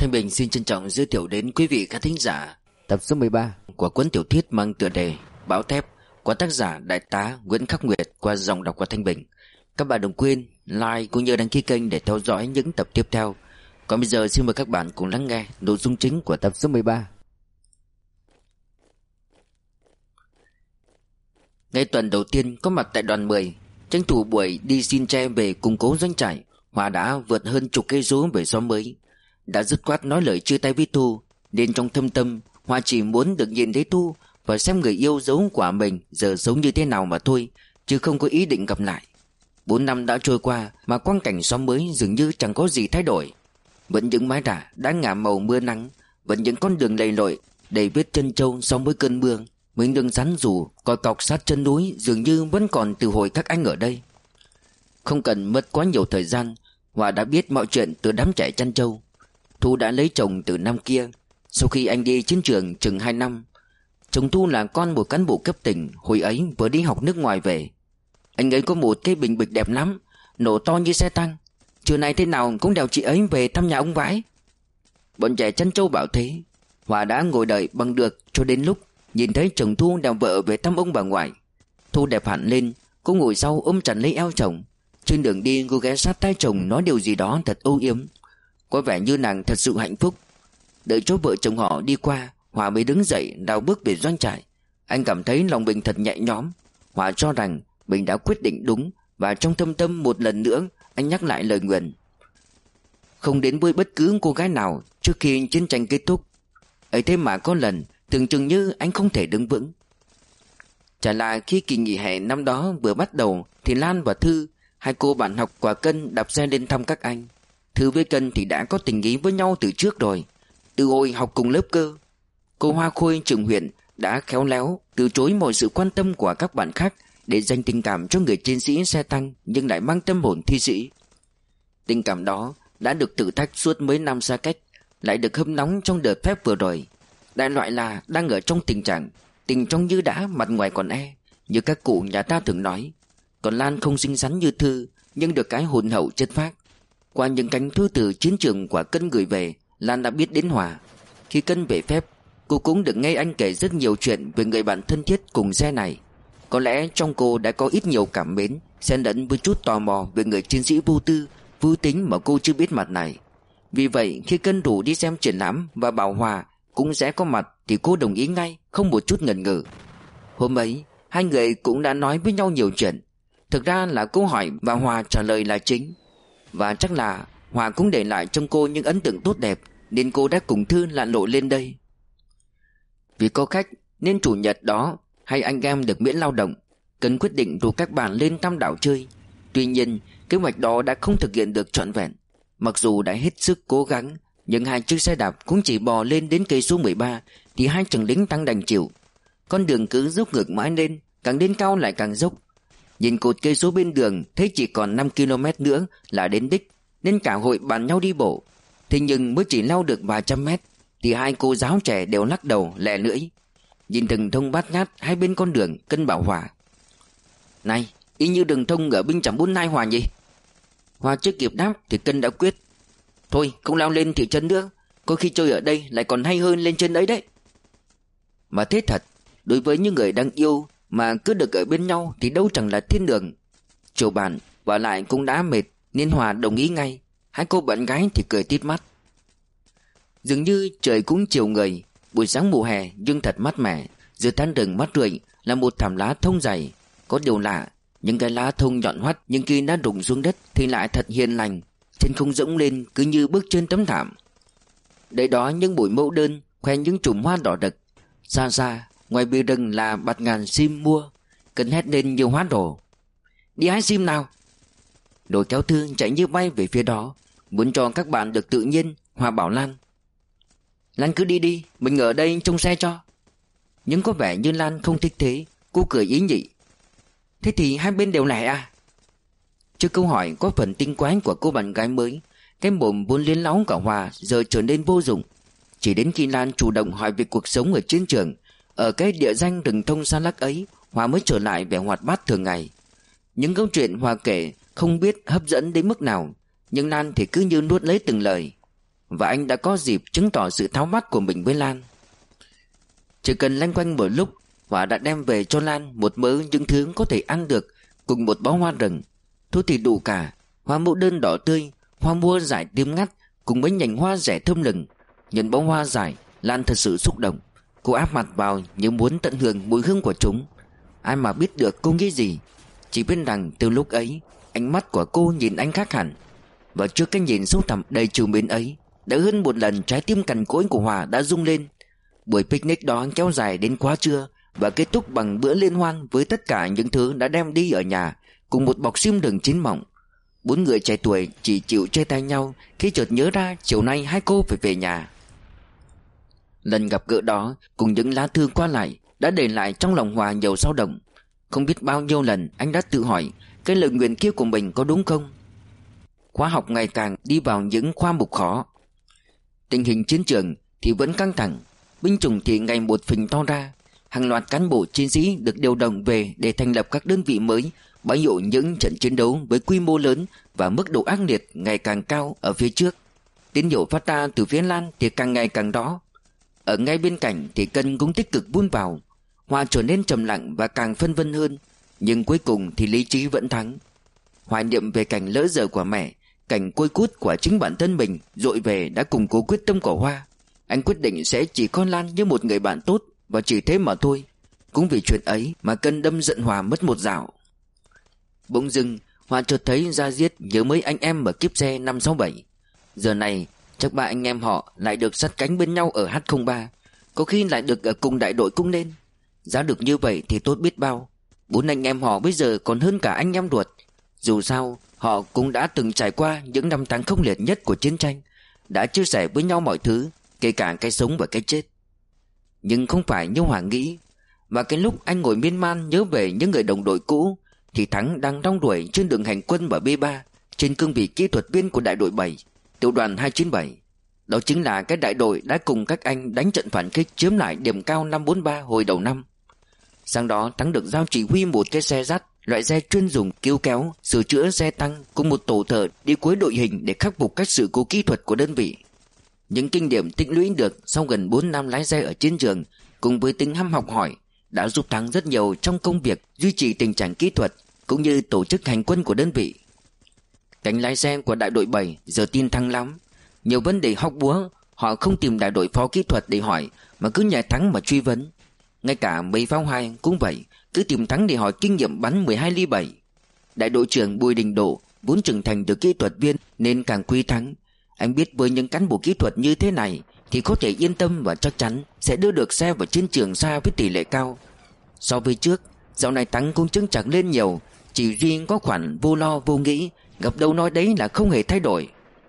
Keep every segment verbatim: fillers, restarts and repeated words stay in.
Thanh Bình xin trân trọng giới thiệu đến quý vị khán thính giả tập số mười ba của cuốn tiểu thuyết mang tựa đề Báo Thép của tác giả Đại tá Nguyễn Khắc Nguyệt qua giọng đọc của Thanh Bình. Các bạn đừng quên like cũng như đăng ký kênh để theo dõi những tập tiếp theo. Còn bây giờ xin mời các bạn cùng lắng nghe nội dung chính của tập số mười ba. Ngay tuần đầu tiên có mặt tại đoàn mười, tranh thủ buổi đi xin tre về củng cố doanh trại, Hòa đã vượt hơn chục cây số về xóm mới. Đã dứt khoát nói lời chia tay với Thu, nên trong thâm tâm Hòa chỉ muốn được nhìn thấy Thu và xem người yêu dấu của mình giờ sống như thế nào mà thôi, chứ không có ý định gặp lại. Bốn năm đã trôi qua mà quang cảnh xóm mới dường như chẳng có gì thay đổi. Vẫn những mái rả đã ngả màu mưa nắng, vẫn những con đường lầy lội đầy vết chân trâu sau mỗi cơn mưa. Mấy đường rắn rủ còi cọc sát chân núi dường như vẫn còn từ hồi các anh ở đây. Không cần mất quá nhiều thời gian, Hòa đã biết mọi chuyện từ đám trẻ chăn trâu. Thu đã lấy chồng từ năm kia, sau khi anh đi chiến trường chừng hai năm. Chồng Thu là con một cán bộ cấp tỉnh, hồi ấy vừa đi học nước ngoài về. Anh ấy có một cái bình bịch đẹp lắm, nổ to như xe tăng. Trưa nay thế nào cũng đèo chị ấy về thăm nhà ông vãi. Bọn trẻ chăn trâu bảo thế. Hòa đã ngồi đợi bằng được cho đến lúc nhìn thấy chồng Thu đèo vợ về thăm ông bà ngoại. Thu đẹp hẳn lên, cô ngồi sau ôm chặt lấy eo chồng. Trên đường đi cô ghé sát tai chồng nói điều gì đó thật âu yếm, có vẻ như nàng thật sự hạnh phúc. Đợi cho vợ chồng họ đi qua, Hòa mới đứng dậy đào bước về doanh trại. Anh cảm thấy lòng mình thật nhẹ nhõm. Hòa cho rằng mình đã quyết định đúng, và trong thâm tâm một lần nữa anh nhắc lại lời nguyền: không đến với bất cứ cô gái nào trước khi chiến tranh kết thúc. Ấy thế mà có lần tưởng chừng như anh không thể đứng vững. Chả là khi kỳ nghỉ hè năm đó vừa bắt đầu thì Lan và Thư, hai cô bạn học của Cân, đạp xe lên thăm các anh. Thư với Cân thì đã có tình ý với nhau từ trước rồi, từ hồi học cùng lớp cơ. Cô Hoa Khôi trường huyện đã khéo léo từ chối mọi sự quan tâm của các bạn khác để dành tình cảm cho người chiến sĩ xe tăng nhưng lại mang tâm hồn thi sĩ. Tình cảm đó đã được thử thách suốt mấy năm xa cách, lại được hâm nóng trong đợt phép vừa rồi. Đại loại là đang ở trong tình trạng tình trong như đã, mặt ngoài còn e, như các cụ nhà ta thường nói. Còn Lan không xinh xắn như Thư, nhưng được cái hồn hậu chất phác. Qua những cánh thư từ chiến trường của Cân gửi về, Lan đã biết đến Hòa. Khi Cân về phép, cô cũng được nghe anh kể rất nhiều chuyện về người bạn thân thiết cùng xe này. Có lẽ trong cô đã có ít nhiều cảm mến, xen lẫn với chút tò mò về người chiến sĩ vô tư, vô tính mà cô chưa biết mặt này. Vì vậy khi Cân rủ đi xem triển lãm và bảo Hòa cũng sẽ có mặt thì cô đồng ý ngay, không một chút ngần ngừ. Hôm ấy hai người cũng đã nói với nhau nhiều chuyện. Thực ra là câu hỏi và Hòa trả lời là chính. Và chắc là Hòa cũng để lại trong cô những ấn tượng tốt đẹp, nên cô đã cùng Thư lặn lội lên đây. Vì có khách nên chủ nhật đó hai anh em được miễn lao động. Cần quyết định rủ các bạn lên Tam Đảo chơi. Tuy nhiên kế hoạch đó đã không thực hiện được trọn vẹn. Mặc dù đã hết sức cố gắng, nhưng hai chiếc xe đạp cũng chỉ bò lên đến cây số mười ba thì hai chàng lính tăng đành chịu. Con đường cứ dốc ngược mãi lên, càng lên cao lại càng dốc. Nhìn cột cây số bên đường thấy chỉ còn năm ki lô mét nữa là đến đích, nên cả hội bàn nhau đi bộ. Thế nhưng mới chỉ leo được vài trăm mét thì hai cô giáo trẻ đều lắc đầu lẻ lưỡi. Nhìn từng thông bát ngát hai bên con đường, Cân bảo Hòa: này, y như đường thông ở binh chạm bốn hai Hòa nhỉ? Hòa chưa kịp đáp thì Cân đã quyết: thôi không leo lên thị trấn nữa, có khi chơi ở đây lại còn hay hơn lên trên ấy đấy. Mà thế thật, đối với những người đang yêu mà cứ được ở bên nhau thì đâu chẳng là thiên đường. Chiều bàn và lại cũng đã mệt nên Hòa đồng ý ngay. Hai cô bạn gái thì cười tít mắt. Dường như trời cũng chiều người. Buổi sáng mùa hè nhưng thật mát mẻ. Giữa tán rừng mát rượi là một thảm lá thông dày. Có điều lạ, những cái lá thông nhọn hoắt nhưng khi đã rụng xuống đất thì lại thật hiền lành. Trên không rỗng lên cứ như bước trên tấm thảm. Đấy đó những bụi mẫu đơn khoe những chùm hoa đỏ đực. Xa xa ngoài bìa rừng là bạt ngàn sim mua. Cần hét lên nhiều hoa đổ: đi hái sim nào! Đội kéo Thư chạy như bay về phía đó, muốn cho các bạn được tự nhiên. Hòa bảo Lan: Lan cứ đi đi, mình ở đây trông xe cho. Nhưng có vẻ như Lan không thích thế. Cô cười ý nhị: thế thì hai bên đều lẻ à? Trước câu hỏi có phần tinh quái của cô bạn gái mới, cái mồm vốn liến láu cả Hòa giờ trở nên vô dụng. Chỉ đến khi Lan chủ động hỏi về cuộc sống ở chiến trường, ở cái địa danh rừng thông xa lắc ấy, Hòa mới trở lại vẻ hoạt bát thường ngày. Những câu chuyện Hòa kể không biết hấp dẫn đến mức nào, nhưng Lan thì cứ như nuốt lấy từng lời. và anh đã có dịp chứng tỏ sự tháo vát của mình với Lan. Chỉ cần loanh quanh một lúc, Hòa đã đem về cho Lan một mớ những thứ có thể ăn được cùng một bó hoa rừng. Thôi thì đủ cả: hoa mẫu đơn đỏ tươi, hoa mua dải tím ngắt cùng mấy nhành hoa rẻ thơm lừng. Nhận bó hoa dải, Lan thật sự xúc động. Cô áp mặt vào như muốn tận hưởng mùi hương của chúng. Ai mà biết được cô nghĩ gì. Chỉ biết rằng từ lúc ấy, ánh mắt của cô nhìn anh khác hẳn. Và trước cái nhìn sâu thẳm đầy trìu mến ấy, đã hơn một lần trái tim cằn cỗi của Hòa đã rung lên. Buổi picnic đó kéo dài đến quá trưa và kết thúc bằng bữa liên hoan với tất cả những thứ đã đem đi ở nhà, cùng một bọc xiêm đường chín mọng. Bốn người trẻ tuổi chỉ chịu chia tay nhau khi chợt nhớ ra chiều nay hai cô phải về nhà. Lần gặp gỡ đó cùng những lá thư qua lại đã để lại trong lòng Hòa nhiều dao động. Không biết bao nhiêu lần anh đã tự hỏi cái lời nguyện kia của mình có đúng không. Khóa học ngày càng đi vào những khoa mục khó. Tình hình chiến trường thì vẫn căng thẳng, binh chủng thì ngày một phình to ra. Hàng loạt cán bộ chiến sĩ được điều động về để thành lập các đơn vị mới, bãi dụ những trận chiến đấu với quy mô lớn và mức độ ác liệt ngày càng cao ở phía trước. Tín hiệu phát ra từ phía Lan thì càng ngày càng rõ. Ở ngay bên cạnh thì Cân cũng tích cực vun vào. Hòa trở nên trầm lặng và càng phân vân hơn. Nhưng cuối cùng thì lý trí vẫn thắng. Hoài niệm về cảnh lỡ dở của mẹ, cảnh côi cút của chính bản thân mình dội về đã củng cố quyết tâm của Hoa. Anh quyết định sẽ chỉ coi Lan như một người bạn tốt, và chỉ thế mà thôi. Cũng vì chuyện ấy mà Cân đâm giận Hòa mất một dạo. Bỗng dưng Hòa chợt thấy ra diết nhớ mấy anh em ở kiếp xe năm sáu bảy. Giờ này chắc ba anh em họ lại được sát cánh bên nhau ở H không ba, có khi lại được ở cùng đại đội cũng nên. Giá được như vậy thì tốt biết bao. Bốn anh em họ bây giờ còn hơn cả anh em ruột. Dù sao họ cũng đã từng trải qua những năm tháng khốc liệt nhất của chiến tranh, đã chia sẻ với nhau mọi thứ, kể cả cái sống và cái chết. Nhưng không phải như Hòa nghĩ. Và cái lúc anh ngồi miên man nhớ về những người đồng đội cũ, thì Thắng đang đong đuổi trên đường hành quân ở B ba, trên cương vị kỹ thuật viên của đại đội bảy, tiểu đoàn hai chín bảy. Đó chính là cái đại đội đã cùng các anh đánh trận phản kích chiếm lại điểm cao năm bốn ba hồi đầu năm. Sáng đó Thắng được giao chỉ huy một cái xe dắt, loại xe chuyên dùng cứu kéo, sửa chữa xe tăng, cùng một tổ thợ đi cuối đội hình để khắc phục các sự cố kỹ thuật của đơn vị. Những kinh nghiệm tích lũy được sau gần bốn năm lái xe ở chiến trường, cùng với tính ham học hỏi, đã giúp Thắng rất nhiều trong công việc duy trì tình trạng kỹ thuật cũng như tổ chức hành quân của đơn vị. Cánh lái xe của đại đội bảy giờ tin Thắng lắm. Nhiều vấn đề hóc búa họ không tìm đại đội phó kỹ thuật để hỏi, mà cứ nhờ Thắng mà truy vấn. Ngay cả mấy pháo hai cũng vậy, cứ tìm Thắng để hỏi kinh nghiệm bắn mười hai ly bảy. Đại đội trưởng Bùi Đình Độ vốn trưởng thành từ kỹ thuật viên nên càng quý Thắng. Anh biết với những cán bộ kỹ thuật như thế này thì có thể yên tâm và chắc chắn sẽ đưa được xe vào chiến trường xa với tỷ lệ cao. So với trước, dạo này Thắng cũng chứng chặt lên nhiều, chỉ riêng có khoản vô lo vô nghĩ, gặp đâu nói đấy là không hề thay đổi.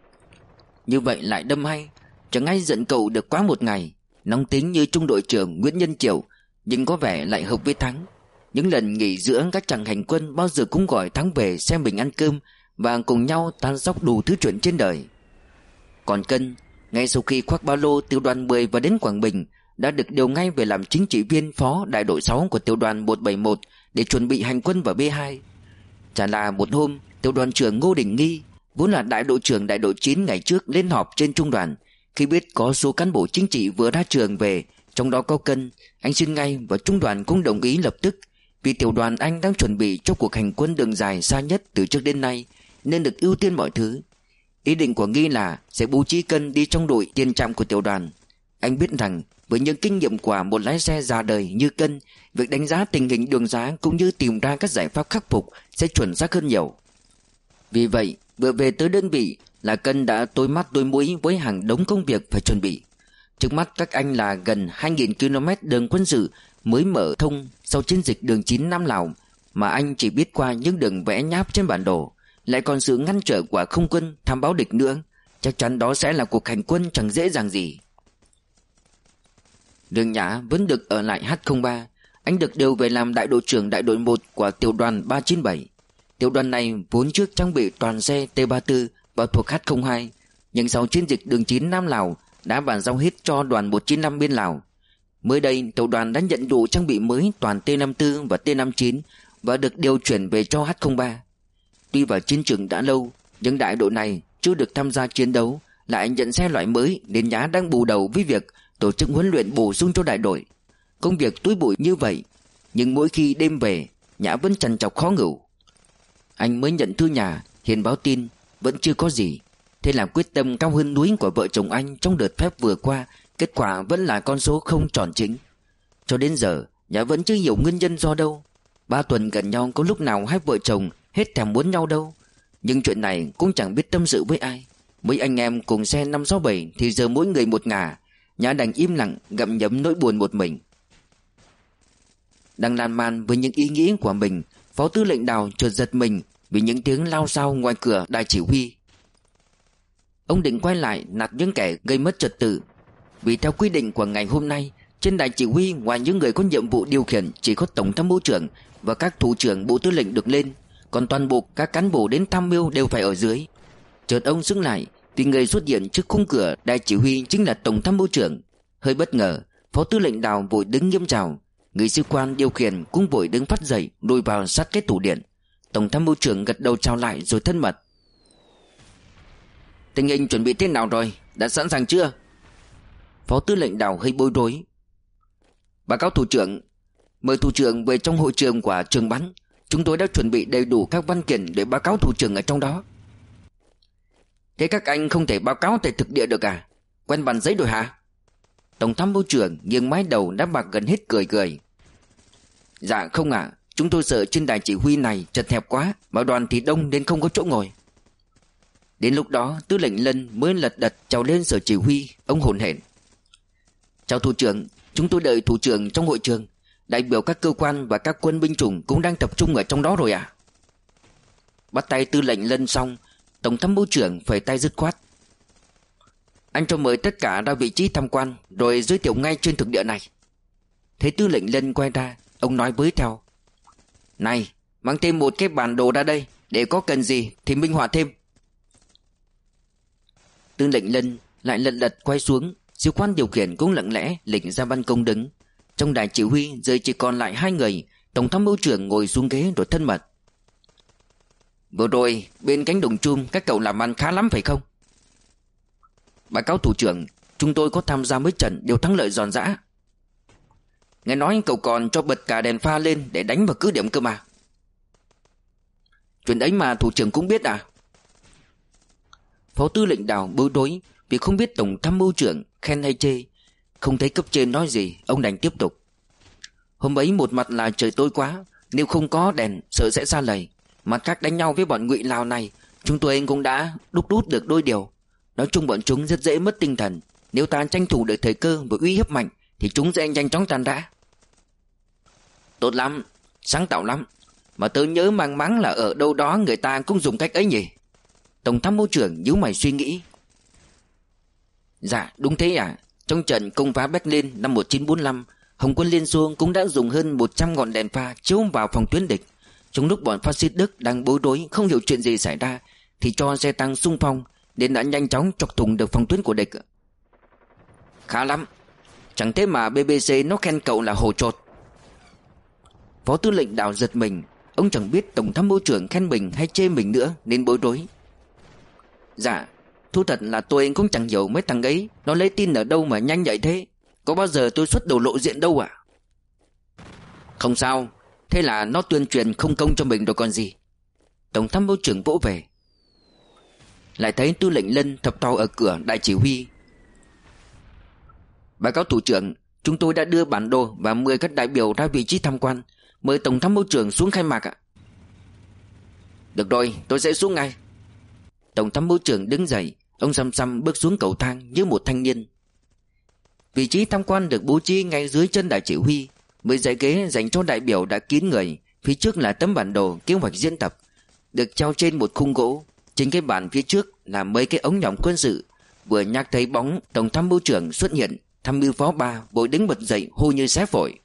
Như vậy lại đâm hay, chẳng ai giận cậu được quá một ngày. Nóng tính như trung đội trưởng Nguyễn Nhân Chiểu, nhưng có vẻ lại hợp với Thắng. Những lần nghỉ giữa các chặng hành quân bao giờ cũng gọi Thắng về xem mình ăn cơm và cùng nhau tán dóc đủ thứ chuyện trên đời. Còn Cân, ngay sau khi khoác ba lô tiểu đoàn mười và đến Quảng Bình, đã được điều ngay về làm chính trị viên phó đại đội sáu của tiểu đoàn một bảy một để chuẩn bị hành quân vào B hai. Chả là một hôm, tiểu đoàn trưởng Ngô Đình Nghi, vốn là đại đội trưởng đại đội chín ngày trước, lên họp trên trung đoàn. Khi biết có số cán bộ chính trị vừa ra trường về, trong đó có Cân, anh xin ngay và trung đoàn cũng đồng ý lập tức, vì tiểu đoàn anh đang chuẩn bị cho cuộc hành quân đường dài xa nhất từ trước đến nay, nên được ưu tiên mọi thứ. Ý định của Nghi là sẽ bố trí Cân đi trong đội tiền trạm của tiểu đoàn. Anh biết rằng với những kinh nghiệm của một lái xe già đời như Cân, việc đánh giá tình hình đường xá cũng như tìm ra các giải pháp khắc phục sẽ chuẩn xác hơn nhiều. Vì vậy, vừa về tới đơn vị là Cân đã tối mắt tối mũi với hàng đống công việc phải chuẩn bị. Trước mắt các anh là gần hai nghìn ki lô mét đường quân sự mới mở thông sau chiến dịch đường chín Nam Lào, mà anh chỉ biết qua những đường vẽ nháp trên bản đồ, lại còn sự ngăn trở của không quân thám báo địch nữa. Chắc chắn đó sẽ là cuộc hành quân chẳng dễ dàng gì. Lương Nhã vẫn được ở lại H không ba. Anh được điều về làm đại đội trưởng đại đội một của tiểu đoàn ba chín bảy. Tiểu đoàn này vốn trước trang bị toàn xe T ba mươi tư và thuộc H không hai, nhưng sau chiến dịch đường chín Nam Lào đã bàn giao hết cho đoàn một chín năm bên Lào. Mới đây tiểu đoàn đã nhận đủ trang bị mới toàn T năm mươi tư và T năm mươi chín và được điều chuyển về cho H không ba. Tuy vào chiến trường đã lâu, nhưng đại đội này chưa được tham gia chiến đấu, lại nhận xe loại mới nên Nhã đang bù đầu với việc tổ chức huấn luyện bổ sung cho đại đội. Công việc túi bụi như vậy, nhưng mỗi khi đêm về, Nhã vẫn trằn trọc khó ngủ. Anh mới nhận thư nhà, Hiền báo tin vẫn chưa có gì. Thế là quyết tâm cao hơn núi của vợ chồng anh trong đợt phép vừa qua, kết quả vẫn là con số không tròn chính. Cho đến giờ, Nhã vẫn chưa hiểu nguyên nhân do đâu. Ba tuần gần nhau có lúc nào hai vợ chồng hết thèm muốn nhau đâu. Nhưng chuyện này cũng chẳng biết tâm sự với ai. Mấy anh em cùng xe năm sáu bảy thì giờ mỗi người một ngả. Nhã đành im lặng gặm nhấm nỗi buồn một mình. Đang lan man với những ý nghĩ của mình, Phó Tư lệnh Đào chợt giật mình vì những tiếng lao xao ngoài cửa đài chỉ huy. Ông định quay lại nạt những kẻ gây mất trật tự, vì theo quy định của ngày hôm nay, trên đài chỉ huy ngoài những người có nhiệm vụ điều khiển chỉ có Tổng tham mưu trưởng và các thủ trưởng bộ tư lệnh được lên, còn toàn bộ các cán bộ đến tham mưu đều phải ở dưới. Chợt ông dừng lại vì người xuất hiện trước khung cửa đài chỉ huy chính là Tổng tham mưu trưởng. Hơi bất ngờ, Phó Tư lệnh Đào vội đứng nghiêm chào. Người sĩ quan điều khiển cũng vội đứng phát dậy, lùi vào sát cái tủ điện. Tổng tham mưu trưởng gật đầu chào lại rồi thân mật. Tình hình chuẩn bị thế nào rồi? Đã sẵn sàng chưa? Phó Tư lệnh Đào hơi bối rối. Báo cáo thủ trưởng, mời thủ trưởng về trong hội trường của trường bắn. Chúng tôi đã chuẩn bị đầy đủ các văn kiện để báo cáo thủ trưởng ở trong đó. Thế các anh không thể báo cáo tại thực địa được à? Quen bàn giấy rồi hả? Tổng tham mưu trưởng nghiêng mái đầu đã bạc gần hết cười cười. Dạ không ạ, à, chúng tôi sợ trên đài chỉ huy này chật hẹp quá, mà đoàn thì đông nên không có chỗ ngồi. Đến lúc đó Tư lệnh Lân mới lật đật trèo lên sở chỉ huy. Ông hồn hển. Chào thủ trưởng, chúng tôi đợi thủ trưởng trong hội trường. Đại biểu các cơ quan và các quân binh chủng cũng đang tập trung ở trong đó rồi à? Bắt tay Tư lệnh Lân xong, Tổng tham mưu trưởng phẩy tay dứt khoát. Anh cho mời tất cả ra vị trí tham quan, rồi giới thiệu ngay trên thực địa này. Thấy Tư lệnh Lân quay ra, ông nói với theo. Này, mang thêm một cái bản đồ ra đây, để có cần gì thì minh họa thêm. Tư lệnh Lân lại lật đật quay xuống. Sĩ quan điều khiển cũng lặng lẽ lĩnh ra ban công đứng. Trong đài chỉ huy giờ chỉ còn lại hai người. Tổng tham mưu trưởng ngồi xuống ghế rồi thân mật. Vừa rồi bên cánh đồng chum các cậu làm ăn khá lắm phải không? Báo cáo thủ trưởng, chúng tôi có tham gia mấy trận đều thắng lợi giòn giã. Nghe nói cậu còn cho bật cả đèn pha lên để đánh vào cứ điểm cơ mà. Chuyện ấy mà thủ trưởng cũng biết à? Phó Tư lệnh Đào bối rối vì không biết Tổng tham mưu trưởng khen hay chê. Không thấy cấp trên nói gì, ông đành tiếp tục. Hôm ấy một mặt là trời tối quá, nếu không có đèn sợ sẽ xa lầy. Mặt khác đánh nhau với bọn Ngụy Lào này, chúng tôi cũng đã đúc rút được đôi điều. Nói chung bọn chúng rất dễ mất tinh thần. Nếu ta tranh thủ được thời cơ và uy hiếp mạnh thì chúng sẽ nhanh chóng tan rã. Tốt lắm, sáng tạo lắm. Mà tớ nhớ mang máng là ở đâu đó người ta cũng dùng cách ấy nhỉ? Tổng tham mưu trưởng nhíu mày suy nghĩ. Dạ đúng thế à. Trong trận công phá Berlin năm một nghìn chín trăm bốn mươi lăm, Hồng quân Liên Xô cũng đã dùng hơn một trăm ngọn đèn pha chiếu vào phòng tuyến địch. Trong lúc bọn phát xít Đức đang bối rối không hiểu chuyện gì xảy ra thì cho xe tăng xung phong nên đã nhanh chóng chọc thủng được phòng tuyến của địch. Khá lắm. Chẳng thế mà bê bê xê nó khen cậu là hồ chột. Phó Tư lệnh Đào giật mình. Ông chẳng biết Tổng tham mưu trưởng khen mình hay chê mình nữa nên bối rối. Dạ, thú thật là tôi cũng chẳng hiểu mấy thằng ấy nó lấy tin ở đâu mà nhanh vậy thế. Có bao giờ tôi xuất đầu lộ diện đâu à? Không sao, thế là nó tuyên truyền không công cho mình rồi còn gì. Tổng tham mưu trưởng vỗ về. Lại thấy Tư lệnh Lân thập to ở cửa đại chỉ huy. Báo cáo thủ trưởng, chúng tôi đã đưa bản đồ và mời các đại biểu ra vị trí tham quan. Mời Tổng tham mưu trưởng xuống khai mạc ạ. Được rồi, tôi sẽ xuống ngay. Tổng tham mưu trưởng đứng dậy. Ông xăm xăm bước xuống cầu thang như một thanh niên. Vị trí tham quan được bố trí ngay dưới chân đại chỉ huy. Mười dãy ghế dành cho đại biểu đã kín người. Phía trước là tấm bản đồ kế hoạch diễn tập, được treo trên một khung gỗ. Trên cái bản phía trước là mấy cái ống nhỏm quân sự. Vừa nhắc thấy bóng Tổng tham mưu trưởng xuất hiện, tham mưu phó ba vội đứng bật dậy hô như xé phổi.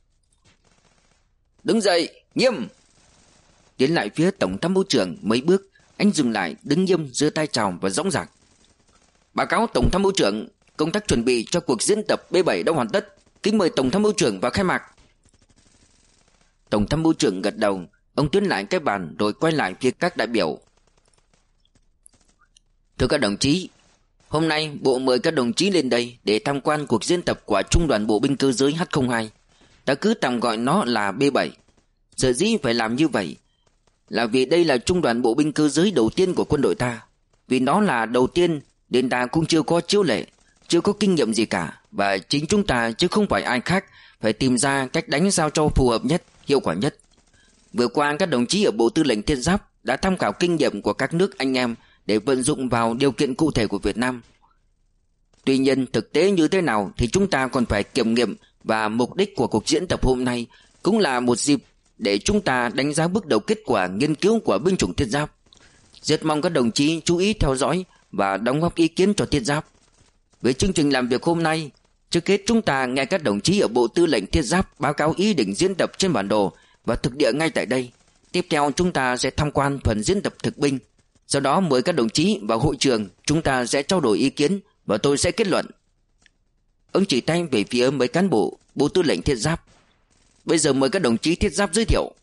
Đứng dậy, nghiêm! Tiến lại phía Tổng tham mưu trưởng mấy bước, anh dừng lại, đứng nghiêm, giơ tay chào và dõng dạc. Báo cáo Tổng tham mưu trưởng, công tác chuẩn bị cho cuộc diễn tập B bảy đã hoàn tất. Kính mời Tổng tham mưu trưởng vào khai mạc. Tổng tham mưu trưởng gật đầu. Ông tiến lại cái bàn rồi quay lại phía các đại biểu. Thưa các đồng chí, Hôm nay bộ mời các đồng chí lên đây để tham quan cuộc diễn tập của Trung đoàn Bộ binh Cơ giới H không hai. Ta cứ tạm gọi nó là B bảy. Sở dĩ phải làm như vậy là vì đây là Trung đoàn Bộ binh Cơ giới đầu tiên của quân đội ta. Vì nó là đầu tiên nên ta cũng chưa có chiếu lệ, chưa có kinh nghiệm gì cả. Và chính chúng ta chứ không phải ai khác phải tìm ra cách đánh sao cho phù hợp nhất, hiệu quả nhất. Vừa qua các đồng chí ở Bộ Tư lệnh Thiết giáp đã tham khảo kinh nghiệm của các nước anh em để vận dụng vào điều kiện cụ thể của Việt Nam. Tuy nhiên thực tế như thế nào thì chúng ta còn phải kiểm nghiệm, và mục đích của cuộc diễn tập hôm nay cũng là một dịp để chúng ta đánh giá bước đầu kết quả nghiên cứu của binh chủng thiết giáp. Rất mong các đồng chí chú ý theo dõi và đóng góp ý kiến cho thiết giáp. Với chương trình làm việc hôm nay, trước hết chúng ta nghe các đồng chí ở Bộ Tư lệnh Thiết giáp báo cáo ý định diễn tập trên bản đồ và thực địa ngay tại đây. Tiếp theo chúng ta sẽ tham quan phần diễn tập thực binh. Sau đó mời các đồng chí vào hội trường, chúng ta sẽ trao đổi ý kiến và tôi sẽ kết luận. Ông chỉ tay về phía mấy cán bộ Bộ Tư lệnh Thiết giáp. Bây giờ mời các đồng chí thiết giáp giới thiệu.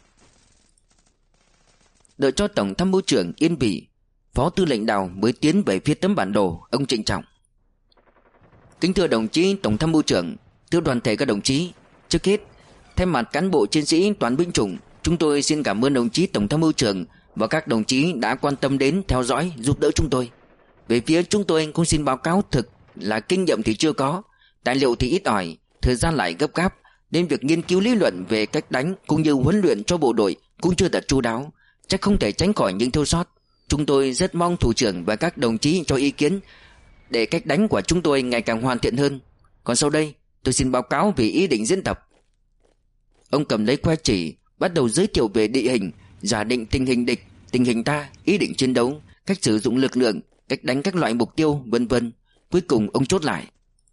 Đợi cho Tổng tham mưu trưởng yên vị, Phó Tư lệnh Đào mới tiến về phía tấm bản đồ. Ông trịnh trọng: Kính thưa đồng chí Tổng tham mưu trưởng, thưa đoàn thể các đồng chí, trước hết thay mặt cán bộ chiến sĩ toàn binh chủng, chúng tôi xin cảm ơn đồng chí Tổng tham mưu trưởng và các đồng chí đã quan tâm đến, theo dõi, giúp đỡ chúng tôi. Về phía chúng tôi cũng xin báo cáo thực là kinh nghiệm thì chưa có, tài liệu thì ít ỏi, thời gian lại gấp gáp, nên việc nghiên cứu lý luận về cách đánh cũng như huấn luyện cho bộ đội cũng chưa thật chu đáo, chắc không thể tránh khỏi những thiếu sót. Chúng tôi rất mong thủ trưởng và các đồng chí cho ý kiến để cách đánh của chúng tôi ngày càng hoàn thiện hơn. Còn sau đây tôi xin báo cáo về ý định diễn tập. Ông cầm lấy que chỉ, bắt đầu giới thiệu về địa hình, giả định tình hình địch, tình hình ta, ý định chiến đấu, cách sử dụng lực lượng, cách đánh các loại mục tiêu, vân vân. Cuối cùng ông chốt lại: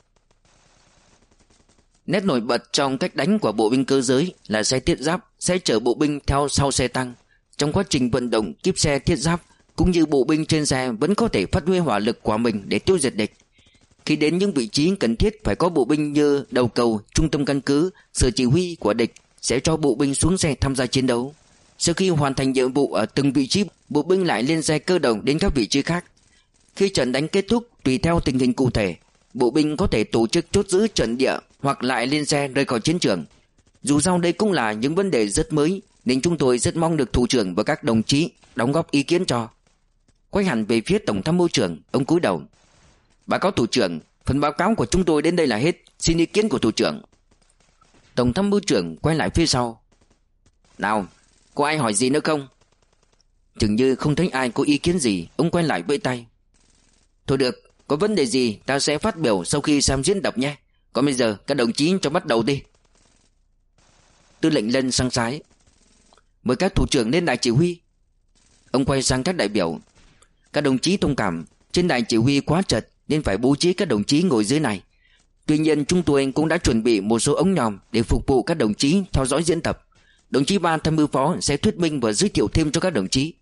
nét nổi bật trong cách đánh của bộ binh cơ giới là xe thiết giáp sẽ chở bộ binh theo sau xe tăng. Trong quá trình vận động, kíp xe thiết giáp cũng như bộ binh trên xe vẫn có thể phát huy hỏa lực của mình để tiêu diệt địch. Khi đến những vị trí cần thiết phải có bộ binh như đầu cầu, trung tâm căn cứ, sở chỉ huy của địch sẽ cho bộ binh xuống xe tham gia chiến đấu. Sau khi hoàn thành nhiệm vụ ở từng vị trí, bộ binh lại lên xe cơ động đến các vị trí khác. Khi trận đánh kết thúc, tùy theo tình hình cụ thể, bộ binh có thể tổ chức chốt giữ trận địa hoặc lại lên xe rời khỏi chiến trường. Dù sao đây cũng là những vấn đề rất mới, nên chúng tôi rất mong được thủ trưởng và các đồng chí đóng góp ý kiến cho. Quay hẳn về phía Tổng tham mưu trưởng, ông cúi đầu: Báo cáo thủ trưởng, phần báo cáo của chúng tôi đến đây là hết, xin ý kiến của thủ trưởng. Tổng tham mưu trưởng quay lại phía sau: Nào, có ai hỏi gì nữa không? Chừng như không thấy ai có ý kiến gì, ông quay lại vẫy tay: Thôi được, có vấn đề gì ta sẽ phát biểu sau khi xem diễn tập nhé. Còn bây giờ các đồng chí cho bắt đầu đi. Tư lệnh Lân sang sái: Mời các thủ trưởng lên đài chỉ huy. Ông quay sang các đại biểu: Các đồng chí thông cảm, trên đài chỉ huy quá chật nên phải bố trí các đồng chí ngồi dưới này. Tuy nhiên chúng tôi cũng đã chuẩn bị một số ống nhòm để phục vụ các đồng chí theo dõi diễn tập. Đồng chí Ban tham mưu phó sẽ thuyết minh và giới thiệu thêm cho các đồng chí.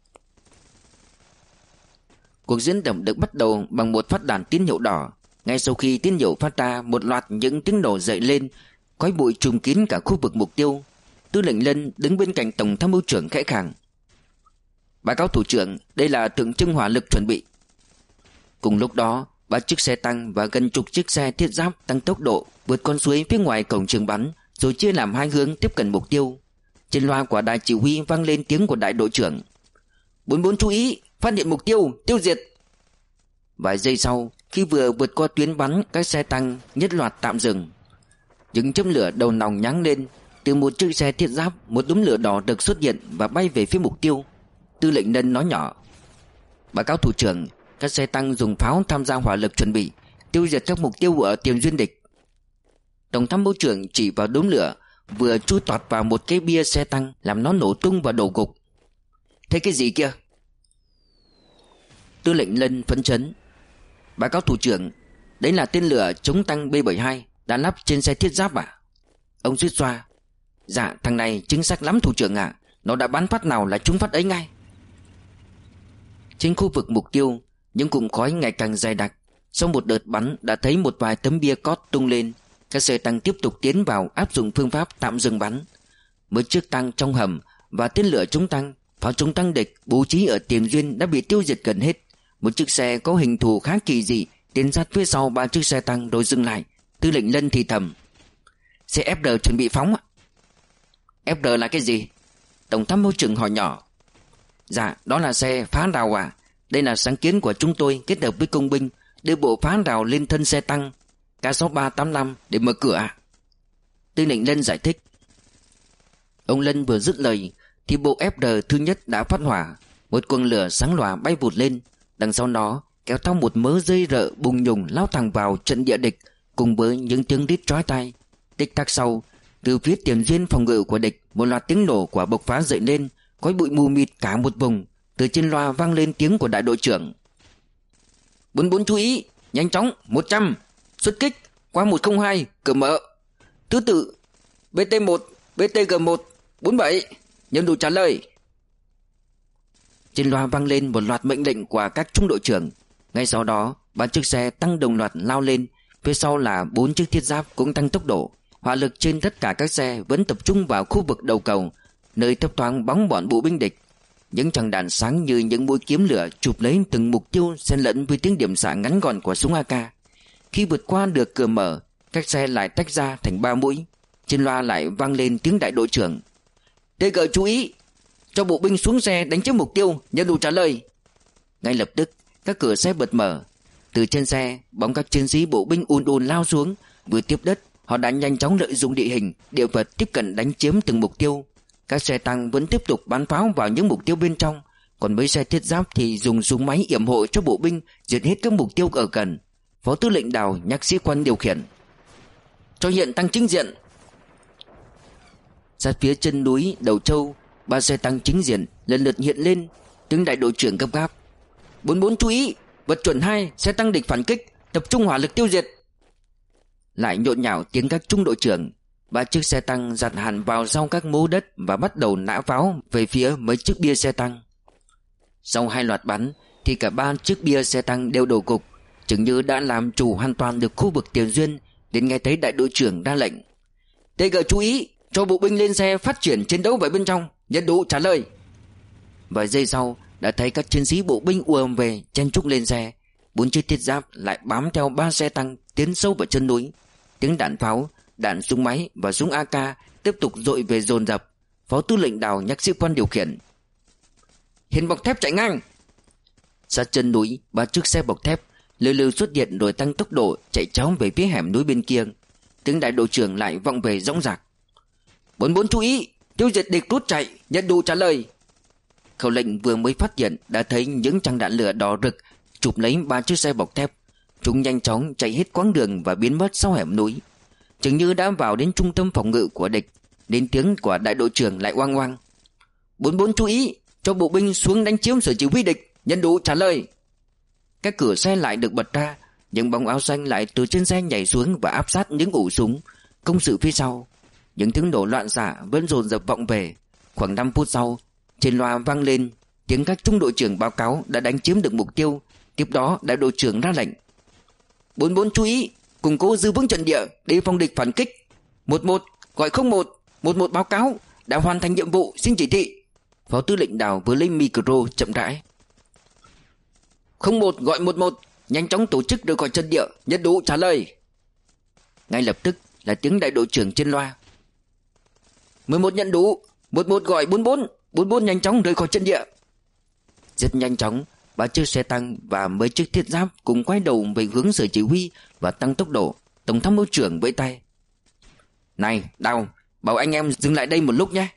Cuộc diễn tập được bắt đầu bằng một phát đạn tín hiệu đỏ. Ngay sau khi tín hiệu phát ra, một loạt những tiếng nổ dậy lên, khói bụi trùm kín cả khu vực mục tiêu. Tư lệnh Lân đứng bên cạnh Tổng tham mưu trưởng khẽ khàng: Báo cáo thủ trưởng, đây là tượng trưng hỏa lực chuẩn bị. Cùng lúc đó, ba chiếc xe tăng và gần chục chiếc xe thiết giáp tăng tốc độ vượt con suối phía ngoài cổng trường bắn, rồi chia làm hai hướng tiếp cận mục tiêu. Trên loa của đài chỉ huy vang lên tiếng của đại đội trưởng: Bốn bốn chú ý, phát hiện mục tiêu, tiêu diệt. Vài giây sau, khi vừa vượt qua tuyến bắn, các xe tăng nhất loạt tạm dừng. Những chấm lửa đầu nòng nháng lên. Từ một chiếc xe thiết giáp, một đốm lửa đỏ được xuất hiện và bay về phía mục tiêu. Tư lệnh Lân nói nhỏ: Báo cáo thủ trưởng, các xe tăng dùng pháo tham gia hỏa lực chuẩn bị tiêu diệt các mục tiêu ở tiền duyên địch. Tổng tham mưu trưởng chỉ vào đốm lửa vừa chui toạt vào một cái bia xe tăng, làm nó nổ tung và đổ gục. Thế cái gì kia? Tư lệnh Lân phấn chấn: Báo cáo thủ trưởng, đấy là tên lửa chống tăng B bảy hai đã lắp trên xe thiết giáp à? Ông suýt xoa: Dạ, thằng này chính xác lắm thủ trưởng ạ, à. Nó đã bắn phát nào là trúng phát ấy ngay. Trên khu vực mục tiêu, những cụm khói ngày càng dày đặc. Sau một đợt bắn đã thấy một vài tấm bia cót tung lên. Các xe tăng tiếp tục tiến vào áp dụng phương pháp tạm dừng bắn. Mấy chiếc tăng trong hầm và tên lửa chống tăng, pháo chống tăng địch bố trí ở tiền duyên đã bị tiêu diệt gần hết. Một chiếc xe có hình thù khá kỳ dị tiến sát phía sau ba chiếc xe tăng rồi dừng lại. Tư lệnh Lân thì thầm: Xe ép rờ chuẩn bị phóng ạ. ép rờ là cái gì? Tổng tham mưu trưởng hỏi nhỏ. Dạ, đó là xe phá rào ạ. Đây là sáng kiến của chúng tôi kết hợp với công binh, đưa bộ phá rào lên thân xe tăng K sáu ba tám lăm để mở cửa ạ. Tư lệnh Lân giải thích. Ông Lân vừa dứt lời thì bộ ép rờ thứ nhất đã phát hỏa. Một quần lửa sáng lòa bay vụt lên. Đằng sau nó kéo theo một mớ dây rợ bùng nhùng lao thẳng vào trận địa địch, cùng với những tiếng rít chói tai. Tích tắc sau, từ phía tiền duyên phòng ngự của địch, một loạt tiếng nổ quả bộc phá dậy lên, khói bụi mù mịt cả một vùng. Từ trên loa vang lên tiếng của đại đội trưởng. Bốn bốn chú ý, nhanh chóng, một trăm, xuất kích, qua một không hai, cửa mở. Thứ tự, bê tê một, bê tê giê một, bốn bảy, nhân đủ trả lời. Trên loa vang lên một loạt mệnh lệnh của các trung đội trưởng. Ngay sau đó, ba chiếc xe tăng đồng loạt lao lên, phía sau là bốn chiếc thiết giáp cũng tăng tốc độ. Hỏa lực trên tất cả các xe vẫn tập trung vào khu vực đầu cầu, nơi thấp thoáng bóng bọn bộ binh địch. Những tràng đạn sáng như những mũi kiếm lửa chụp lấy từng mục tiêu, xen lẫn với tiếng điểm xạ ngắn gọn của súng a ca. Khi vượt qua được cửa mở, các xe lại tách ra thành ba mũi. Trên loa lại vang lên tiếng đại đội trưởng. tê giê chú ý, cho bộ binh xuống xe đánh chiếm mục tiêu, nhận đủ trả lời. Ngay lập tức, các cửa xe bật mở. Từ trên xe, bóng các chiến sĩ bộ binh ùn ùn lao xuống. Vừa tiếp đất, họ đã nhanh chóng lợi dụng địa hình, địa vật tiếp cận đánh chiếm từng mục tiêu. Các xe tăng vẫn tiếp tục bắn pháo vào những mục tiêu bên trong, còn mấy xe thiết giáp thì dùng súng máy yểm hộ cho bộ binh diệt hết các mục tiêu ở gần. Phó tư lệnh Đào nhắc sĩ quan điều khiển. Cho hiện tăng chính diện. Sát phía chân núi Đầu Châu, ba xe tăng chính diện lần lượt hiện lên. Tiếng đại đội trưởng gấp gáp. Bốn bốn chú ý, vật chuẩn hai, xe tăng địch phản kích, tập trung hỏa lực tiêu diệt. Lại nhộn nhạo tiếng các trung đội trưởng. Ba chiếc xe tăng giặt hẳn vào sau các mố đất và bắt đầu nã pháo về phía mấy chiếc bia xe tăng. Sau hai loạt bắn thì cả ba chiếc bia xe tăng đều đổ gục, chừng như đã làm chủ hoàn toàn được khu vực tiền duyên. Đến nghe thấy đại đội trưởng ra lệnh. tê giê chú ý, cho bộ binh lên xe phát triển chiến đấu vào bên trong, nhận đủ trả lời. Vài giây sau đã thấy các chiến sĩ bộ binh ùa về chen chúc lên xe. Bốn chiếc thiết giáp lại bám theo ba xe tăng tiến sâu vào chân núi. Tiếng đạn pháo, đạn súng máy và súng a ca tiếp tục dội về dồn dập. Phó tư lệnh Đào nhắc sĩ quan điều khiển. Hiện bọc thép chạy ngang. Sát chân núi, ba chiếc xe bọc thép lừ lừ xuất hiện rồi tăng tốc độ chạy chóng về phía hẻm núi bên kia. Tiếng đại đội trưởng lại vọng về dõng dạc. Bốn bốn chú ý, tiêu diệt địch rút chạy, nhận đủ trả lời. Khẩu lệnh vừa mới phát hiện đã thấy những trăng đạn lửa đỏ rực chụp lấy ba chiếc xe bọc thép. Chúng nhanh chóng chạy hết quãng đường và biến mất sau hẻm núi, chừng như đã vào đến trung tâm phòng ngự của địch. Đến tiếng của đại đội trưởng lại oang oang. Bốn bốn chú ý, cho bộ binh xuống đánh chiếm sở chỉ huy địch, nhận đủ trả lời. Các cửa xe lại được bật ra. Những bóng áo xanh lại từ trên xe nhảy xuống và áp sát những ổ súng công sự phía sau. Những tiếng nổ loạn xạ vẫn dồn dập vọng về. Khoảng năm phút sau, trên loa vang lên tiếng các trung đội trưởng báo cáo đã đánh chiếm được mục tiêu. Tiếp đó đại đội trưởng ra lệnh. Bốn bốn chú ý, củng cố giữ vững trận địa, đề phòng địch phản kích. Một một gọi không một, một một báo cáo đã hoàn thành nhiệm vụ, xin chỉ thị. Phó tư lệnh Đào vừa lấy micro chậm rãi. Không một gọi một một, nhanh chóng tổ chức rời khỏi trận địa, nhận đủ trả lời. Ngay lập tức là tiếng đại đội trưởng trên loa. Mười một nhận đủ, một một gọi bốn bốn, bốn bốn nhanh chóng rời khỏi trận địa. Rất nhanh chóng, ba chiếc xe tăng và mấy chiếc thiết giáp cùng quay đầu về hướng sở chỉ huy và tăng tốc độ. Tổng tham mưu trưởng vẫy tay. Này Đào, bảo anh em dừng lại đây một lúc nhé.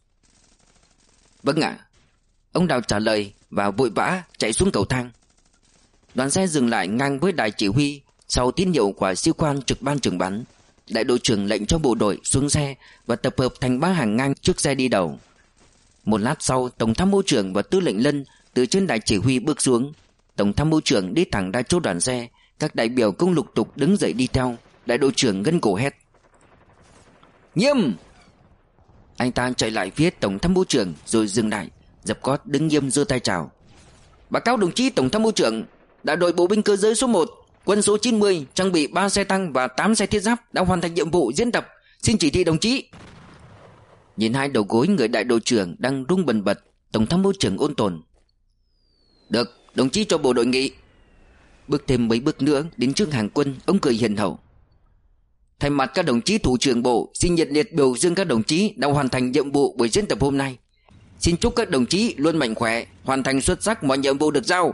Vâng ạ. Ông Đào trả lời và vội vã chạy xuống cầu thang. Đoàn xe dừng lại ngang với đài chỉ huy. Sau tín hiệu của sĩ quan trực ban trưởng bắn, đại đội trưởng lệnh cho bộ đội xuống xe và tập hợp thành ba hàng ngang trước xe đi đầu. Một lát sau, tổng tham mưu trưởng và tư lệnh Lân từ trên đài chỉ huy bước xuống. Tổng tham mưu trưởng đi thẳng ra chỗ đoàn xe. Các đại biểu cũng lục tục đứng dậy đi theo. Đại đội trưởng gân cổ hét. Nghiêm! Anh ta chạy lại phía tổng tham mưu trưởng rồi dừng lại, dập gót đứng nghiêm giơ tay chào. Báo cáo đồng chí tổng tham mưu trưởng, đại đội bộ binh cơ giới số một, quân số chín mươi, trang bị ba xe tăng và tám xe thiết giáp đã hoàn thành nhiệm vụ diễn tập, xin chỉ thị đồng chí. Nhìn hai đầu gối người đại đội trưởng đang rung bần bật, tổng tham mưu trưởng ôn tồn. Được, Đồng chí cho bộ đội nghỉ. Bước thêm mấy bước nữa đến trước hàng quân, ông cười hiền hậu. Thay mặt các đồng chí thủ trưởng bộ, xin nhiệt liệt biểu dương các đồng chí đã hoàn thành nhiệm vụ buổi diễn tập hôm nay. Xin chúc các đồng chí luôn mạnh khỏe, hoàn thành xuất sắc mọi nhiệm vụ được giao.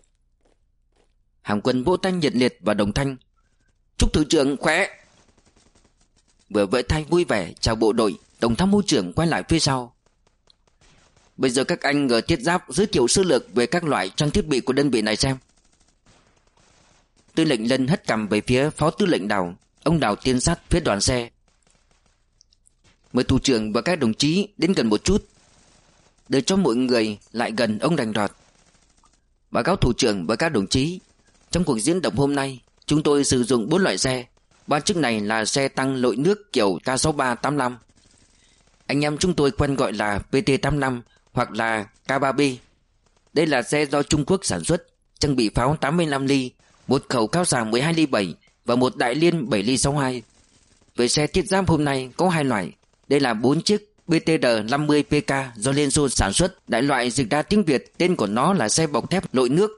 Hàng quân vỗ tay nhiệt liệt và đồng thanh. Chúc thủ trưởng khỏe. Vừa vẫy tay vui vẻ chào bộ đội, Tổng tham mưu trưởng quay lại phía sau. Bây giờ các anh ở thiết giáp giới thiệu sơ lược về các loại trang thiết bị của đơn vị này xem. Tư lệnh Lân hất cằm về phía phó tư lệnh Đào. Ông Đào tiến sát phía đoàn xe. Mời thủ trưởng và các đồng chí đến gần một chút. Để cho mọi người lại gần, ông đành đọt. Báo cáo thủ trưởng và các đồng chí, trong cuộc diễn tập hôm nay, chúng tôi sử dụng bốn loại xe. Ba chiếc này là xe tăng lội nước kiểu K sáu ba tám lăm. Anh em chúng tôi quen gọi là P T tám lăm hoặc là K ba B. Đây là xe do Trung Quốc sản xuất, trang bị pháo tám mươi lăm ly, một khẩu cao xạ mười hai ly bảy và một đại liên bảy ly sáu hai. Về xe thiết giáp hôm nay có hai loại. Đây là bốn chiếc B T R năm mươi P K do Liên Xô sản xuất, đại loại dịch ra tiếng Việt tên của nó là xe bọc thép lội nước.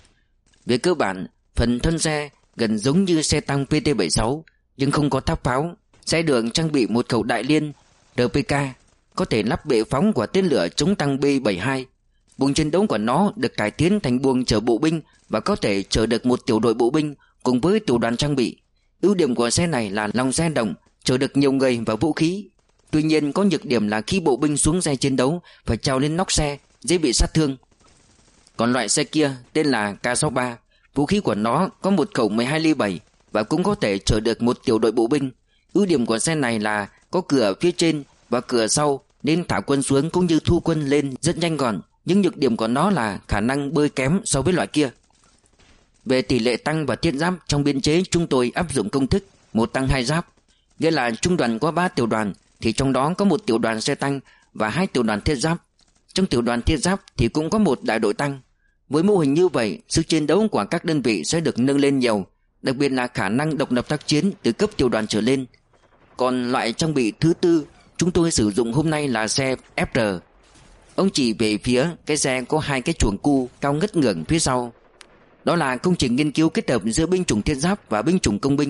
Về cơ bản, phần thân xe gần giống như xe tăng P T bảy mươi sáu nhưng không có tháp pháo. Xe được trang bị một khẩu đại liên R P K, có thể lắp bệ phóng của tên lửa chống tăng B bảy mươi hai. Buồng chiến đấu của nó được cải tiến thành buồng chở bộ binh và có thể chở được một tiểu đội bộ binh cùng với tiểu đoàn trang bị. Ưu điểm của xe này là lòng xe rộng, chở được nhiều người và vũ khí. Tuy nhiên có nhược điểm là khi bộ binh xuống xe chiến đấu phải trèo lên nóc xe, dễ bị sát thương. Còn loại xe kia tên là K sáu ba, vũ khí của nó có một khẩu mười hai ly bảy và cũng có thể chở được một tiểu đội bộ binh. Ưu điểm của xe này là có cửa phía trên và cửa sau nên thả quân xuống cũng như thu quân lên rất nhanh gọn, nhưng nhược điểm của nó là khả năng bơi kém so với loại kia. Về tỷ lệ tăng và thiết giáp trong biên chế, chúng tôi áp dụng công thức một tăng hai giáp, nghĩa là trung đoàn có ba tiểu đoàn thì trong đó có một tiểu đoàn xe tăng và hai tiểu đoàn thiết giáp. Trong tiểu đoàn thiết giáp thì cũng có một đại đội tăng. Với mô hình như vậy, sức chiến đấu của các đơn vị sẽ được nâng lên nhiều, đặc biệt là khả năng độc lập tác chiến từ cấp tiểu đoàn trở lên. Còn loại trang bị thứ tư chúng tôi sử dụng hôm nay là xe F R. Ông chỉ về phía cái xe có hai cái chuồng cu cao ngất ngưởng phía sau. Đó là công trình nghiên cứu kết hợp giữa binh chủng thiết giáp và binh chủng công binh.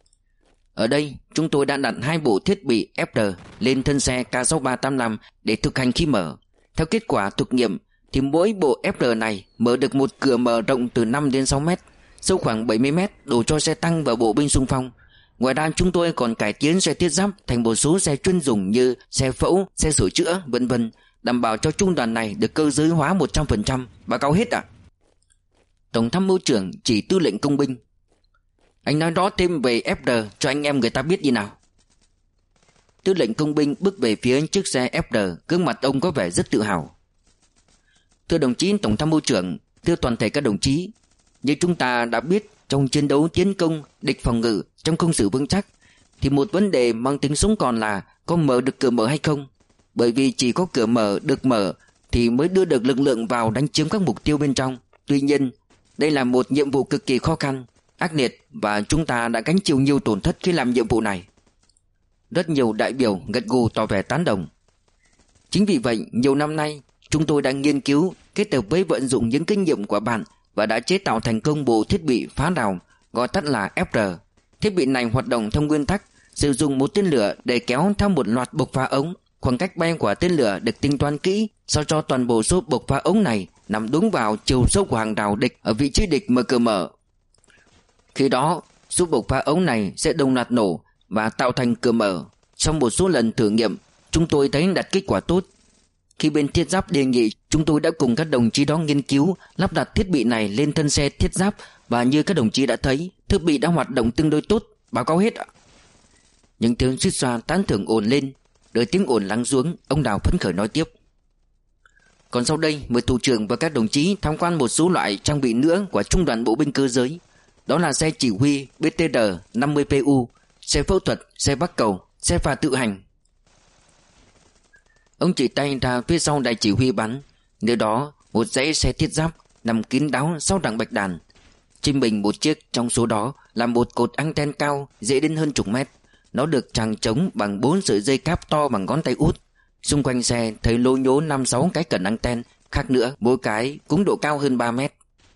Ở đây chúng tôi đã đặt hai bộ thiết bị F R lên thân xe K sáu ba tám lăm để thực hành khi mở. Theo kết quả thực nghiệm thì mỗi bộ F R này mở được một cửa mở rộng từ năm đến sáu mét, sâu khoảng bảy mươi mét, đủ cho xe tăng và bộ binh xung phong. Ngoài ra chúng tôi còn cải tiến xe thiết giáp thành một số xe chuyên dùng như xe phẫu, xe sửa chữa, vân vân, đảm bảo cho trung đoàn này được cơ giới hóa một trăm phần trăm. Báo cáo hết ạ. Tổng tham mưu trưởng chỉ tư lệnh công binh. Anh nói rõ thêm về F R cho anh em người ta biết đi nào. Tư lệnh công binh bước về phía chiếc xe F R, gương mặt ông có vẻ rất tự hào. Thưa đồng chí Tổng tham mưu trưởng, thưa toàn thể các đồng chí, như chúng ta đã biết, trong chiến đấu tiến công, địch phòng ngự, trong công sự vững chắc thì một vấn đề mang tính sống còn là có mở được cửa mở hay không. Bởi vì chỉ có cửa mở được mở thì mới đưa được lực lượng vào đánh chiếm các mục tiêu bên trong. Tuy nhiên, đây là một nhiệm vụ cực kỳ khó khăn, ác liệt và chúng ta đã gánh chịu nhiều tổn thất khi làm nhiệm vụ này. Rất nhiều đại biểu gật gù tỏ vẻ tán đồng. Chính vì vậy, nhiều năm nay chúng tôi đã nghiên cứu, kết hợp với vận dụng những kinh nghiệm của bạn và đã chế tạo thành công bộ thiết bị phá rào, gọi tắt là F R. Thiết bị này hoạt động theo nguyên tắc sử dụng một tên lửa để kéo theo một loạt bộc phá ống. Khoảng cách bay của tên lửa được tính toán kỹ sao cho toàn bộ số bộc phá ống này nằm đúng vào chiều sâu của hàng rào địch ở vị trí địch mở cửa mở. Khi đó, số bộc phá ống này sẽ đồng loạt nổ và tạo thành cửa mở. Sau một số lần thử nghiệm, chúng tôi thấy đạt kết quả tốt. Khi bên thiết giáp đề nghị, chúng tôi đã cùng các đồng chí đó nghiên cứu lắp đặt thiết bị này lên thân xe thiết giáp và như các đồng chí đã thấy, thiết bị đã hoạt động tương đối tốt. Báo cáo hết ạ. Những tiếng suýt xoa tán thưởng ồn lên. Đợi tiếng ồn lắng xuống, ông Đào phấn khởi nói tiếp. Còn sau đây mời thủ trưởng và các đồng chí tham quan một số loại trang bị nữa của trung đoàn bộ binh cơ giới. Đó là xe chỉ huy B T R năm mươi P U, xe phẫu thuật, xe bắc cầu, xe phà tự hành. Ông chỉ tay ra phía sau đài chỉ huy bắn. Nơi đó một dãy xe thiết giáp nằm kín đáo sau đằng bạch đàn. Trên mình một chiếc trong số đó là một cột anten cao dễ đến hơn chục mét. Nó được tràng trống bằng bốn sợi dây cáp to bằng ngón tay út. Xung quanh xe thấy lố nhố năm sáu cái cần anten, khác nữa mỗi cái cũng độ cao hơn ba mét.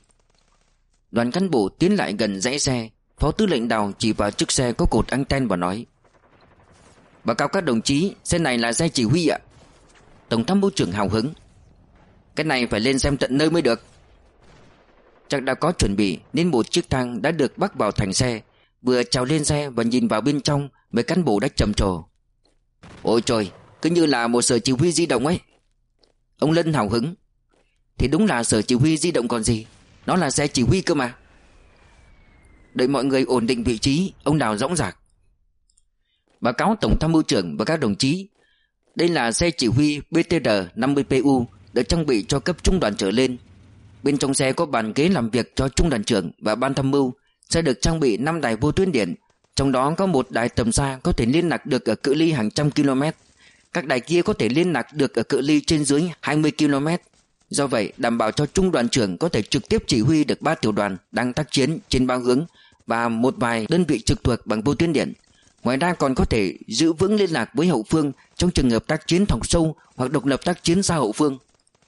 Đoàn cán bộ tiến lại gần dãy xe. Phó tư lệnh Đào chỉ vào chiếc xe có cột anten và nói: báo cáo các đồng chí, xe này là xe chỉ huy ạ. Tổng tham mưu trưởng hào hứng: cái này phải lên xem tận nơi mới được. Chắc đã có chuẩn bị nên một chiếc thang đã được bắc vào thành xe. Vừa trèo lên xe và nhìn vào bên trong, mấy cán bộ đã trầm trồ: ôi trời, cứ như là một sở chỉ huy di động ấy. Ông Lân hào hứng: thì đúng là sở chỉ huy di động còn gì, nó là xe chỉ huy cơ mà. Đợi mọi người ổn định vị trí, ông Đào dõng dạc: báo cáo tổng tham mưu trưởng và các đồng chí, đây là xe chỉ huy bê tê rờ năm mươi pê u được trang bị cho cấp trung đoàn trở lên. Bên trong xe có bàn ghế làm việc cho trung đoàn trưởng và ban tham mưu. Sẽ được trang bị năm đài vô tuyến điện, trong đó có một đài tầm xa có thể liên lạc được ở cự ly hàng trăm km. Các đài kia có thể liên lạc được ở cự ly trên dưới hai mươi ki lô mét. Do vậy đảm bảo cho trung đoàn trưởng có thể trực tiếp chỉ huy được ba tiểu đoàn đang tác chiến trên ba hướng và một vài đơn vị trực thuộc bằng vô tuyến điện. Ngoài ra còn có thể giữ vững liên lạc với hậu phương trong trường hợp tác chiến thọc sâu hoặc độc lập tác chiến xa hậu phương.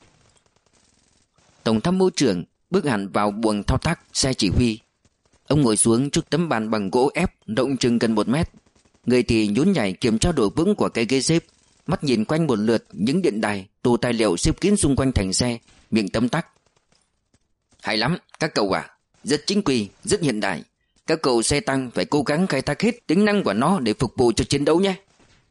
Tổng tham mưu trưởng bước hẳn vào buồng thao tác xe chỉ huy. Ông ngồi xuống trước tấm bàn bằng gỗ ép rộng chừng gần một mét. Người thì nhún nhảy kiểm tra độ vững của cái ghế xếp, mắt nhìn quanh một lượt những điện đài, tủ tài liệu xếp kín xung quanh thành xe, miệng tấm tắc: hay lắm các cậu à, rất chính quy, rất hiện đại. Các cậu xe tăng phải cố gắng khai thác hết tính năng của nó để phục vụ cho chiến đấu nhé.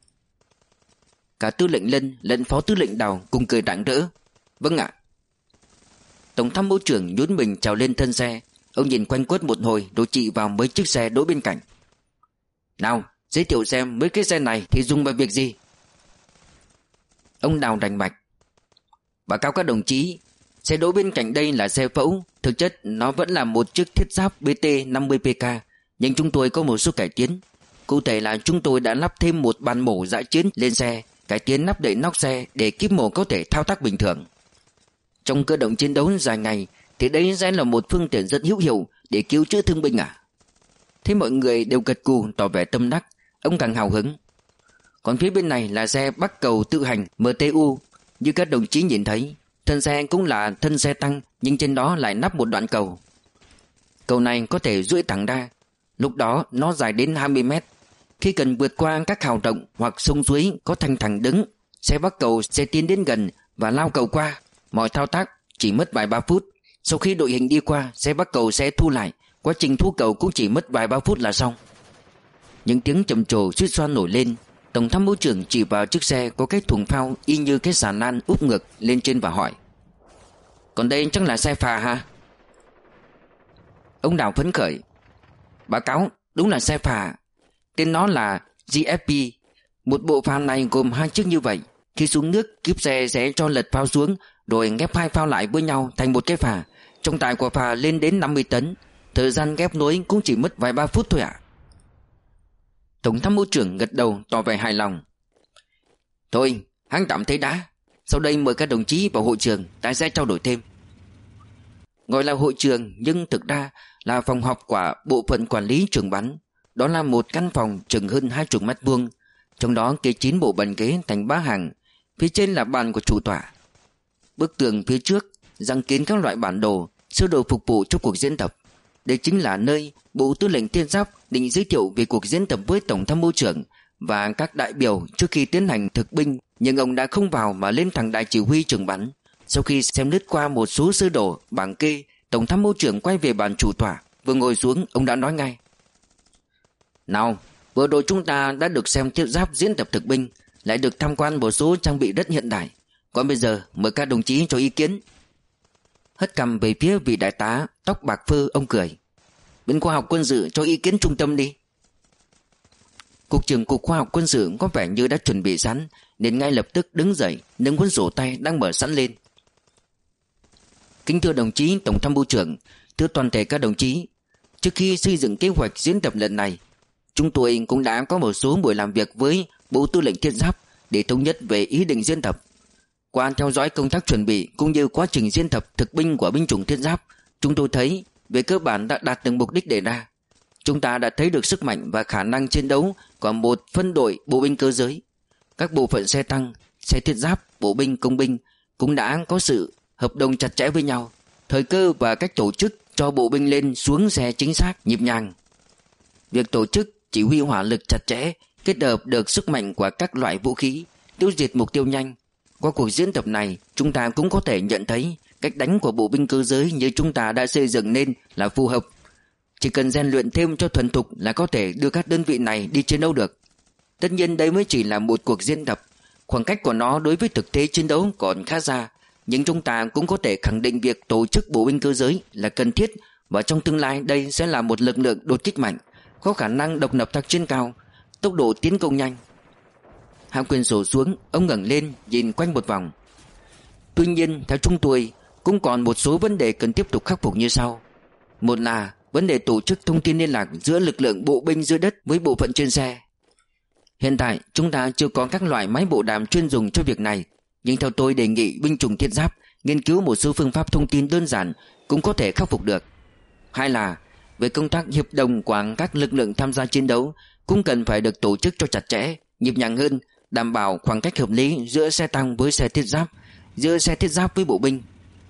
Cả tư lệnh Lân lẫn phó tư lệnh Đào cùng cười rạng rỡ: vâng ạ. Tổng tham mưu trưởng nhún mình trèo lên thân xe. Ông nhìn quanh quất một hồi rồi chỉ vào mấy chiếc xe đỗ bên cạnh: nào, giới thiệu xem mấy cái xe này thì dùng vào việc gì. Ông Đào rành mạch: báo cáo các đồng chí, xe đỗ bên cạnh đây là xe phẫu. Thực chất nó vẫn là một chiếc thiết giáp bê tê năm mươi pê ca, nhưng chúng tôi có một số cải tiến. Cụ thể là chúng tôi đã lắp thêm một bàn mổ dã chiến lên xe, cải tiến nắp đậy nóc xe để kíp mổ có thể thao tác bình thường. Trong cơ động chiến đấu dài ngày thì đây sẽ là một phương tiện rất hữu hiệu để cứu chữa thương binh à? Thế mọi người đều gật gù tỏ vẻ tâm đắc. Ông càng hào hứng: còn phía bên này là xe bắc cầu tự hành em tê u. Như các đồng chí nhìn thấy, thân xe cũng là thân xe tăng, nhưng trên đó lại nắp một đoạn cầu. Cầu này có thể duỗi thẳng ra. Lúc đó nó dài đến hai mươi mét. Khi cần vượt qua các hào rộng hoặc sông suối có thanh thẳng đứng, xe bắc cầu sẽ tiến đến gần và lao cầu qua. Mọi thao tác chỉ mất vài ba phút. Sau khi đội hình đi qua, xe bắc cầu sẽ thu lại. Quá trình thu cầu cũng chỉ mất vài ba phút là xong. Những tiếng trầm trồ suýt xoa nổi lên. Tổng tham mưu trưởng chỉ vào chiếc xe có cái thùng phao y như cái xà lan úp ngược lên trên và hỏi: còn đây chắc là xe phà hả? Ông Đào phấn khởi: báo cáo, đúng là xe phà. Tên nó là giê ép pê. Một bộ phao này gồm hai chiếc như vậy. Khi xuống nước, kíp xe sẽ cho lật phao xuống, rồi ghép hai phao lại với nhau thành một cái phà. Trọng tải của phà lên đến năm mươi tấn. Thời gian ghép nối cũng chỉ mất vài ba phút thôi ạ. Tổng tham mưu trưởng gật đầu tỏ vẻ hài lòng: thôi, hắn tạm thế đã. Sau đây mời các đồng chí vào hội trường, ta sẽ trao đổi thêm. Gọi là hội trường nhưng thực ra là phòng họp của bộ phận quản lý trường bắn. Đó là một căn phòng chừng hơn hai mươi mét vuông. Trong đó kê chín bộ bàn ghế thành ba hàng. Phía trên là bàn của chủ tọa. Bức tường phía trước dăng kín các loại bản đồ, sơ đồ phục vụ cho cuộc diễn tập. Đây chính là nơi Bộ Tư lệnh Tiên giáp định giới thiệu về cuộc diễn tập với Tổng tham mưu trưởng và các đại biểu trước khi tiến hành thực binh. Nhưng ông đã không vào mà lên thẳng đại chỉ huy trường bắn. Sau khi xem lướt qua một số sơ đồ, bảng kê, Tổng tham mưu trưởng quay về bàn chủ tọa. Vừa ngồi xuống, ông đã nói ngay: nào, vừa rồi chúng ta đã được xem thiết giáp diễn tập thực binh, lại được tham quan một số trang bị rất hiện đại. Còn bây giờ mời các đồng chí cho ý kiến. Hất cằm về phía vị đại tá tóc bạc phơ, ông cười: bên khoa học quân sự cho ý kiến trung tâm đi. Cục trưởng Cục Khoa học Quân sự có vẻ như đã chuẩn bị sẵn, nên ngay lập tức đứng dậy, nâng cuốn sổ tay đang mở sẵn lên. Kính thưa đồng chí Tổng tham mưu trưởng, thưa toàn thể các đồng chí, trước khi xây dựng kế hoạch diễn tập lần này, chúng tôi cũng đã có một số buổi làm việc với Bộ Tư lệnh Thiết giáp để thống nhất về ý định diễn tập. Qua theo dõi công tác chuẩn bị cũng như quá trình diễn tập thực binh của binh chủng Thiết giáp, chúng tôi thấy về cơ bản đã đạt được mục đích đề ra. Chúng ta đã thấy được sức mạnh và khả năng chiến đấu của một phân đội bộ binh cơ giới. Các bộ phận xe tăng, xe thiết giáp, bộ binh, công binh cũng đã có sự hợp đồng chặt chẽ với nhau. Thời cơ và cách tổ chức cho bộ binh lên xuống xe chính xác, nhịp nhàng. Việc tổ chức chỉ huy hỏa lực chặt chẽ, kết hợp được sức mạnh của các loại vũ khí, tiêu diệt mục tiêu nhanh. Qua cuộc diễn tập này, chúng ta cũng có thể nhận thấy cách đánh của bộ binh cơ giới như chúng ta đã xây dựng nên là phù hợp. Chỉ cần rèn luyện thêm cho thuần thục là có thể đưa các đơn vị này đi chiến đấu được. Tất nhiên đây mới chỉ là một cuộc diễn tập, khoảng cách của nó đối với thực tế chiến đấu còn khá xa, nhưng chúng ta cũng có thể khẳng định việc tổ chức bộ binh cơ giới là cần thiết, và trong tương lai đây sẽ là một lực lượng đột kích mạnh, có khả năng độc lập tác chiến cao, tốc độ tiến công nhanh. Hạ quyền sổ xuống, ông ngẩng lên nhìn quanh một vòng. Tuy nhiên theo chúng tôi cũng còn một số vấn đề cần tiếp tục khắc phục như sau. Một là vấn đề tổ chức thông tin liên lạc giữa lực lượng bộ binh dưới đất với bộ phận trên xe. Hiện tại chúng ta chưa có các loại máy bộ đàm chuyên dùng cho việc này, nhưng theo tôi đề nghị binh chủng thiết giáp nghiên cứu một số phương pháp thông tin đơn giản cũng có thể khắc phục được. Hai là về công tác hiệp đồng của các lực lượng tham gia chiến đấu cũng cần phải được tổ chức cho chặt chẽ, nhịp nhàng hơn, đảm bảo khoảng cách hợp lý giữa xe tăng với xe thiết giáp, giữa xe thiết giáp với bộ binh.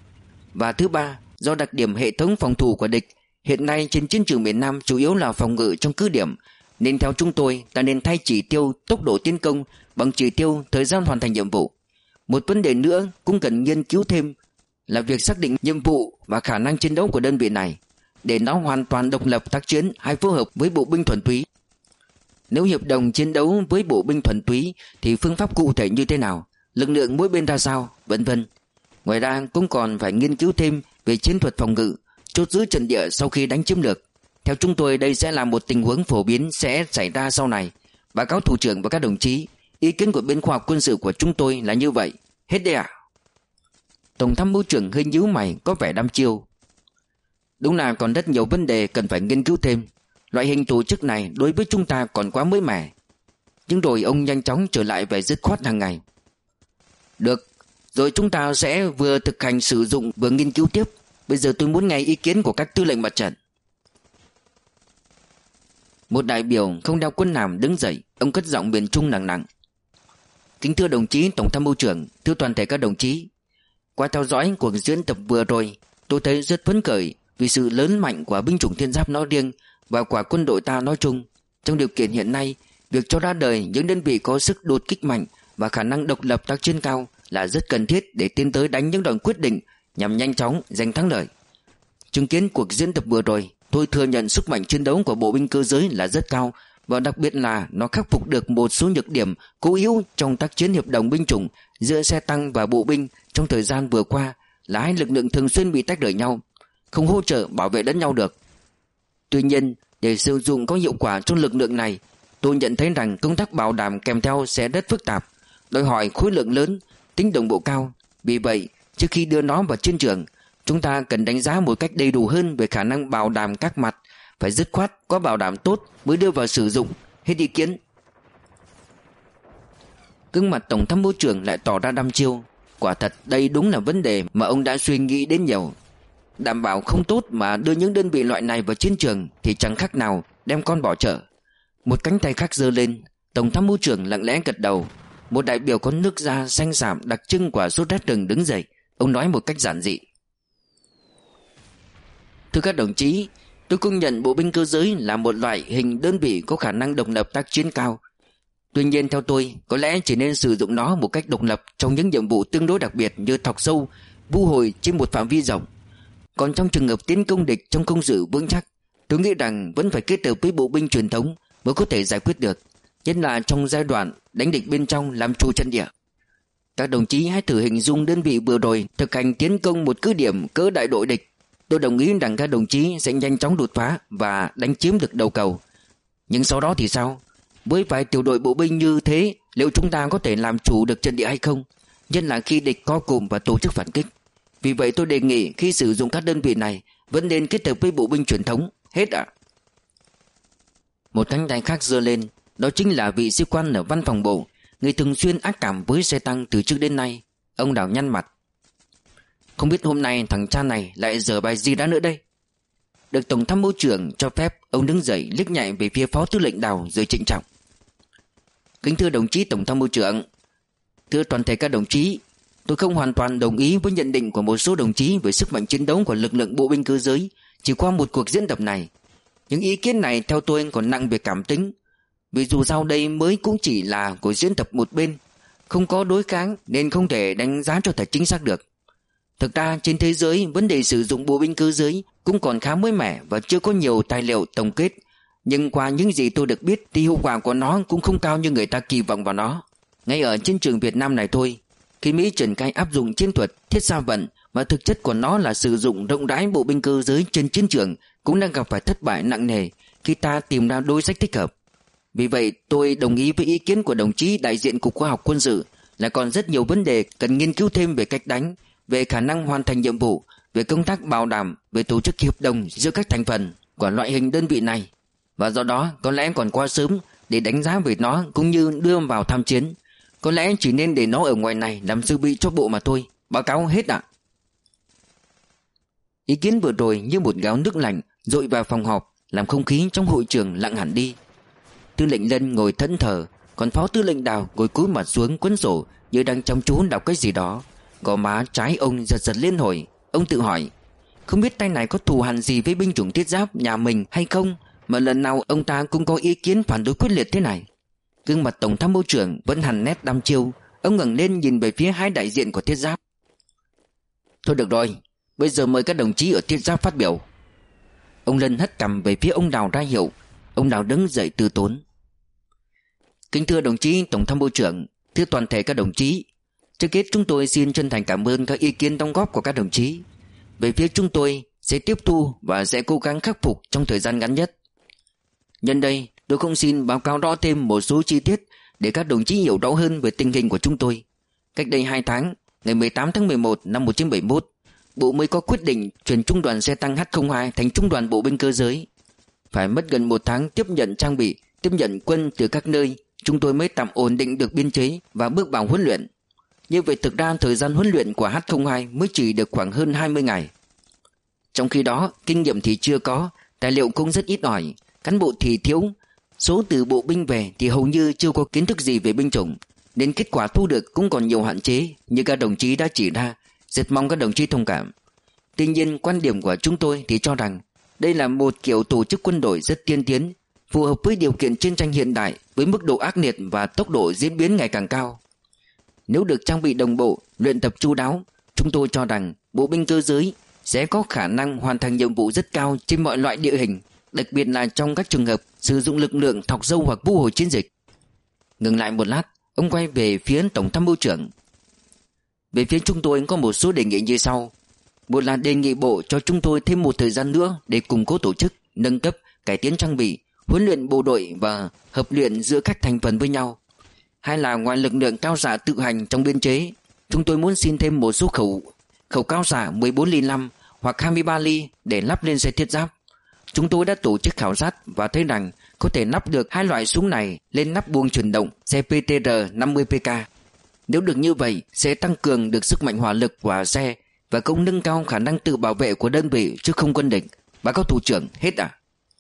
Và thứ ba, do đặc điểm hệ thống phòng thủ của địch hiện nay trên chiến trường miền Nam chủ yếu là phòng ngự trong cứ điểm, nên theo chúng tôi ta nên thay chỉ tiêu tốc độ tiến công bằng chỉ tiêu thời gian hoàn thành nhiệm vụ. Một vấn đề nữa cũng cần nghiên cứu thêm là việc xác định nhiệm vụ và khả năng chiến đấu của đơn vị này, để nó hoàn toàn độc lập tác chiến hay phối hợp với bộ binh thuần túy. Nếu hiệp đồng chiến đấu với bộ binh thuần túy thì phương pháp cụ thể như thế nào, lực lượng mỗi bên ra sao, vân vân. Ngoài ra cũng còn phải nghiên cứu thêm về chiến thuật phòng ngự, chốt giữ trận địa sau khi đánh chiếm lược. Theo chúng tôi đây sẽ là một tình huống phổ biến sẽ xảy ra sau này. Báo cáo thủ trưởng và các đồng chí, ý kiến của bên khoa học quân sự của chúng tôi là như vậy. Hết đây à? Tổng tham mưu trưởng hơi nhíu mày, có vẻ đăm chiêu. Đúng là còn rất nhiều vấn đề cần phải nghiên cứu thêm. Loại hình tổ chức này đối với chúng ta còn quá mới mẻ. Nhưng rồi ông nhanh chóng trở lại về dứt khoát hàng ngày. Được, rồi chúng ta sẽ vừa thực hành sử dụng vừa nghiên cứu tiếp. Bây giờ tôi muốn nghe ý kiến của các tư lệnh mặt trận. Một đại biểu không đeo quân hàm đứng dậy, ông cất giọng miền Trung nặng nặng. Kính thưa đồng chí Tổng tham mưu trưởng, thưa toàn thể các đồng chí, qua theo dõi cuộc diễn tập vừa rồi, tôi thấy rất phấn khởi vì sự lớn mạnh của binh chủng thiên giáp nói riêng và của quân đội ta nói chung. Trong điều kiện hiện nay, việc cho ra đời những đơn vị có sức đột kích mạnh và khả năng độc lập tác chiến cao là rất cần thiết để tiến tới đánh những đòn quyết định nhằm nhanh chóng giành thắng lợi. Chứng kiến cuộc diễn tập vừa rồi, tôi thừa nhận sức mạnh chiến đấu của bộ binh cơ giới là rất cao, và đặc biệt là nó khắc phục được một số nhược điểm cố yếu trong tác chiến hiệp đồng binh chủng giữa xe tăng và bộ binh trong thời gian vừa qua, là hai lực lượng thường xuyên bị tách rời nhau, không hỗ trợ bảo vệ lẫn nhau được. Tuy nhiên, để sử dụng có hiệu quả trong lực lượng này, tôi nhận thấy rằng công tác bảo đảm kèm theo sẽ rất phức tạp, đòi hỏi khối lượng lớn, tính đồng bộ cao. Vì vậy, trước khi đưa nó vào chiến trường, chúng ta cần đánh giá một cách đầy đủ hơn về khả năng bảo đảm các mặt, phải dứt khoát, có bảo đảm tốt mới đưa vào sử dụng. Hết ý kiến. Gương mặt Tổng tham mưu trưởng lại tỏ ra đăm chiêu. Quả thật đây đúng là vấn đề mà ông đã suy nghĩ đến nhiều. Đảm bảo không tốt mà đưa những đơn vị loại này vào chiến trường thì chẳng khác nào đem con bỏ chợ. Một cánh tay khác giơ lên, Tổng tham mưu trưởng lặng lẽ gật đầu. Một đại biểu có nước da xanh xảm đặc trưng của sốt rét rừng đứng dậy. Ông nói một cách giản dị. Thưa các đồng chí, tôi công nhận bộ binh cơ giới là một loại hình đơn vị có khả năng độc lập tác chiến cao. Tuy nhiên theo tôi, có lẽ chỉ nên sử dụng nó một cách độc lập trong những nhiệm vụ tương đối đặc biệt như thọc sâu, vu hồi trên một phạm vi rộng. Còn trong trường hợp tiến công địch trong công sự vững chắc, tôi nghĩ rằng vẫn phải kết hợp với bộ binh truyền thống mới có thể giải quyết được, nhất là trong giai đoạn đánh địch bên trong làm chủ trận địa. Các đồng chí hãy thử hình dung đơn vị vừa rồi thực hành tiến công một cứ điểm cỡ đại đội địch. Tôi đồng ý rằng các đồng chí sẽ nhanh chóng đột phá và đánh chiếm được đầu cầu. Nhưng sau đó thì sao? Với vài tiểu đội bộ binh như thế, liệu chúng ta có thể làm chủ được trận địa hay không? Nhất là khi địch co cụm và tổ chức phản kích. Vì vậy tôi đề nghị khi sử dụng các đơn vị này vẫn nên kết hợp với bộ binh truyền thống. Hết ạ. Một cánh tay khác giơ lên, đó chính là vị sĩ quan ở văn phòng bộ, người thường xuyên ác cảm với xe tăng từ trước đến nay. Ông Đào nhăn mặt. Không biết hôm nay thằng cha này lại dở bài gì đã nữa đây. Được Tổng tham mưu trưởng cho phép, ông đứng dậy liếc nhạy về phía Phó Tư lệnh Đào rồi trịnh trọng. Kính thưa đồng chí Tổng tham mưu trưởng, thưa toàn thể các đồng chí, Tôi không hoàn toàn đồng ý với nhận định của một số đồng chí về sức mạnh chiến đấu của lực lượng bộ binh cơ giới chỉ qua một cuộc diễn tập này. Những ý kiến này theo tôi còn nặng về cảm tính, vì dù sao đây mới cũng chỉ là cuộc diễn tập một bên, không có đối kháng nên không thể đánh giá cho thật chính xác được. Thực ra trên thế giới, vấn đề sử dụng bộ binh cơ giới cũng còn khá mới mẻ và chưa có nhiều tài liệu tổng kết. Nhưng qua những gì tôi được biết thì hiệu quả của nó cũng không cao như người ta kỳ vọng vào nó. Ngay ở chiến trường Việt Nam này thôi, khi Mỹ triển khai áp dụng chiến thuật thiết xa vận mà thực chất của nó là sử dụng rộng rãi bộ binh cơ giới trên chiến trường, cũng đang gặp phải thất bại nặng nề khi ta tìm ra đối sách thích hợp. Vì vậy tôi đồng ý với ý kiến của đồng chí đại diện Cục Khoa học Quân sự là còn rất nhiều vấn đề cần nghiên cứu thêm về cách đánh, về khả năng hoàn thành nhiệm vụ, về công tác bảo đảm, về tổ chức hiệp đồng giữa các thành phần của loại hình đơn vị này. Và do đó có lẽ còn quá sớm để đánh giá về nó cũng như đưa vào tham chiến. Có lẽ chỉ nên để nó ở ngoài này làm dự bị cho bộ mà thôi. Báo cáo hết ạ. Ý kiến vừa rồi như một gáo nước lạnh dội vào phòng họp, làm không khí trong hội trường lặng hẳn đi. Tư lệnh Lân ngồi thẫn thờ, còn Phó Tư lệnh Đào ngồi cúi mặt xuống cuốn sổ như đang chăm chú đọc cái gì đó. Gò má trái ông giật giật lên hồi. Ông tự hỏi, không biết tay này có thù hằn gì với binh chủng thiết giáp nhà mình hay không mà lần nào ông ta cũng có ý kiến phản đối quyết liệt thế này. Gương mặt Tổng tham mưu trưởng vẫn hằn nét đăm chiêu. Ông ngẩng lên nhìn về phía hai đại diện của thiết giáp. Thôi được rồi, bây giờ mời các đồng chí ở thiết giáp phát biểu. Ông Lân hất cằm về phía ông Đào ra hiệu. Ông Đào đứng dậy từ tốn. Kính thưa đồng chí Tổng tham mưu trưởng, thưa toàn thể các đồng chí, trước hết chúng tôi xin chân thành cảm ơn các ý kiến đóng góp của các đồng chí. Về phía chúng tôi sẽ tiếp thu và sẽ cố gắng khắc phục trong thời gian ngắn nhất. Nhân đây tôi cũng xin báo cáo rõ thêm một số chi tiết để các đồng chí hiểu rõ hơn về tình hình của chúng tôi. Cách đây hai tháng, ngày mười tám tháng mười một năm một nghìn chín trăm bảy mươi mốt, Bộ mới có quyết định chuyển trung đoàn xe tăng H không hai thành trung đoàn bộ binh cơ giới. Phải mất gần một tháng tiếp nhận trang bị, tiếp nhận quân từ các nơi, chúng tôi mới tạm ổn định được biên chế và bước vào huấn luyện. Như vậy thực ra thời gian huấn luyện của H không hai mới chỉ được khoảng hơn hai mươi ngày. Trong khi đó, kinh nghiệm thì chưa có, tài liệu cũng rất ít ỏi, cán bộ thì thiếu, số từ bộ binh về thì hầu như chưa có kiến thức gì về binh chủng, nên kết quả thu được cũng còn nhiều hạn chế như các đồng chí đã chỉ ra, rất mong các đồng chí thông cảm. Tuy nhiên quan điểm của chúng tôi thì cho rằng đây là một kiểu tổ chức quân đội rất tiên tiến, phù hợp với điều kiện chiến tranh hiện đại với mức độ ác liệt và tốc độ diễn biến ngày càng cao. Nếu được trang bị đồng bộ, luyện tập chu đáo, chúng tôi cho rằng bộ binh cơ giới sẽ có khả năng hoàn thành nhiệm vụ rất cao trên mọi loại địa hình, đặc biệt là trong các trường hợp sử dụng lực lượng thọc dâu hoặc vu hồi chiến dịch. Ngừng lại một lát, ông quay về phía Tổng tham mưu trưởng. Về phía chúng tôi có một số đề nghị như sau. Một là đề nghị bộ cho chúng tôi thêm một thời gian nữa để củng cố tổ chức, nâng cấp, cải tiến trang bị, huấn luyện bộ đội và hợp luyện giữa các thành phần với nhau. Hai là ngoài lực lượng cao xạ tự hành trong biên chế, chúng tôi muốn xin thêm một số khẩu khẩu cao xạ mười bốn ly năm hoặc hai mươi ba ly để lắp lên xe thiết giáp. Chúng tôi đã tổ chức khảo sát và thấy rằng có thể lắp được hai loại súng này lên nắp buồng chuyển động xe P T R năm mươi P K. Nếu được như vậy sẽ tăng cường được sức mạnh hỏa lực của xe và cũng nâng cao khả năng tự bảo vệ của đơn vị trước không quân địch. Báo cáo thủ trưởng, hết à?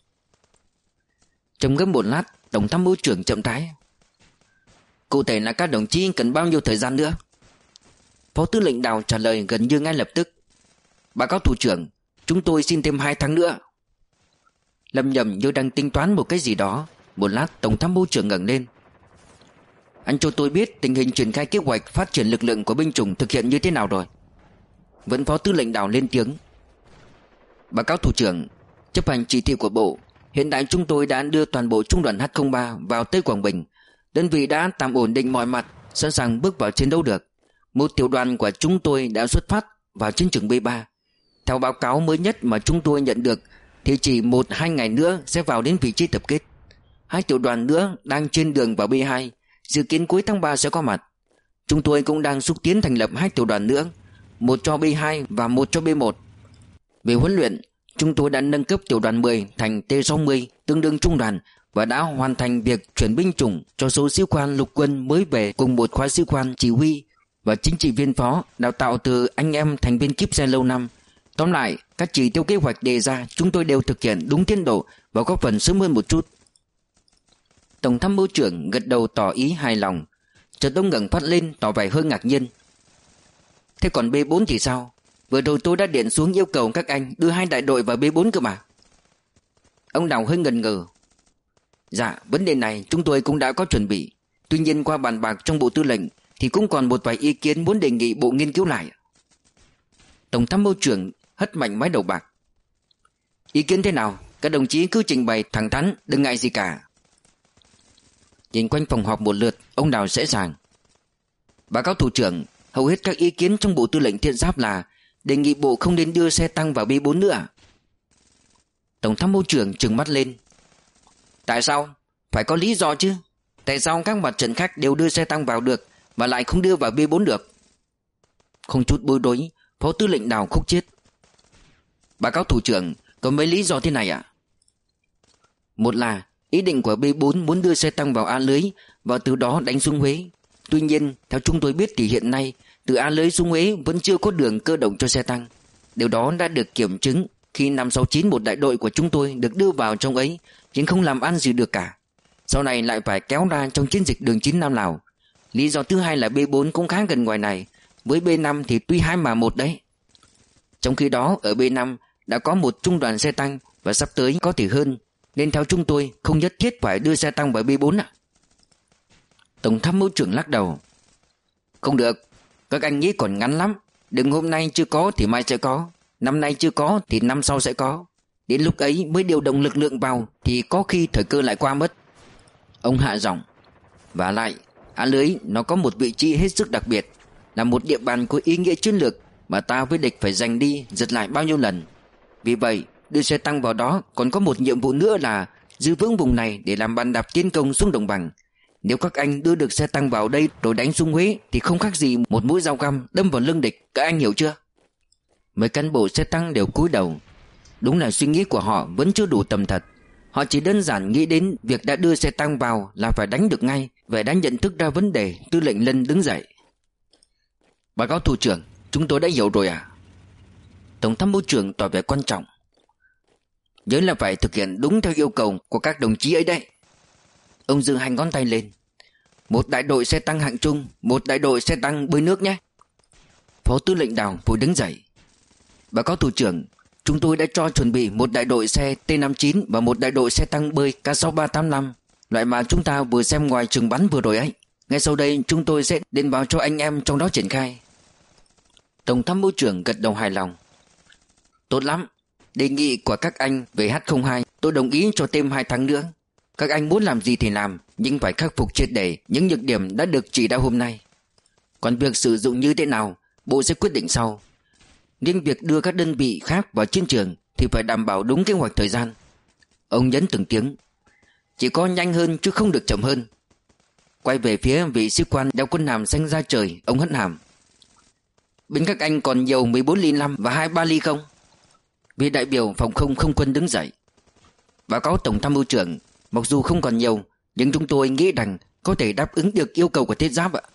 Trầm ngâm một lát, Tổng tham mưu trưởng chậm rãi. Cụ thể là các đồng chí cần bao nhiêu thời gian nữa? Phó Tư lệnh Đào trả lời gần như ngay lập tức. Báo cáo thủ trưởng, chúng tôi xin thêm hai tháng nữa. Lâm nhầm như đang tính toán một cái gì đó. Một lát Tổng tham mưu trưởng ngẩng lên. Anh cho tôi biết tình hình triển khai kế hoạch phát triển lực lượng của binh chủng thực hiện như thế nào rồi? Vẫn Phó Tư lệnh Đào lên tiếng. Báo cáo thủ trưởng, chấp hành chỉ thị của bộ, hiện tại chúng tôi đã đưa toàn bộ trung đoàn H không ba vào Tây Quảng Bình. Đơn vị đã tạm ổn định mọi mặt, sẵn sàng bước vào chiến đấu được. Một tiểu đoàn của chúng tôi đã xuất phát vào chiến trường B ba. Theo báo cáo mới nhất mà chúng tôi nhận được thì chỉ một hai ngày nữa sẽ vào đến vị trí tập kết. Hai tiểu đoàn nữa đang trên đường vào B hai, dự kiến cuối tháng ba sẽ có mặt. Chúng tôi cũng đang xúc tiến thành lập hai tiểu đoàn nữa, một cho B hai và một cho B một. Về huấn luyện, chúng tôi đã nâng cấp tiểu đoàn mười thành T sáu mươi, tương đương trung đoàn, và đã hoàn thành việc chuyển binh chủng cho số sĩ quan lục quân mới về cùng một khóa sĩ quan chỉ huy và chính trị viên phó đào tạo từ anh em thành viên kíp xe lâu năm. Tóm lại, các chỉ tiêu kế hoạch đề ra chúng tôi đều thực hiện đúng tiến độ và có phần sớm hơn một chút. Tổng tham mưu trưởng gật đầu tỏ ý hài lòng. Chợt ông ngẩng phát lên tỏ vẻ hơi ngạc nhiên. Thế còn B bốn thì sao? Vừa rồi tôi đã điện xuống yêu cầu các anh đưa hai đại đội vào B bốn cơ mà. Ông Đào hơi ngần ngừ. Dạ, vấn đề này chúng tôi cũng đã có chuẩn bị. Tuy nhiên qua bàn bạc trong Bộ Tư lệnh thì cũng còn một vài ý kiến muốn đề nghị Bộ nghiên cứu lại. Tổng tham mưu trưởng hất mạnh mái đầu bạc. Ý kiến thế nào? Các đồng chí cứ trình bày thẳng thắn, đừng ngại gì cả. Nhìn quanh phòng họp một lượt, ông Đào sẵn sàng. Báo cáo thủ trưởng, hầu hết các ý kiến trong Bộ Tư lệnh Thiết giáp là đề nghị Bộ không nên đưa xe tăng vào B bốn nữa. Tổng tham mưu trưởng trừng mắt lên. Tại sao? Phải có lý do chứ. Tại sao các mặt trận khác đều đưa xe tăng vào được mà lại không đưa vào B bốn được? Không chút bối rối, Phó Tư lệnh Đào khúc chiết. Báo cáo thủ trưởng, có mấy lý do thế này ạ. Một là ý định của B bốn muốn đưa xe tăng vào A lưới và từ đó đánh xuống Huế. Tuy nhiên, theo chúng tôi biết thì hiện nay từ A lưới xuống Huế vẫn chưa có đường cơ động cho xe tăng. Điều đó đã được kiểm chứng khi năm sáu chín một đại đội của chúng tôi được đưa vào trong ấy, nhưng không làm ăn gì được cả. Sau này lại phải kéo ra trong chiến dịch đường chín Nam Lào. Lý do thứ hai là B bốn cũng khá gần ngoài này, với B năm thì tuy hai mà một đấy. Trong khi đó ở B năm đã có một trung đoàn xe tăng và sắp tới có thể hơn, nên theo chúng tôi không nhất thiết phải đưa xe tăng vào B bốn ạ. Tổng tham mưu trưởng lắc đầu. Không được, các anh nghĩ còn ngắn lắm. Đừng hôm nay chưa có thì mai sẽ có, năm nay chưa có thì năm sau sẽ có. Đến lúc ấy mới điều động lực lượng vào thì có khi thời cơ lại qua mất. Ông hạ giọng. Và lại, A lưới nó có một vị trí hết sức đặc biệt, là một địa bàn có ý nghĩa chiến lược mà ta với địch phải giành đi giật lại bao nhiêu lần. Vì vậy, đưa xe tăng vào đó còn có một nhiệm vụ nữa là giữ vững vùng này để làm bàn đạp tiến công xuống đồng bằng. Nếu các anh đưa được xe tăng vào đây rồi đánh xuống Huế thì không khác gì một mũi dao găm đâm vào lưng địch, các anh hiểu chưa? Mấy cán bộ xe tăng đều cúi đầu. Đúng là suy nghĩ của họ vẫn chưa đủ tầm thật. Họ chỉ đơn giản nghĩ đến việc đã đưa xe tăng vào là phải đánh được ngay. Vậy đã nhận thức ra vấn đề, Tư lệnh Lân đứng dậy. Báo cáo thủ trưởng, chúng tôi đã hiểu rồi à? Tổng tham mưu trưởng tỏ vẻ quan trọng. Nhớ là phải thực hiện đúng theo yêu cầu của các đồng chí ấy đấy. Ông giơ hai ngón tay lên. Một đại đội xe tăng hạng trung, một đại đội xe tăng bơi nước nhé. Phó Tư lệnh Đào vội đứng dậy. Báo cáo thủ trưởng, chúng tôi đã cho chuẩn bị một đại đội xe T năm mươi chín và một đại đội xe tăng bơi K sáu ba tám năm, loại mà chúng ta vừa xem ngoài trường bắn vừa rồi ấy. Ngay sau đây chúng tôi sẽ điện báo cho anh em trong đó triển khai. Tổng tham mưu trưởng gật đầu hài lòng. Tốt lắm. Đề nghị của các anh về H không hai tôi đồng ý cho thêm hai tháng nữa. Các anh muốn làm gì thì làm, nhưng phải khắc phục triệt để những nhược điểm đã được chỉ đạo hôm nay. Còn việc sử dụng như thế nào, Bộ sẽ quyết định sau. Nhưng việc đưa các đơn vị khác vào chiến trường thì phải đảm bảo đúng kế hoạch thời gian. Ông nhấn từng tiếng. Chỉ có nhanh hơn chứ không được chậm hơn. Quay về phía vị sĩ quan đeo quân hàm xanh da trời, ông hất hàm. Bên các anh còn nhiều mười bốn ly năm và hai mươi ba ly không? Vị đại biểu phòng không không quân đứng dậy. Báo cáo Tổng tham mưu trưởng, mặc dù không còn nhiều, nhưng chúng tôi nghĩ rằng có thể đáp ứng được yêu cầu của Thiết giáp ạ.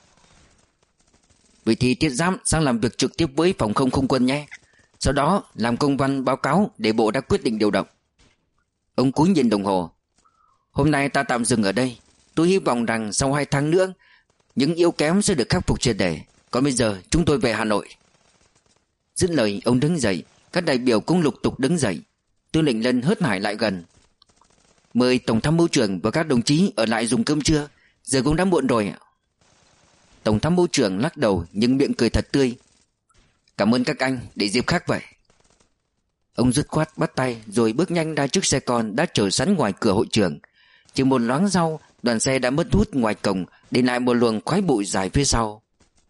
Vậy thì Thiết giáp sang làm việc trực tiếp với phòng không không quân nhé. Sau đó làm công văn báo cáo để Bộ đã quyết định điều động. Ông cúi nhìn đồng hồ. Hôm nay ta tạm dừng ở đây. Tôi hy vọng rằng sau hai tháng nữa những yếu kém sẽ được khắc phục triệt để. Còn bây giờ chúng tôi về Hà Nội. Dứt lời ông đứng dậy. Các đại biểu cũng lục tục đứng dậy. Tư lệnh Lân hớt hải lại gần. Mời Tổng tham mưu trưởng và các đồng chí ở lại dùng cơm trưa. Giờ cũng đã muộn rồi. Tổng tham mưu trưởng lắc đầu nhưng miệng cười thật tươi. Cảm ơn các anh, để dịp khác vậy. Ông dứt khoát bắt tay rồi bước nhanh ra chiếc xe con đã chờ sẵn ngoài cửa hội trường. Chỉ một loáng sau, đoàn xe đã mất hút ngoài cổng, để lại một luồng khói bụi dài phía sau.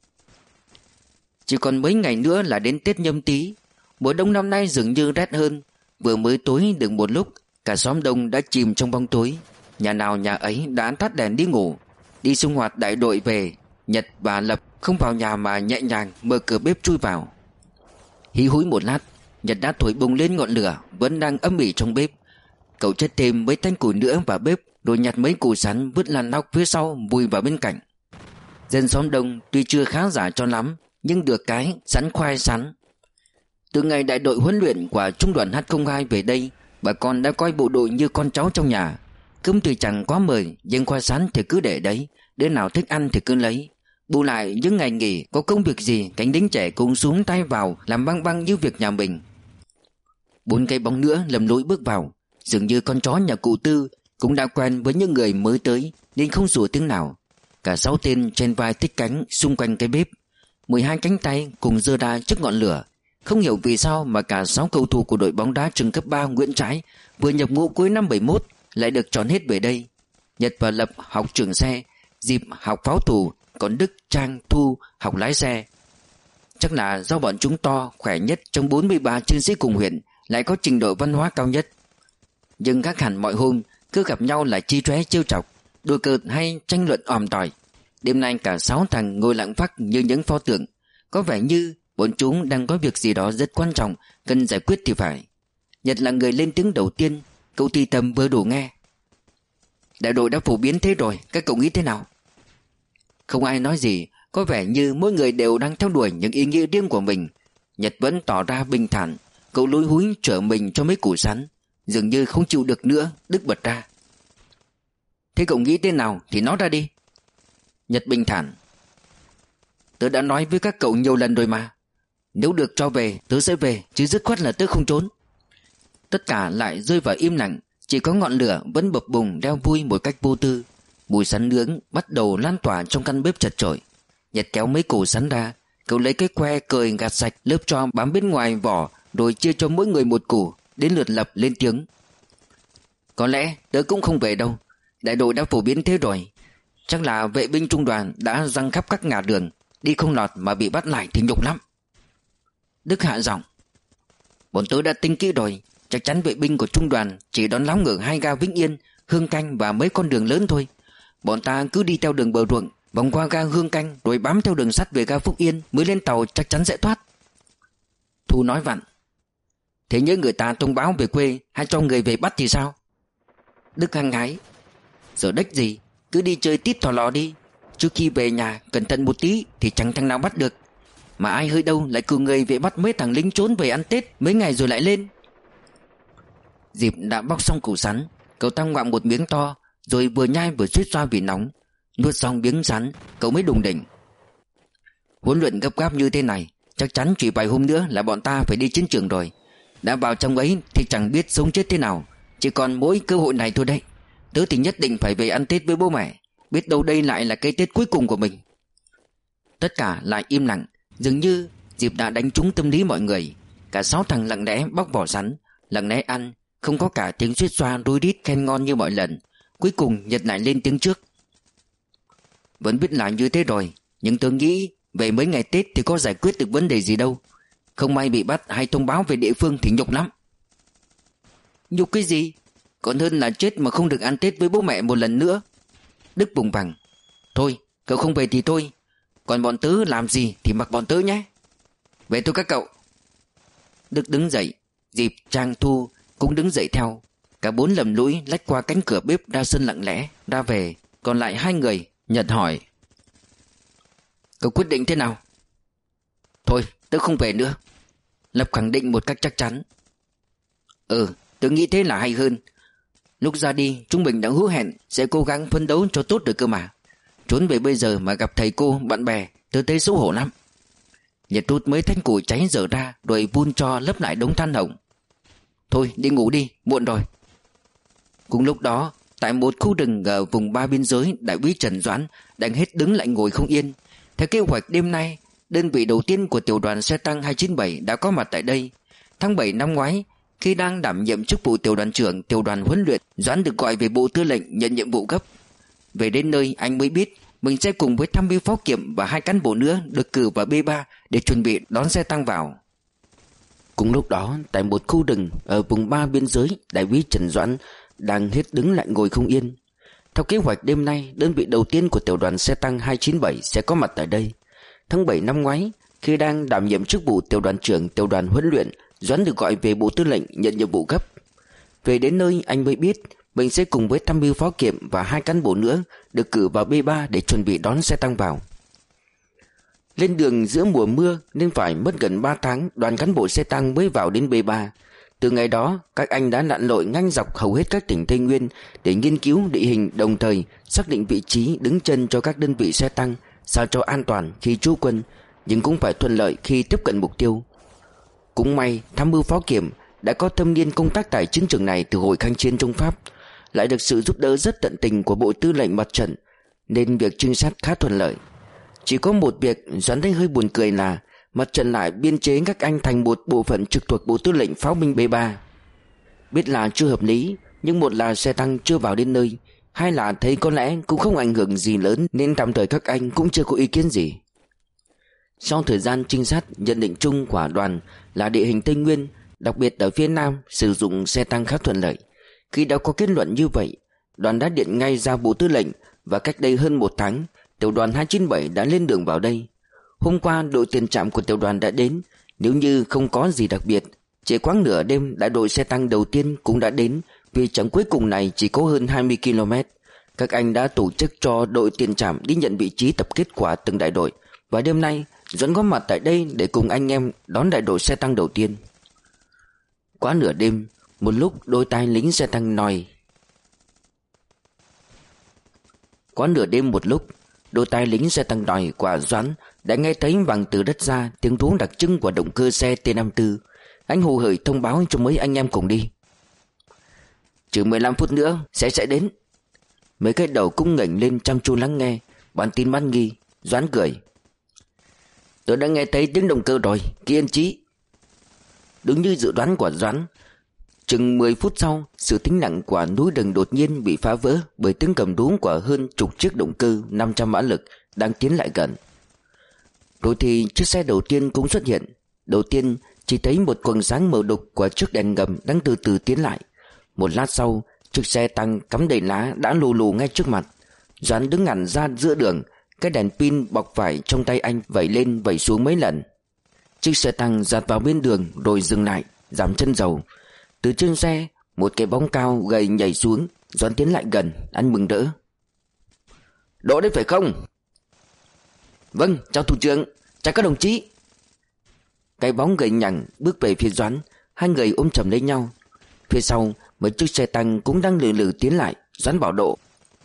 Chỉ còn mấy ngày nữa là đến Tết Nhâm Tý. Mùa đông năm nay dường như rét hơn. Vừa mới tối được một lúc, cả xóm đông đã chìm trong bóng tối. Nhà nào nhà ấy đã tắt đèn đi ngủ. Đi sinh hoạt đại đội về, Nhật và Lập không vào nhà mà nhẹ nhàng mở cửa bếp chui vào. Hí húi một lát, Nhật đã thổi bùng lên ngọn lửa vẫn đang âm ỉ trong bếp. Cậu chất thêm mấy thanh củi nữa vào bếp, rồi nhặt mấy củ sắn vứt lăn lóc phía sau vùi vào bên cạnh. Dân xóm đông tuy chưa khá giả cho lắm, nhưng được cái sắn khoai sắn. Từ ngày đại đội huấn luyện của trung đoàn H không hai về đây, bà con đã coi bộ đội như con cháu trong nhà. Cơm thì chẳng quá mời, nhưng khoai sắn thì cứ để đấy, đứa nào thích ăn thì cứ lấy. Bù lại những ngày nghỉ có công việc gì, cánh lính trẻ cũng xuống tay vào làm băng băng như việc nhà mình. Bốn cái bóng nữa lầm lỗi bước vào. Dường như con chó nhà cụ Tư cũng đã quen với những người mới tới nên không sủa tiếng nào. Cả sáu tên trên vai thích cánh xung quanh cái bếp, mười hai cánh tay cùng giơ ra trước ngọn lửa. Không hiểu vì sao mà cả sáu cầu thủ của đội bóng đá trường cấp ba Nguyễn Trãi vừa nhập ngũ cuối năm bảy mốt lại được chọn hết về đây. Nhật và Lập học trưởng xe, Dịp học pháo thủ, còn Đức, Trang, Thu học lái xe. Chắc là do bọn chúng to, khỏe nhất trong bốn mươi ba chiến sĩ cùng huyện, lại có trình độ văn hóa cao nhất. Nhưng khác hẳn mọi hôm, cứ gặp nhau là chi chóe trêu chọc, đùa cợt hay tranh luận òm tỏi. Đêm nay cả sáu thằng ngồi lặng phắc như những pho tượng, có vẻ như bọn chúng đang có việc gì đó rất quan trọng cần giải quyết thì phải. Nhật là người lên tiếng đầu tiên. Cậu thì thầm vừa đủ nghe. Đại đội đã phổ biến thế rồi, các cậu nghĩ thế nào? Không ai nói gì, có vẻ như mỗi người đều đang theo đuổi những ý nghĩa riêng của mình. Nhật vẫn tỏ ra bình thản. Cậu lúi húi trở mình cho mấy củ sắn. Dường như không chịu được nữa, Đức bật ra. Thế cậu nghĩ thế nào thì nói ra đi. Nhật bình thản. Tớ đã nói với các cậu nhiều lần rồi mà. Nếu được cho về, tớ sẽ về, chứ dứt khoát là tớ không trốn. Tất cả lại rơi vào im lặng. Chỉ có ngọn lửa vẫn bập bùng reo vui một cách vô tư. Mùi sắn nướng bắt đầu lan tỏa trong căn bếp chật chội. Nhật kéo mấy củ sắn ra. Cậu lấy cái que cười gạt sạch lớp tro bám bên ngoài vỏ, rồi chia cho mỗi người một củ. Đến lượt Lập lên tiếng. Có lẽ tớ cũng không về đâu. Đại đội đã phổ biến thế rồi. Chắc là vệ binh trung đoàn đã giăng khắp các ngả đường. Đi không lọt mà bị bắt lại thì nhục lắm. Đức hạ giọng. Bọn tớ đã tính kỹ rồi. Chắc chắn vệ binh của trung đoàn chỉ đón lóng ở hai ga Vĩnh Yên, Hương Canh và mấy con đường lớn thôi. Bọn ta cứ đi theo đường bờ ruộng, vòng qua ga Hương Canh, rồi bám theo đường sắt về ga Phúc Yên, mới lên tàu chắc chắn sẽ thoát. Thu nói vặn. Thế nhớ người ta thông báo về quê hay cho người về bắt thì sao? Đức hăng hái. Giờ đếch gì, cứ đi chơi tít thò lò đi. Trước khi về nhà cẩn thận một tí thì chẳng thằng nào bắt được. Mà ai hơi đâu lại cử người về bắt mấy thằng lính trốn về ăn Tết mấy ngày rồi lại lên. Dịp đã bóc xong củ sắn. Cậu ta ngoạm một miếng to, rồi vừa nhai vừa suýt xoa vì nóng. Nuốt xong miếng sắn, cậu mới đùng đỉnh. Huấn luyện gấp gáp như thế này, chắc chắn chỉ vài hôm nữa là bọn ta phải đi chiến trường rồi. Đã vào trong ấy thì chẳng biết sống chết thế nào. Chỉ còn mỗi cơ hội này thôi đấy. Tớ thì nhất định phải về ăn Tết với bố mẹ. Biết đâu đây lại là cái Tết cuối cùng của mình. Tất cả lại im lặng. Dường như Dịp đã đánh trúng tâm lý mọi người. Cả sáu thằng lặng lẽ bóc vỏ sắn, lặng lẽ ăn. Không có cả tiếng suýt xoa rối rít khen ngon như mọi lần. Cuối cùng Nhật lại lên tiếng trước. Vẫn biết là như thế rồi, nhưng tôi nghĩ về mấy ngày Tết thì có giải quyết được vấn đề gì đâu. Không may bị bắt hay thông báo về địa phương thì nhục lắm. Nhục cái gì? Còn hơn là chết mà không được ăn Tết với bố mẹ một lần nữa. Đức vùng vằng. Thôi, cậu không về thì thôi. Còn bọn tớ làm gì thì mặc bọn tớ nhé. Về thôi các cậu. Đức đứng dậy. Dịp, Trang, Thu cũng đứng dậy theo. Cả bốn lầm lũi lách qua cánh cửa bếp ra sân lặng lẽ ra về. Còn lại hai người. Nhật hỏi. Cậu quyết định thế nào? Thôi, tớ không về nữa. Lập khẳng định một cách chắc chắn. Ừ, tớ nghĩ thế là hay hơn. Lúc ra đi chúng mình đã hứa hẹn sẽ cố gắng phấn đấu cho tốt được cơ mà. Trốn về bây giờ mà gặp thầy cô, bạn bè, tớ thấy xấu hổ lắm. Nhật rút mấy thanh củi cháy dở ra, rồi vun cho lấp lại đống than hồng. Thôi đi ngủ đi, muộn rồi. Cùng lúc đó, tại một khu rừng ở vùng ba biên giới, đại úy Trần Doãn đang hết đứng lại ngồi không yên. Theo kế hoạch đêm nay, đơn vị đầu tiên của tiểu đoàn xe tăng hai chín bảy đã có mặt tại đây. Tháng bảy năm ngoái, khi đang đảm nhiệm chức vụ tiểu đoàn trưởng tiểu đoàn huấn luyện, Doãn được gọi về bộ tư lệnh nhận nhiệm vụ gấp. Về đến nơi anh mới biết mình sẽ cùng với tham mưu phó kiệm và hai cán bộ nữa được cử vào B ba để chuẩn bị đón xe tăng vào. Cùng lúc đó, tại một khu rừng ở vùng ba biên giới, đại úy Trần Doãn đang hết đứng lại ngồi không yên. Theo kế hoạch đêm nay, đơn vị đầu tiên của tiểu đoàn xe tăng hai chín bảy sẽ có mặt tại đây. Tháng bảy năm ngoái, khi đang đảm nhiệm chức vụ tiểu đoàn trưởng tiểu đoàn huấn luyện, Doãn được gọi về bộ tư lệnh nhận nhiệm vụ gấp. Về đến nơi anh mới biết mình sẽ cùng với tham mưu phó kiệm và hai cán bộ nữa được cử vào B ba để chuẩn bị đón xe tăng vào. Lên đường giữa mùa mưa nên phải mất gần ba tháng đoàn cán bộ xe tăng mới vào đến B ba. Từ ngày đó, các anh đã lặn lội ngang dọc hầu hết các tỉnh Tây Nguyên để nghiên cứu địa hình, đồng thời xác định vị trí đứng chân cho các đơn vị xe tăng sao cho an toàn khi trú quân, nhưng cũng phải thuận lợi khi tiếp cận mục tiêu. Cũng may tham mưu phó kiểm đã có thâm niên công tác tại chiến trường này từ hồi kháng chiến chống Pháp, lại được sự giúp đỡ rất tận tình của Bộ Tư lệnh Mặt trận, nên việc trinh sát khá thuận lợi. Chỉ có một việc Doãn thấy hơi buồn cười là Mặt trận lại biên chế các anh thành một bộ phận trực thuộc Bộ Tư lệnh Pháo binh B ba. Biết là chưa hợp lý, nhưng một là xe tăng chưa vào đến nơi, hai là thấy có lẽ cũng không ảnh hưởng gì lớn, nên tạm thời các anh cũng chưa có ý kiến gì. Sau thời gian trinh sát, nhận định chung của đoàn là địa hình Tây Nguyên, đặc biệt ở phía Nam, sử dụng xe tăng khá thuận lợi. Khi đã có kết luận như vậy, đoàn đã điện ngay ra Bộ Tư lệnh, và cách đây hơn một tháng, tiểu đoàn hai chín bảy đã lên đường vào đây. Hôm qua đội tiền trạm của tiểu đoàn đã đến. Nếu như không có gì đặc biệt, chỉ khoảng nửa đêm đại đội xe tăng đầu tiên cũng đã đến, vì chặng cuối cùng này chỉ có hơn hai mươi ki lô mét. Các anh đã tổ chức cho đội tiền trạm đi nhận vị trí tập kết của từng đại đội, và đêm nay Doãn có mặt tại đây để cùng anh em đón đại đội xe tăng đầu tiên. Quá nửa đêm, một lúc đôi tai lính xe tăng nòi Quá nửa đêm một lúc Đôi tai lính xe tăng nòi của Doãn đã nghe thấy vẳng từ đất ra tiếng rú đặc trưng của động cơ xe T năm mươi tư. Anh hồ hởi thông báo cho mấy anh em cùng đi. Chỉ mười lăm phút nữa sẽ sẽ đến. Mấy cái đầu cũng ngẩng lên chăm chú lắng nghe. Bản tin bắt nghi. Doãn cười: tôi đã nghe thấy tiếng động cơ rồi, cứ yên chí. Đúng như dự đoán của Doãn, chừng mười phút sau, sự tĩnh lặng của núi rừng đột nhiên bị phá vỡ bởi tiếng cầm rú của hơn chục chiếc động cơ năm trăm mã lực đang tiến lại gần. Rồi thì chiếc xe đầu tiên cũng xuất hiện. Đầu tiên chỉ thấy một quầng sáng màu đục của chiếc đèn ngầm đang từ từ tiến lại. Một lát sau, chiếc xe tăng cắm đầy lá đã lù lù ngay trước mặt. Doãn đứng hẳn ra giữa đường, cái đèn pin bọc vải trong tay anh vẩy lên vẩy xuống mấy lần. Chiếc xe tăng dạt vào bên đường rồi dừng lại, giảm chân dầu. Từ trên xe, một cái bóng cao gầy nhảy xuống. Doãn tiến lại gần, anh mừng rỡ: đỗ đấy phải không? Vâng, chào thủ trưởng, chào các đồng chí. Cái bóng gầy nhẳng bước về phía Doãn. Hai người ôm chầm lấy nhau. Phía sau, mấy chiếc xe tăng cũng đang lừ lừ tiến lại. Doãn bảo Độ: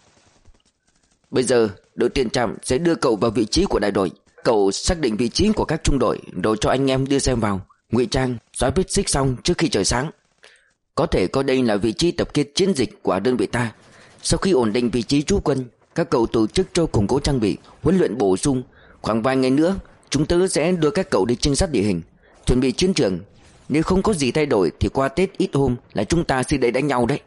bây giờ đội tiền trạm sẽ đưa cậu vào vị trí của đại đội. Cậu xác định vị trí của các trung đội rồi cho anh em đưa xem vào, ngụy trang, xóa vết xích xong trước khi trời sáng. Có thể coi đây là vị trí tập kết chiến dịch của đơn vị ta. Sau khi ổn định vị trí trú quân, các cậu tổ chức cho củng cố trang bị, huấn luyện bổ sung. Khoảng vài ngày nữa, chúng tớ sẽ đưa các cậu đi trinh sát địa hình, chuẩn bị chiến trường. Nếu không có gì thay đổi thì qua Tết ít hôm là chúng ta sẽ đến đánh nhau đấy.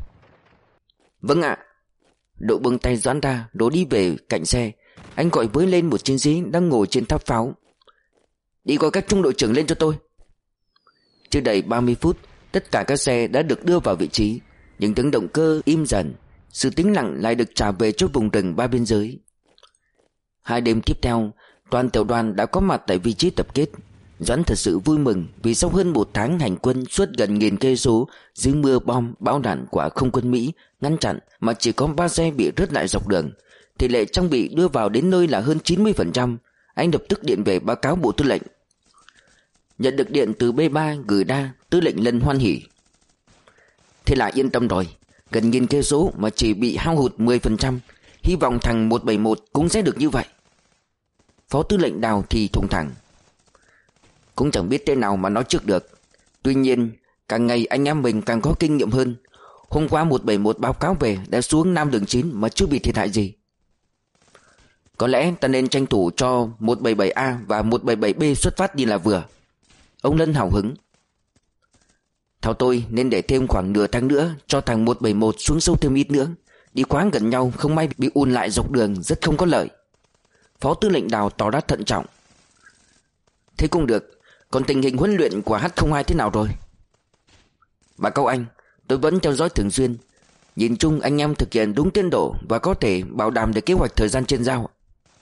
Vâng ạ. Độ bưng tay Doãn ra rồi đi về cạnh xe. Anh gọi với lên một chiến sĩ đang ngồi trên tháp pháo: đi gọi các trung đội trưởng lên cho tôi. Chưa đầy ba mươi phút, tất cả các xe đã được đưa vào vị trí. Những tiếng động cơ im dần. Sự tĩnh lặng lại được trả về cho vùng rừng ba biên giới. Hai đêm tiếp theo, toàn tiểu đoàn đã có mặt tại vị trí tập kết. Doãn thật sự vui mừng vì sau hơn một tháng hành quân suốt gần nghìn cây số dưới mưa bom bão đạn của không quân Mỹ ngăn chặn mà chỉ có ba xe bị rớt lại dọc đường. Tỷ lệ trang bị đưa vào đến nơi là hơn chín mươi phần trăm. Anh lập tức điện về báo cáo Bộ Tư lệnh. Nhận được điện từ B ba gửi ra, Tư lệnh Lân hoan hỉ: thế là yên tâm rồi. Gần nghìn cây số mà chỉ bị hao hụt mười phần trăm. Hy vọng thằng một bảy một cũng sẽ được như vậy. Phó Tư lệnh Đào thì thủng thẳng: cũng chẳng biết tên nào mà nói trước được. Tuy nhiên càng ngày anh em mình càng có kinh nghiệm hơn. Hôm qua một bảy một báo cáo về đã xuống Nam đường chín mà chưa bị thiệt hại gì. Có lẽ ta nên tranh thủ cho một bảy bảy A và một bảy bảy B xuất phát đi là vừa. Ông Lân hào hứng: theo tôi nên để thêm khoảng nửa tháng nữa cho thằng một bảy một xuống sâu thêm ít nữa. Đi quá gần nhau không may bị ùn lại dọc đường rất không có lợi. Phó Tư lệnh Đào tỏ ra thận trọng: thế cũng được. Còn tình hình huấn luyện của H không hai thế nào rồi? Bà Cao Anh, tôi vẫn theo dõi thường xuyên. Nhìn chung anh em thực hiện đúng tiến độ và có thể bảo đảm được kế hoạch thời gian trên giao.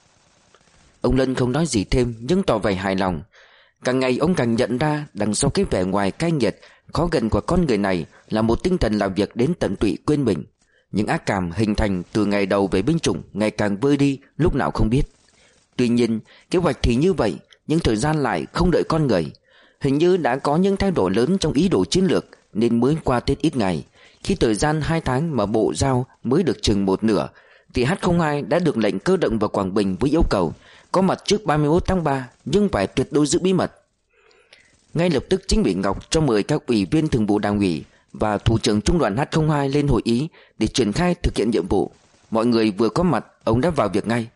Ông Lân không nói gì thêm nhưng tỏ vẻ hài lòng. Càng ngày ông càng nhận ra đằng sau cái vẻ ngoài cay nghiệt, khó gần của con người này là một tinh thần làm việc đến tận tụy quên mình. Những ác cảm hình thành từ ngày đầu về binh chủng ngày càng vơi đi lúc nào không biết. Tuy nhiên kế hoạch thì như vậy, nhưng thời gian lại không đợi con người. Hình như đã có những thay đổi lớn trong ý đồ chiến lược nên mới qua Tết ít ngày. Khi thời gian hai tháng mà bộ giao mới được chừng một nửa, thì H không hai đã được lệnh cơ động vào Quảng Bình với yêu cầu có mặt trước ba mươi mốt tháng ba, nhưng phải tuyệt đối giữ bí mật. Ngay lập tức Chính ủy Ngọc cho mời các ủy viên thường vụ Đảng ủy và thủ trưởng trung đoàn H không hai lên hội ý để triển khai thực hiện nhiệm vụ. Mọi người vừa có mặt, ông đã vào việc ngay.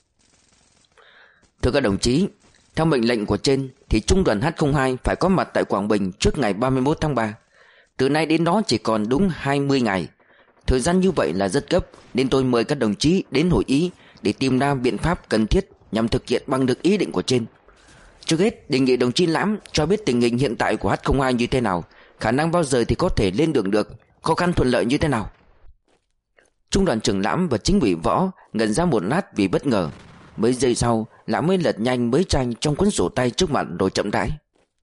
Thưa các đồng chí, theo mệnh lệnh của trên thì trung đoàn H không hai phải có mặt tại Quảng Bình trước ngày ba mươi mốt tháng ba. Từ nay đến đó chỉ còn đúng hai mươi ngày. Thời gian như vậy là rất gấp, nên tôi mời các đồng chí đến hội ý để tìm ra biện pháp cần thiết nhằm thực hiện bằng được ý định của trên. Trước hết, đề nghị đồng chí Lãm cho biết tình hình hiện tại của H không hai như thế nào, khả năng bao giờ thì có thể lên đường được, khó khăn thuận lợi như thế nào. Trung đoàn trưởng Lãm và Chính ủy Võ ngẩn ra một lát vì bất ngờ. Mấy giây sau, Lãm mới lật nhanh mấy trang trong cuốn sổ tay trước mặt rồi chậm rãi.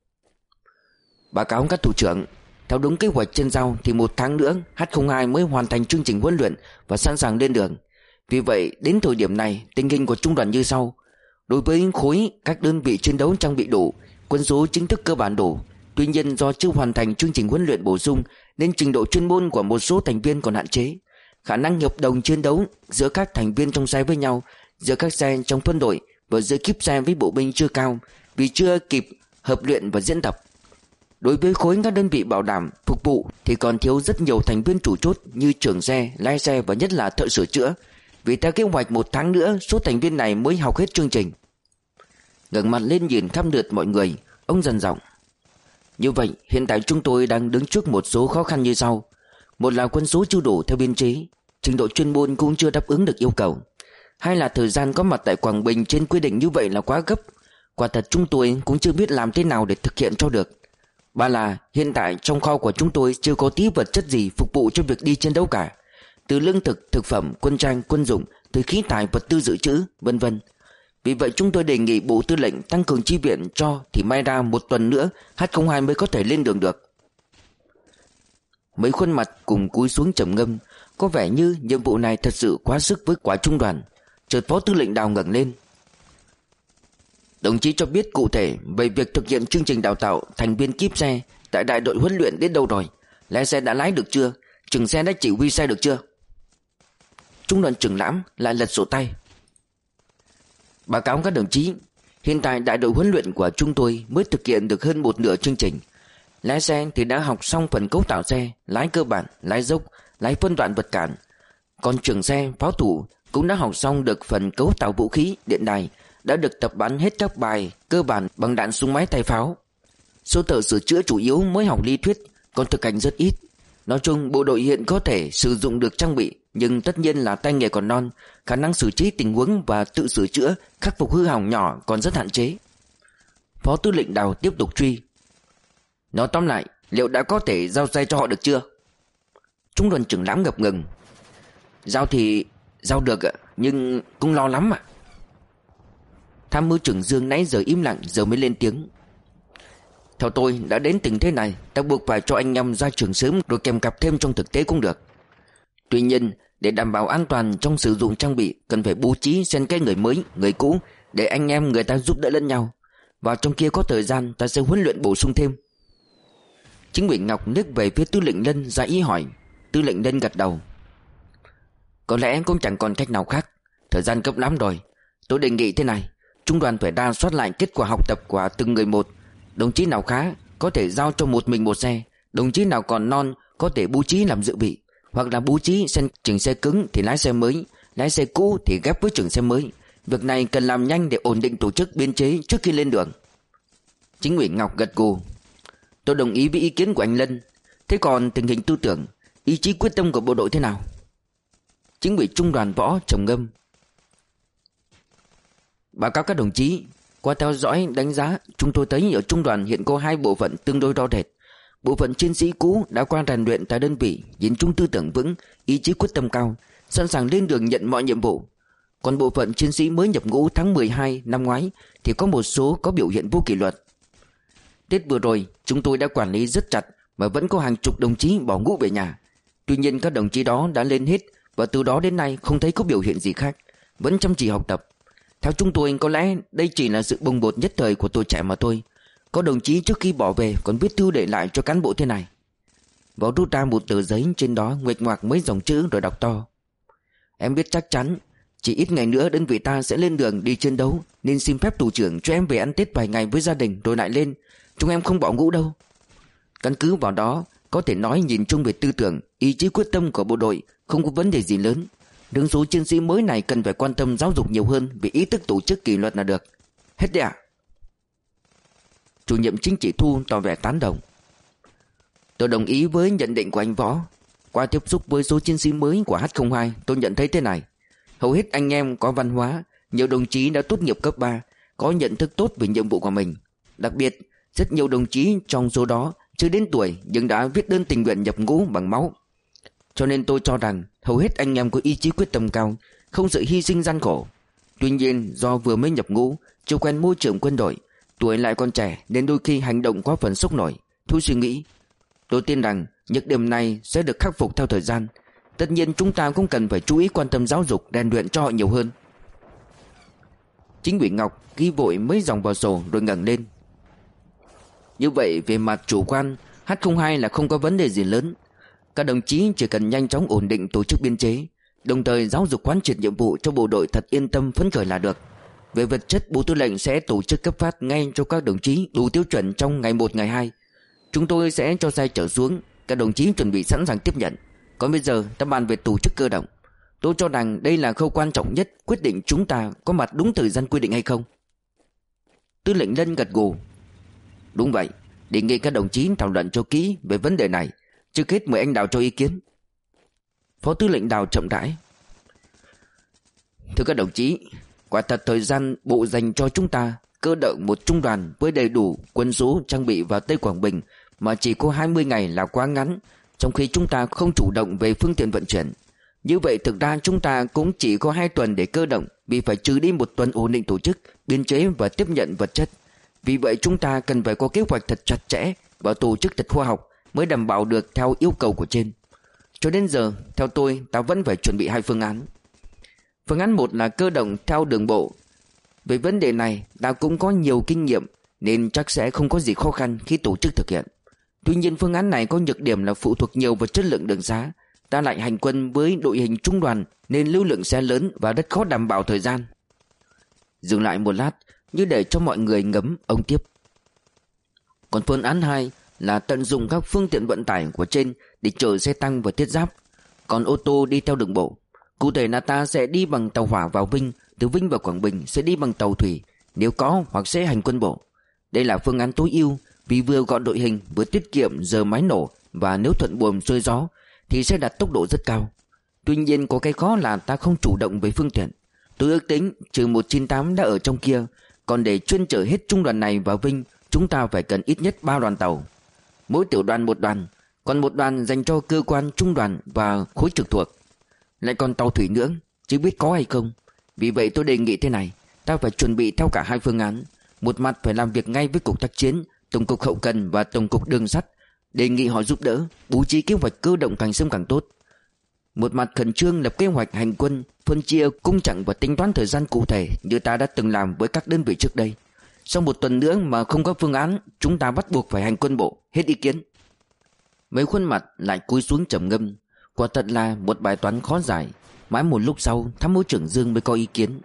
Báo cáo các thủ trưởng, theo đúng kế hoạch trên giao thì một tháng nữa H không hai mới hoàn thành chương trình huấn luyện và sẵn sàng lên đường. Vì vậy, đến thời điểm này, tình hình của trung đoàn như sau. Đối với khối các đơn vị chiến đấu trang bị đủ, quân số chính thức cơ bản đủ. Tuy nhiên do chưa hoàn thành chương trình huấn luyện bổ sung nên trình độ chuyên môn của một số thành viên còn hạn chế. Khả năng hiệp đồng chiến đấu giữa các thành viên trong xe với nhau, giữa các xe trong quân đội và giữa kíp xe với bộ binh chưa cao vì chưa kịp hợp luyện và diễn tập. Đối với khối các đơn vị bảo đảm phục vụ thì còn thiếu rất nhiều thành viên chủ chốt như trưởng xe, lái xe và nhất là thợ sửa chữa. Vì theo kế hoạch một tháng nữa số thành viên này mới học hết chương trình. Ngẩng mặt lên nhìn khắp lượt mọi người, ông dần giọng. Như vậy hiện tại chúng tôi đang đứng trước một số khó khăn như sau. Một là quân số chưa đủ theo biên chế, trình độ chuyên môn cũng chưa đáp ứng được yêu cầu. Hai là thời gian có mặt tại Quảng Bình trên quy định như vậy là quá gấp. Quả thật chúng tôi cũng chưa biết làm thế nào để thực hiện cho được. Ba là hiện tại trong kho của chúng tôi chưa có tí vật chất gì phục vụ cho việc đi chiến đấu cả. Từ lương thực, thực phẩm, quân trang, quân dụng, từ khí tài, vật tư dự trữ, vân vân. Vì vậy chúng tôi đề nghị Bộ Tư lệnh tăng cường chi viện cho thì may ra một tuần nữa H không hai mới có thể lên đường được. Mấy khuôn mặt cùng cúi xuống trầm ngâm, có vẻ như nhiệm vụ này thật sự quá sức với quả trung đoàn. Chợt Phó Tư lệnh Đào ngẩng lên. Đồng chí cho biết cụ thể về việc thực hiện chương trình đào tạo thành viên kíp xe tại đại đội huấn luyện đến đâu rồi? Lái xe đã lái được chưa? Trưởng xe đã chỉ huy xe được chưa? Trung đoàn trưởng Lãm lại lật sổ tay. Báo cáo các đồng chí, hiện tại đại đội huấn luyện của chúng tôi mới thực hiện được hơn một nửa chương trình. Lái xe thì đã học xong phần cấu tạo xe, lái cơ bản, lái dốc, lái phân đoạn vật cản. Còn trưởng xe, pháo thủ cũng đã học xong được phần cấu tạo vũ khí, điện đài, đã được tập bắn hết các bài cơ bản bằng đạn súng máy tay pháo. Số thợ sửa chữa chủ yếu mới học lý thuyết, còn thực hành rất ít. Nói chung bộ đội hiện có thể sử dụng được trang bị, nhưng tất nhiên là tay nghề còn non, khả năng xử trí tình huống và tự sửa chữa, khắc phục hư hỏng nhỏ còn rất hạn chế. Phó Tư lệnh Đào tiếp tục truy. Nói tóm lại, liệu đã có thể giao xe cho họ được chưa? Trung đoàn trưởng Lãm ngập ngừng. Giao thì giao được ạ, nhưng cũng lo lắm ạ. Tham mưu trưởng Dương nãy giờ im lặng giờ mới lên tiếng. Theo tôi đã đến tình thế này, ta buộc phải cho anh em ra trường sớm rồi kèm cặp thêm trong thực tế cũng được. Tuy nhiên để đảm bảo an toàn trong sử dụng trang bị, cần phải bố trí xen kẽ người mới, người cũ để anh em người ta giúp đỡ lẫn nhau. Và trong kia có thời gian ta sẽ huấn luyện bổ sung thêm. Chính ủy Ngọc liếc về phía Tư lệnh Lân ra ý hỏi. Tư lệnh Lân gật đầu. Có lẽ cũng chẳng còn cách nào khác, thời gian cấp lắm rồi. Tôi đề nghị thế này, trung đoàn phải đa soát lại kết quả học tập của từng người một. Đồng chí nào khá có thể giao cho một mình một xe, đồng chí nào còn non có thể bố trí làm dự bị, hoặc là bố trí xen chỉnh xe cứng thì lái xe mới, lái xe cũ thì ghép với chỉnh xe mới. Việc này cần làm nhanh để ổn định tổ chức biên chế trước khi lên đường. Chính ủy Ngọc gật gù. Tôi đồng ý với ý kiến của anh Lân. Thế còn tình hình tư tưởng, ý chí quyết tâm của bộ đội thế nào? Chính ủy Trung đoàn Võ trầm ngâm. Báo cáo các đồng chí, qua theo dõi đánh giá, chúng tôi thấy ở trung đoàn hiện có hai bộ phận tương đối rõ rệt. Bộ phận chiến sĩ cũ đã qua rèn luyện tại đơn vị, nhìn chung tư tưởng vững, ý chí quyết tâm cao, sẵn sàng lên đường nhận mọi nhiệm vụ. Còn bộ phận chiến sĩ mới nhập ngũ tháng mười hai năm ngoái thì có một số có biểu hiện vô kỷ luật. Tết vừa rồi chúng tôi đã quản lý rất chặt mà vẫn có hàng chục đồng chí bỏ ngũ về nhà. Tuy nhiên các đồng chí đó đã lên hết và từ đó đến nay không thấy có biểu hiện gì khác, vẫn chăm chỉ học tập. Theo chúng tôi có lẽ đây chỉ là sự bồng bột nhất thời của tuổi trẻ mà thôi. Có đồng chí trước khi bỏ về còn viết thư để lại cho cán bộ thế này. Võ rút ra một tờ giấy, trên đó nguệch ngoạc mấy dòng chữ rồi đọc to. Em biết chắc chắn chỉ ít ngày nữa đơn vị ta sẽ lên đường đi chiến đấu, nên xin phép thủ trưởng cho em về ăn Tết vài ngày với gia đình rồi lại lên. Chúng em không bỏ ngũ đâu. Căn cứ vào đó, có thể nói nhìn chung về tư tưởng, ý chí quyết tâm của bộ đội không có vấn đề gì lớn. Đứng số chiến sĩ mới này cần phải quan tâm giáo dục nhiều hơn về ý thức tổ chức kỷ luật là được. Hết đi ạ. Chủ nhiệm chính trị Thu tỏ vẻ tán đồng. Tôi đồng ý với nhận định của anh Võ. Qua tiếp xúc với số chiến sĩ mới của H không hai, tôi nhận thấy thế này. Hầu hết anh em có văn hóa, nhiều đồng chí đã tốt nghiệp cấp ba, có nhận thức tốt về nhiệm vụ của mình. Đặc biệt, rất nhiều đồng chí trong số đó chưa đến tuổi nhưng đã viết đơn tình nguyện nhập ngũ bằng máu. Cho nên tôi cho rằng hầu hết anh em có ý chí quyết tâm cao, không sự hy sinh gian khổ. Tuy nhiên do vừa mới nhập ngũ, chưa quen môi trường quân đội, tuổi lại còn trẻ nên đôi khi hành động quá phần sốc nổi. Thu suy nghĩ. Tôi tin rằng những điểm này sẽ được khắc phục theo thời gian. Tất nhiên chúng ta cũng cần phải chú ý quan tâm giáo dục, rèn luyện cho họ nhiều hơn. Chính ủy Ngọc ghi vội mấy dòng vào sổ rồi ngẩng lên. Như vậy về mặt chủ quan, H không hai là không có vấn đề gì lớn. Các đồng chí chỉ cần nhanh chóng ổn định tổ chức biên chế, đồng thời giáo dục quán triệt nhiệm vụ cho bộ đội thật yên tâm phấn khởi là được. Về vật chất, Bộ Tư lệnh sẽ tổ chức cấp phát ngay cho các đồng chí đủ tiêu chuẩn trong ngày một ngày hai. Chúng tôi sẽ cho xe chở xuống, các đồng chí chuẩn bị sẵn sàng tiếp nhận. Còn bây giờ ta bàn về tổ chức cơ động. Tôi cho rằng đây là khâu quan trọng nhất quyết định chúng ta có mặt đúng thời gian quy định hay không. Tư lệnh Lân gật gù. Đúng vậy, đề nghị các đồng chí thảo luận cho kỹ về vấn đề này. Trước hết mời anh Đào cho ý kiến. Phó Tư lệnh Đào chậm rãi. Thưa các đồng chí, quả thật thời gian bộ dành cho chúng ta cơ động một trung đoàn với đầy đủ quân số trang bị vào Tây Quảng Bình mà chỉ có hai mươi ngày là quá ngắn, trong khi chúng ta không chủ động về phương tiện vận chuyển. Như vậy thực ra chúng ta cũng chỉ có hai tuần để cơ động, vì phải trừ đi một tuần ổn định tổ chức, biên chế và tiếp nhận vật chất. Vì vậy chúng ta cần phải có kế hoạch thật chặt chẽ và tổ chức thật khoa học mới đảm bảo được theo yêu cầu của trên. Cho đến giờ, theo tôi, ta vẫn phải chuẩn bị hai phương án. Phương án một là cơ động theo đường bộ. Về vấn đề này, ta cũng có nhiều kinh nghiệm nên chắc sẽ không có gì khó khăn khi tổ chức thực hiện. Tuy nhiên phương án này có nhược điểm là phụ thuộc nhiều vào chất lượng đường xá. Ta lại hành quân với đội hình trung đoàn nên lưu lượng xe lớn và rất khó đảm bảo thời gian. Dừng lại một lát, như để cho mọi người ngấm, ông tiếp. Còn phương án hai là tận dụng các phương tiện vận tải của trên để chở xe tăng và thiết giáp, còn ô tô đi theo đường bộ. Cụ thể là ta sẽ đi bằng tàu hỏa vào Vinh, từ Vinh vào Quảng Bình sẽ đi bằng tàu thủy, nếu có, hoặc sẽ hành quân bộ. Đây là phương án tối ưu vì vừa gọn đội hình, vừa tiết kiệm giờ máy nổ, và nếu thuận buồm xuôi gió thì sẽ đạt tốc độ rất cao. Tuy nhiên có cái khó là ta không chủ động về phương tiện. Tôi ước tính trừ một chín tám đã ở trong kia, còn để chuyên chở hết trung đoàn này vào Vinh, chúng ta phải cần ít nhất ba đoàn tàu, mỗi tiểu đoàn một đoàn, còn một đoàn dành cho cơ quan trung đoàn và khối trực thuộc. Lại còn tàu thủy nữa, chứ biết có hay không. Vì vậy tôi đề nghị thế này, ta phải chuẩn bị theo cả hai phương án. Một mặt phải làm việc ngay với cục tác chiến, tổng cục hậu cần và tổng cục đường sắt, đề nghị họ giúp đỡ, bố trí kế hoạch cơ động càng sớm càng tốt. Một mặt khẩn trương lập kế hoạch hành quân, phân chia cung chặng và tính toán thời gian cụ thể như ta đã từng làm với các đơn vị trước đây. Sau một tuần nữa mà không có phương án, chúng ta bắt buộc phải hành quân bộ. Hết ý kiến. Mấy khuôn mặt lại cúi xuống trầm ngâm. Quả thật là một bài toán khó giải. Mãi một lúc sau, Tham mưu trưởng Dương mới có ý kiến.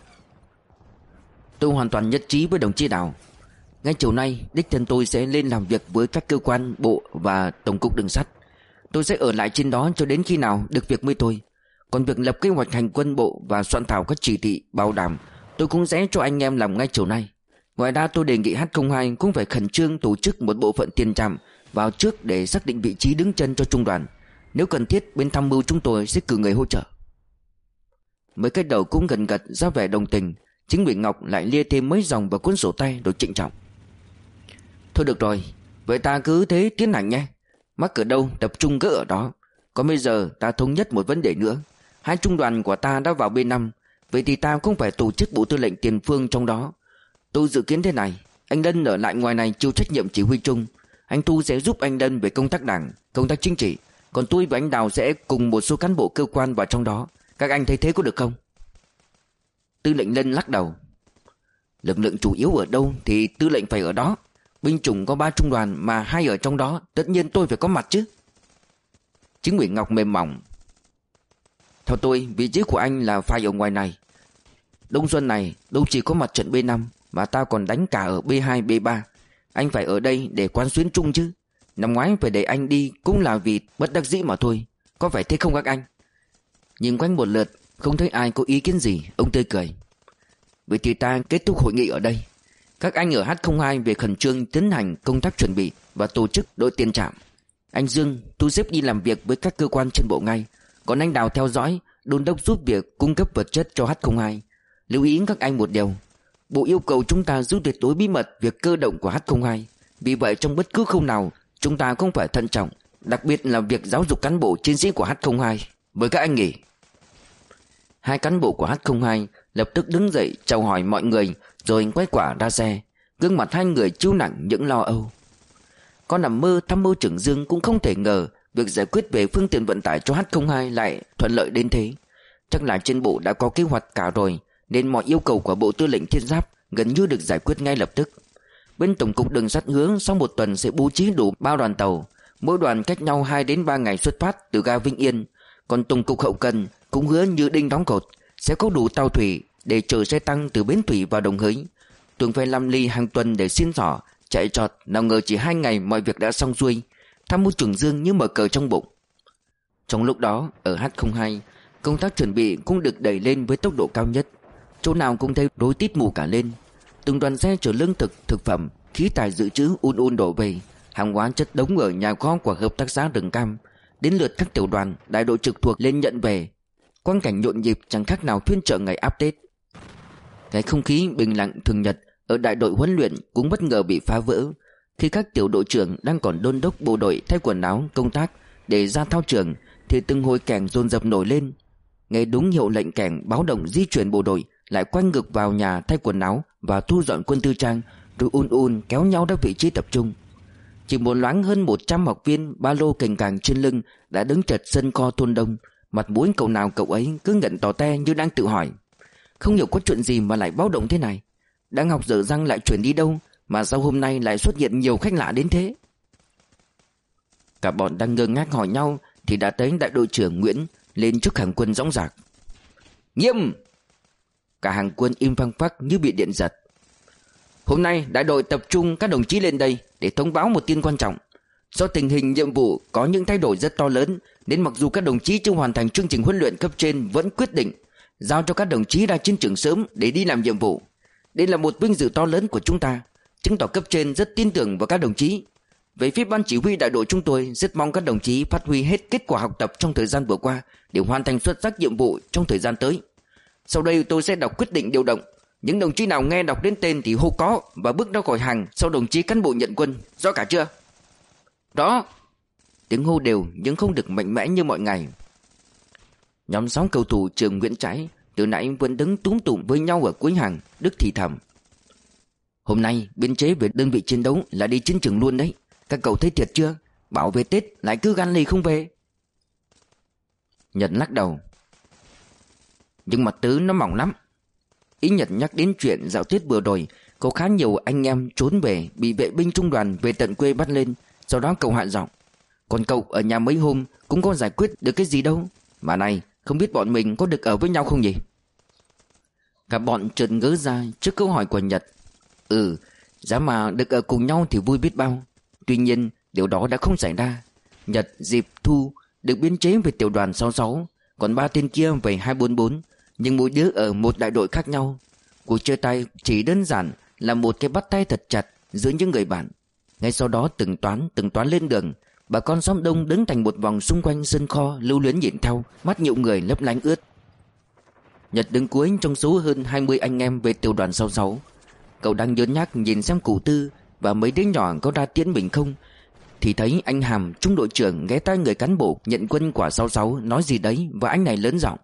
Tôi hoàn toàn nhất trí với đồng chí Đào. Ngay chiều nay, đích thân tôi sẽ lên làm việc với các cơ quan bộ và tổng cục đường sắt. Tôi sẽ ở lại trên đó cho đến khi nào được việc mới thôi. Còn việc lập kế hoạch hành quân bộ và soạn thảo các chỉ thị bảo đảm, tôi cũng sẽ cho anh em làm ngay chiều nay. Ngoài ra tôi đề nghị H không hai cũng phải khẩn trương tổ chức một bộ phận tiền trạm vào trước để xác định vị trí đứng chân cho trung đoàn. Nếu cần thiết, bên tham mưu chúng tôi sẽ cử người hỗ trợ. Mấy cái đầu cũng gần gật ra vẻ đồng tình. Chính ủy Ngọc lại lia thêm mấy dòng vào cuốn sổ tay rồi trịnh trọng. Thôi được rồi, vậy ta cứ thế tiến hành nhé. Mắc ở đâu tập trung gỡ ở đó. Còn bây giờ ta thống nhất một vấn đề nữa. Hai trung đoàn của ta đã vào B năm, vậy thì ta cũng phải tổ chức bộ tư lệnh tiền phương trong đó. Tôi dự kiến thế này, anh Lân ở lại ngoài này chịu trách nhiệm chỉ huy chung. Anh Thu sẽ giúp anh Lân về công tác đảng, công tác chính trị. Còn tôi và anh Đào sẽ cùng một số cán bộ cơ quan vào trong đó. Các anh thấy thế có được không? Tư lệnh Lân lắc đầu. Lực lượng chủ yếu ở đâu thì tư lệnh phải ở đó. Binh chủng có ba trung đoàn mà hai ở trong đó, tất nhiên tôi phải có mặt chứ. Chính ủy Ngọc mềm mỏng. Theo tôi, vị trí của anh là phải ở ngoài này. Đông xuân này đâu chỉ có mặt trận B năm, mà ta còn đánh cả ở B hai, B ba. Anh phải ở đây để quán xuyến chung chứ. Năm ngoái phải để anh đi cũng là vì bất đắc dĩ mà thôi. Có phải thế không các anh? Nhìn quanh một lượt, không thấy ai có ý kiến gì. Ông tươi cười. Vậy thì ta kết thúc hội nghị ở đây. Các anh ở H không hai về khẩn trương tiến hành công tác chuẩn bị và tổ chức đội tiền trạm. Anh Dương thu xếp đi làm việc với các cơ quan trên bộ ngay. Còn anh Đào theo dõi, đôn đốc giúp việc cung cấp vật chất cho H không hai. Lưu ý các anh một điều. Bộ yêu cầu chúng ta giữ tuyệt đối bí mật việc cơ động của H không hai. Vì vậy trong bất cứ khâu nào chúng ta cũng phải thận trọng, đặc biệt là việc giáo dục cán bộ chiến sĩ của H không hai. Mời các anh nghỉ. Hai cán bộ của H không hai lập tức đứng dậy chào hỏi mọi người rồi quay quả ra xe. Gương mặt hai người chiếu nặng những lo âu. Có nằm mơ tham mưu trưởng Dương cũng không thể ngờ việc giải quyết về phương tiện vận tải cho H không hai lại thuận lợi đến thế. Chắc là trên bộ đã có kế hoạch cả rồi, nên mọi yêu cầu của Bộ Tư lệnh Thiết giáp gần như được giải quyết ngay lập tức. Bên Tổng cục Đường sắt hứa sau một tuần sẽ bố trí đủ ba đoàn tàu, mỗi đoàn cách nhau hai đến ba ngày xuất phát từ ga Vĩnh Yên. Còn Tổng cục Hậu cần cũng hứa như đinh đóng cột sẽ có đủ tàu thủy để chở xe tăng từ bến thủy vào Đồng Hới. Tưởng phải làm ly hàng tuần để xin xỏ chạy trọt, nào ngờ chỉ hai ngày mọi việc đã xong xuôi. Tham mưu trưởng Dương như mở cờ trong bụng. Trong lúc đó ở H không hai, công tác chuẩn bị cũng được đẩy lên với tốc độ cao nhất. Chỗ nào cũng thấy rối tít mù cả lên. Từng đoàn xe chở lương thực, thực phẩm, khí tài dự trữ un un đổ về. Hàng hóa chất đống ở nhà kho của hợp tác xã Rừng Cam. Đến lượt các tiểu đoàn, đại đội trực thuộc lên nhận về. Quang cảnh nhộn nhịp chẳng khác nào phiên chợ ngày áp Tết. Cái không khí bình lặng thường nhật ở đại đội huấn luyện cũng bất ngờ bị phá vỡ khi các tiểu đội trưởng đang còn đôn đốc bộ đội thay quần áo công tác để ra thao trường, thì từng hồi kèn dồn dập nổi lên. Nghe đúng hiệu lệnh kèn báo động di chuyển bộ đội, lại quay ngược vào nhà thay quần áo và thu dọn quân tư trang, rồi un un kéo nhau ra vị trí tập trung. Chỉ một loáng hơn một trăm học viên ba lô cành càng trên lưng đã đứng chật sân kho thôn Đông. Mặt mũi cậu nào cậu ấy cứ ngẩn tò te như đang tự hỏi, không hiểu có chuyện gì mà lại báo động thế này. Đang học dở răng lại chuyển đi đâu, mà sao hôm nay lại xuất hiện nhiều khách lạ đến thế? Cả bọn đang ngơ ngác hỏi nhau thì đã thấy đại đội trưởng Nguyễn lên trước hàng quân dõng dạc. Nghiêm! Cả hàng quân im phăng phắc như bị điện giật. Hôm nay đại đội tập trung các đồng chí lên đây để thông báo một tin quan trọng. Do tình hình nhiệm vụ có những thay đổi rất to lớn, nên mặc dù các đồng chí chưa hoàn thành chương trình huấn luyện cấp trên vẫn quyết định giao cho các đồng chí ra chiến trường sớm để đi làm nhiệm vụ. Đây là một vinh dự to lớn của chúng ta, chứng tỏ cấp trên rất tin tưởng vào các đồng chí. Về phía ban chỉ huy đại đội chúng tôi rất mong các đồng chí phát huy hết kết quả học tập trong thời gian vừa qua để hoàn thành xuất sắc nhiệm vụ trong thời gian tới. Sau đây tôi sẽ đọc quyết định điều động. Những đồng chí nào nghe đọc đến tên thì hô có và bước ra khỏi hàng sau đồng chí cán bộ nhận quân. Rõ cả chưa? Đó. Tiếng hô đều nhưng không được mạnh mẽ như mọi ngày. Nhóm sáu cầu thủ trường Nguyễn Trãi từ nãy vẫn đứng túm tụm với nhau ở cuối hàng. Đức thì thầm: Hôm nay biên chế về đơn vị chiến đấu là đi chiến trường luôn đấy. Các cậu thấy thiệt chưa? Bảo về Tết lại cứ gan lì không về. Nhật lắc đầu: Nhưng mặt tứ nó mỏng lắm. Ý Nhật nhắc đến chuyện dạo Tết vừa rồi, có khá nhiều anh em trốn về bị vệ binh trung đoàn về tận quê bắt lên. Sau đó cậu hạ giọng: Còn cậu ở nhà mấy hôm cũng có giải quyết được cái gì đâu. Mà này, không biết bọn mình có được ở với nhau không nhỉ? Cả bọn chợt ngớ ra trước câu hỏi của Nhật. Ừ, giá mà được ở cùng nhau thì vui biết bao. Tuy nhiên điều đó đã không xảy ra. Nhật, Diệp, Thu được biên chế về tiểu đoàn sáu sáu, còn ba tên kia về hai bốn bốn, nhưng mỗi đứa ở một đại đội khác nhau. Cuộc chơi tay chỉ đơn giản là một cái bắt tay thật chặt giữa những người bạn. Ngay sau đó từng toán từng toán lên đường. Bà con xóm đông đứng thành một vòng xung quanh sân kho lưu luyến nhìn theo, mắt nhiều người lấp lánh ướt. Nhật đứng cuối trong số hơn hai mươi anh em về tiểu đoàn sáu sáu. Cậu đang nhớn nhác nhìn xem cụ Tư và mấy đứa nhỏ có ra tiễn mình không, thì thấy anh Hàm trung đội trưởng ghé tai người cán bộ nhận quân quả sáu sáu nói gì đấy, và anh này lớn giọng: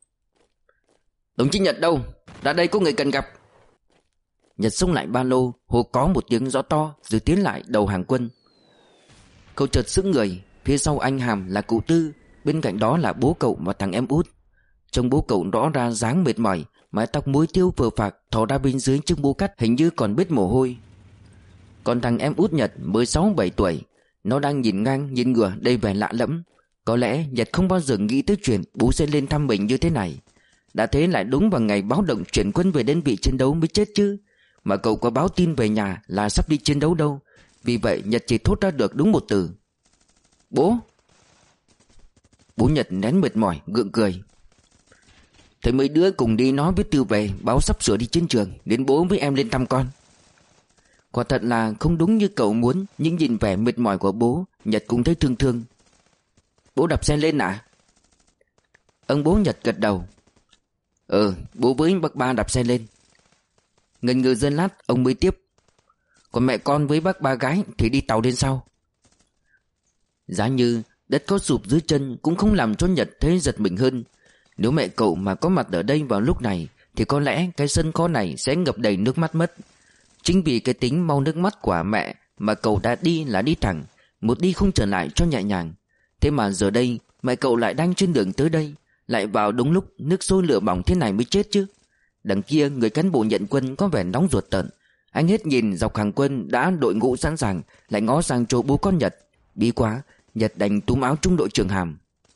Đồng chí Nhật đâu? Ra đây có người cần gặp. Nhật xông lại ba lô, hô có một tiếng rõ to rồi tiến lại đầu hàng quân. Cậu chợt sững người, phía sau anh Hàm là cụ Tư, bên cạnh đó là bố cậu và thằng em út. Trông bố cậu rõ ra dáng mệt mỏi, mái tóc muối tiêu phờ phạc thò ra bên dưới chiếc mũ cắt hình như còn bết mồ hôi. Còn thằng em út Nhật mới sáu bảy tuổi, nó đang nhìn ngang nhìn ngửa đầy vẻ lạ lẫm. Có lẽ Nhật không bao giờ nghĩ tới chuyện bố sẽ lên thăm mình như thế này. Đã thế lại đúng vào ngày báo động chuyển quân về đơn vị chiến đấu mới chết chứ. Mà cậu có báo tin về nhà là sắp đi chiến đấu đâu. Vì vậy Nhật chỉ thốt ra được đúng một từ: bố. Bố Nhật nén mệt mỏi gượng cười. Thế mấy đứa cùng đi nói với Tư về báo sắp sửa đi chiến trường, đến bố với em lên thăm con. Quả thật là không đúng như cậu muốn, nhưng nhìn vẻ mệt mỏi của bố, Nhật cũng thấy thương thương. Bố đạp xe lên à? Ông bố Nhật gật đầu. Ừ, bố với bác ba đạp xe lên. Ngần ngừ dân lát ông mới tiếp. Còn mẹ con với bác ba gái thì đi tàu lên sau. Giá như đất có sụp dưới chân cũng không làm cho Nhật thấy giật mình hơn. Nếu mẹ cậu mà có mặt ở đây vào lúc này thì có lẽ cái sân khó này sẽ ngập đầy nước mắt mất. Chính vì cái tính mau nước mắt của mẹ mà cậu đã đi là đi thẳng, một đi không trở lại cho nhẹ nhàng. Thế mà giờ đây mẹ cậu lại đang trên đường tới đây, lại vào đúng lúc nước sôi lửa bỏng thế này mới chết chứ. Đằng kia người cán bộ nhận quân có vẻ nóng ruột tợn. Anh hết nhìn dọc hàng quân đã đội ngũ sẵn sàng, lại ngó sang chỗ bố con Nhật. Bí quá, Nhật đành túm áo trung đội trưởng Hàm.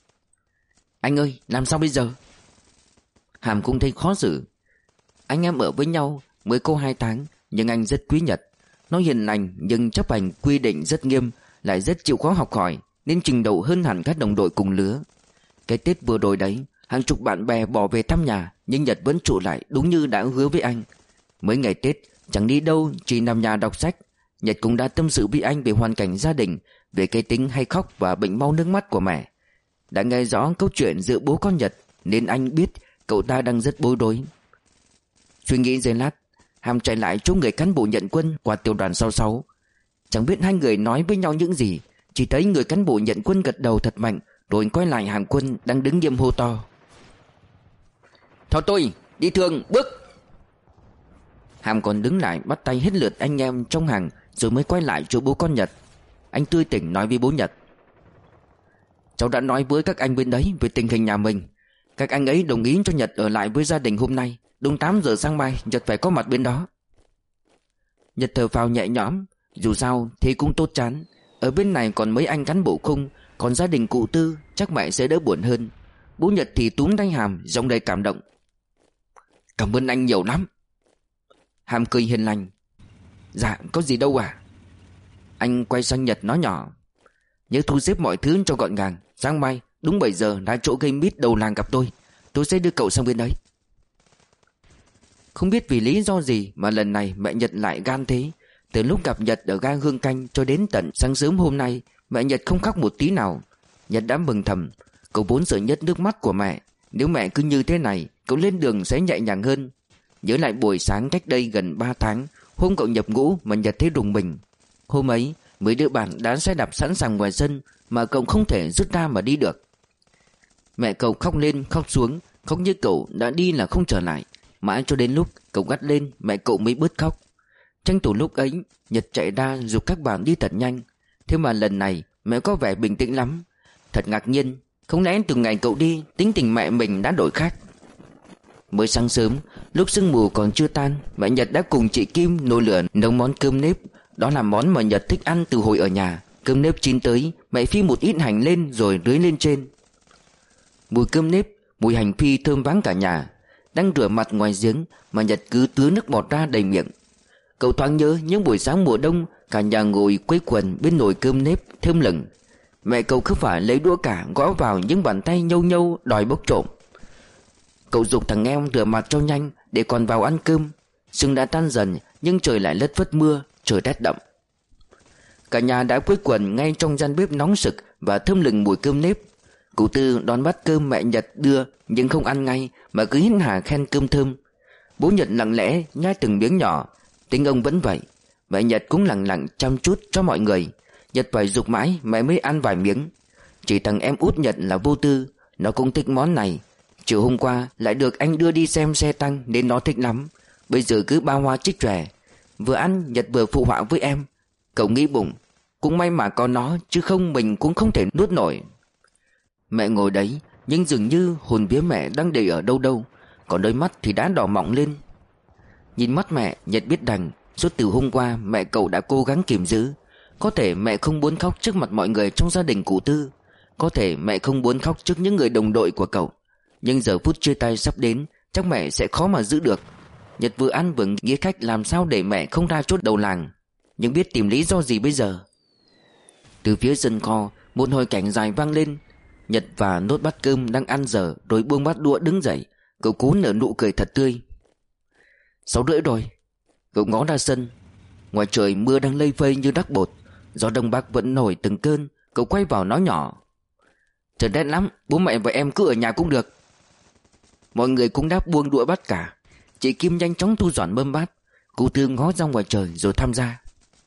Anh ơi, làm sao bây giờ? Hàm cũng thấy khó xử. Anh em ở với nhau mới có hai tháng, nhưng anh rất quý Nhật. Nó hiền lành nhưng chấp hành quy định rất nghiêm, lại rất chịu khó học hỏi, nên trình độ hơn hẳn các đồng đội cùng lứa. Cái Tết vừa rồi đấy, hàng chục bạn bè bỏ về thăm nhà, nhưng Nhật vẫn trụ lại đúng như đã hứa với anh. Mấy ngày Tết chẳng đi đâu, chỉ nằm nhà đọc sách. Nhật cũng đã tâm sự với anh về hoàn cảnh gia đình, về cái tính hay khóc và bệnh mau nước mắt của mẹ. Đã nghe rõ câu chuyện giữa bố con Nhật, nên anh biết cậu ta đang rất bối rối. Suy nghĩ giây lát, Hàm chạy lại chỗ người cán bộ nhận quân qua tiểu đoàn sáu sáu. Chẳng biết hai người nói với nhau những gì, chỉ thấy người cán bộ nhận quân gật đầu thật mạnh, rồi quay lại hàng quân đang đứng nghiêm hô to. Theo tôi, đi thường, bước. Hàm còn đứng lại bắt tay hết lượt anh em trong hàng, rồi mới quay lại chỗ bố con Nhật. Anh tươi tỉnh nói với bố Nhật. Cháu đã nói với các anh bên đấy về tình hình nhà mình. Các anh ấy đồng ý cho Nhật ở lại với gia đình hôm nay. Đúng tám giờ sáng mai Nhật phải có mặt bên đó. Nhật thở phào nhẹ nhõm. Dù sao thì cũng tốt chán. Ở bên này còn mấy anh cán bộ khung, còn gia đình cụ Tư chắc mẹ sẽ đỡ buồn hơn. Bố Nhật thì túm tay Hàm, giọng đầy cảm động. Cảm ơn anh nhiều lắm. Hàm cười hiền lành. Dạ có gì đâu à. Anh quay sang Nhật nói nhỏ. Nhớ thu xếp mọi thứ cho gọn gàng. Sáng mai đúng bảy giờ ra chỗ gây mít đầu làng gặp tôi. Tôi sẽ đưa cậu sang bên đấy. Không biết vì lý do gì mà lần này mẹ Nhật lại gan thế. Từ lúc gặp Nhật ở ga Hương Canh cho đến tận sáng sớm hôm nay, mẹ Nhật không khóc một tí nào. Nhật đã mừng thầm. Cậu vốn sợ nhất nước mắt của mẹ. Nếu mẹ cứ như thế này, cậu lên đường sẽ nhẹ nhàng hơn. Nhớ lại buổi sáng cách đây gần ba tháng, hôm cậu nhập ngũ mà Nhật thấy rùng mình. Hôm ấy mấy đứa bạn đã xe đạp sẵn sàng ngoài sân, mà cậu không thể rút ra mà đi được. Mẹ cậu khóc lên khóc xuống, khóc như cậu đã đi là không trở lại. Mãi cho đến lúc cậu gắt lên, mẹ cậu mới bớt khóc. Tranh thủ lúc ấy, Nhật chạy ra giục các bạn đi thật nhanh. Thế mà lần này mẹ có vẻ bình tĩnh lắm. Thật ngạc nhiên, không lẽ từ ngày cậu đi, tính tình mẹ mình đã đổi khác. Mới sáng sớm, lúc sương mù còn chưa tan, mẹ Nhật đã cùng chị Kim nồi lửa nấu món cơm nếp. Đó là món mà Nhật thích ăn từ hồi ở nhà. Cơm nếp chín tới, mẹ phi một ít hành lên rồi rưới lên trên. Mùi cơm nếp, mùi hành phi thơm váng cả nhà. Đang rửa mặt ngoài giếng mà Nhật cứ tứa nước bọt ra đầy miệng. Cậu thoáng nhớ những buổi sáng mùa đông, cả nhà ngồi quây quần bên nồi cơm nếp thơm lừng. Mẹ cậu cứ phải lấy đũa cả gõ vào những bàn tay nhâu nhâu đòi bốc trộm. Cậu giục thằng em rửa mặt cho nhanh để còn vào ăn cơm. Sương đã tan dần nhưng trời lại lất phất mưa, trời rét đậm. Cả nhà đã quây quần ngay trong gian bếp nóng sực và thơm lừng mùi cơm nếp. Cụ Tư đón bát cơm mẹ Nhật đưa nhưng không ăn ngay mà cứ hít hà khen cơm thơm. Bố Nhật lặng lẽ nhai từng miếng nhỏ. Tính ông vẫn vậy. Mẹ Nhật cũng lặng lặng chăm chút cho mọi người. Nhật phải giục mãi mẹ mới ăn vài miếng. Chỉ thằng em út Nhật là Vô Tư, nó cũng thích món này. Chiều hôm qua lại được anh đưa đi xem xe tăng nên nó thích lắm. Bây giờ cứ bao hoa chích chòe. Vừa ăn Nhật vừa phụ họa với em. Cậu nghĩ bụng, cũng may mà có nó, chứ không mình cũng không thể nuốt nổi. Mẹ ngồi đấy, nhưng dường như hồn vía mẹ đang để ở đâu đâu, còn đôi mắt thì đã đỏ mọng lên. Nhìn mắt mẹ, Nhật biết rằng suốt từ hôm qua mẹ cậu đã cố gắng kiềm giữ. Có thể mẹ không muốn khóc trước mặt mọi người trong gia đình cụ Tư. Có thể mẹ không muốn khóc trước những người đồng đội của cậu, nhưng giờ phút chia tay sắp đến, chắc mẹ sẽ khó mà giữ được. Nhật vừa ăn vừa nghĩ cách làm sao để mẹ không ra chốt đầu làng, nhưng biết tìm lý do gì bây giờ. Từ phía sân kho, một hồi cảnh dài vang lên. Nhật và Nốt bát cơm đang ăn dở rồi buông bát đũa đứng dậy. Cậu cố nở nụ cười thật tươi. Sáu rưỡi rồi. Cậu ngó ra sân. Ngoài trời mưa đang lây phây như đắc bột, gió đông bắc vẫn nổi từng cơn. Cậu quay vào nói nhỏ: Trời rét lắm, bố mẹ và em cứ ở nhà cũng được. Mọi người cũng đáp buông đũa bát cả. Chị Kim nhanh chóng thu dọn mâm bát. Cô Tư ngó ra ngoài trời rồi tham gia: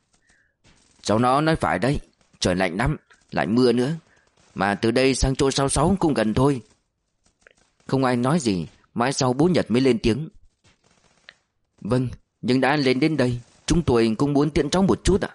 Cháu nó nói phải đấy, trời lạnh lắm, lại mưa nữa. Mà từ đây sang chỗ sáu sáu cũng gần thôi. Không ai nói gì. Mãi sau bố Nhật mới lên tiếng: Vâng, nhưng đã lên đến đây, chúng tôi cũng muốn tiện cháu một chút ạ.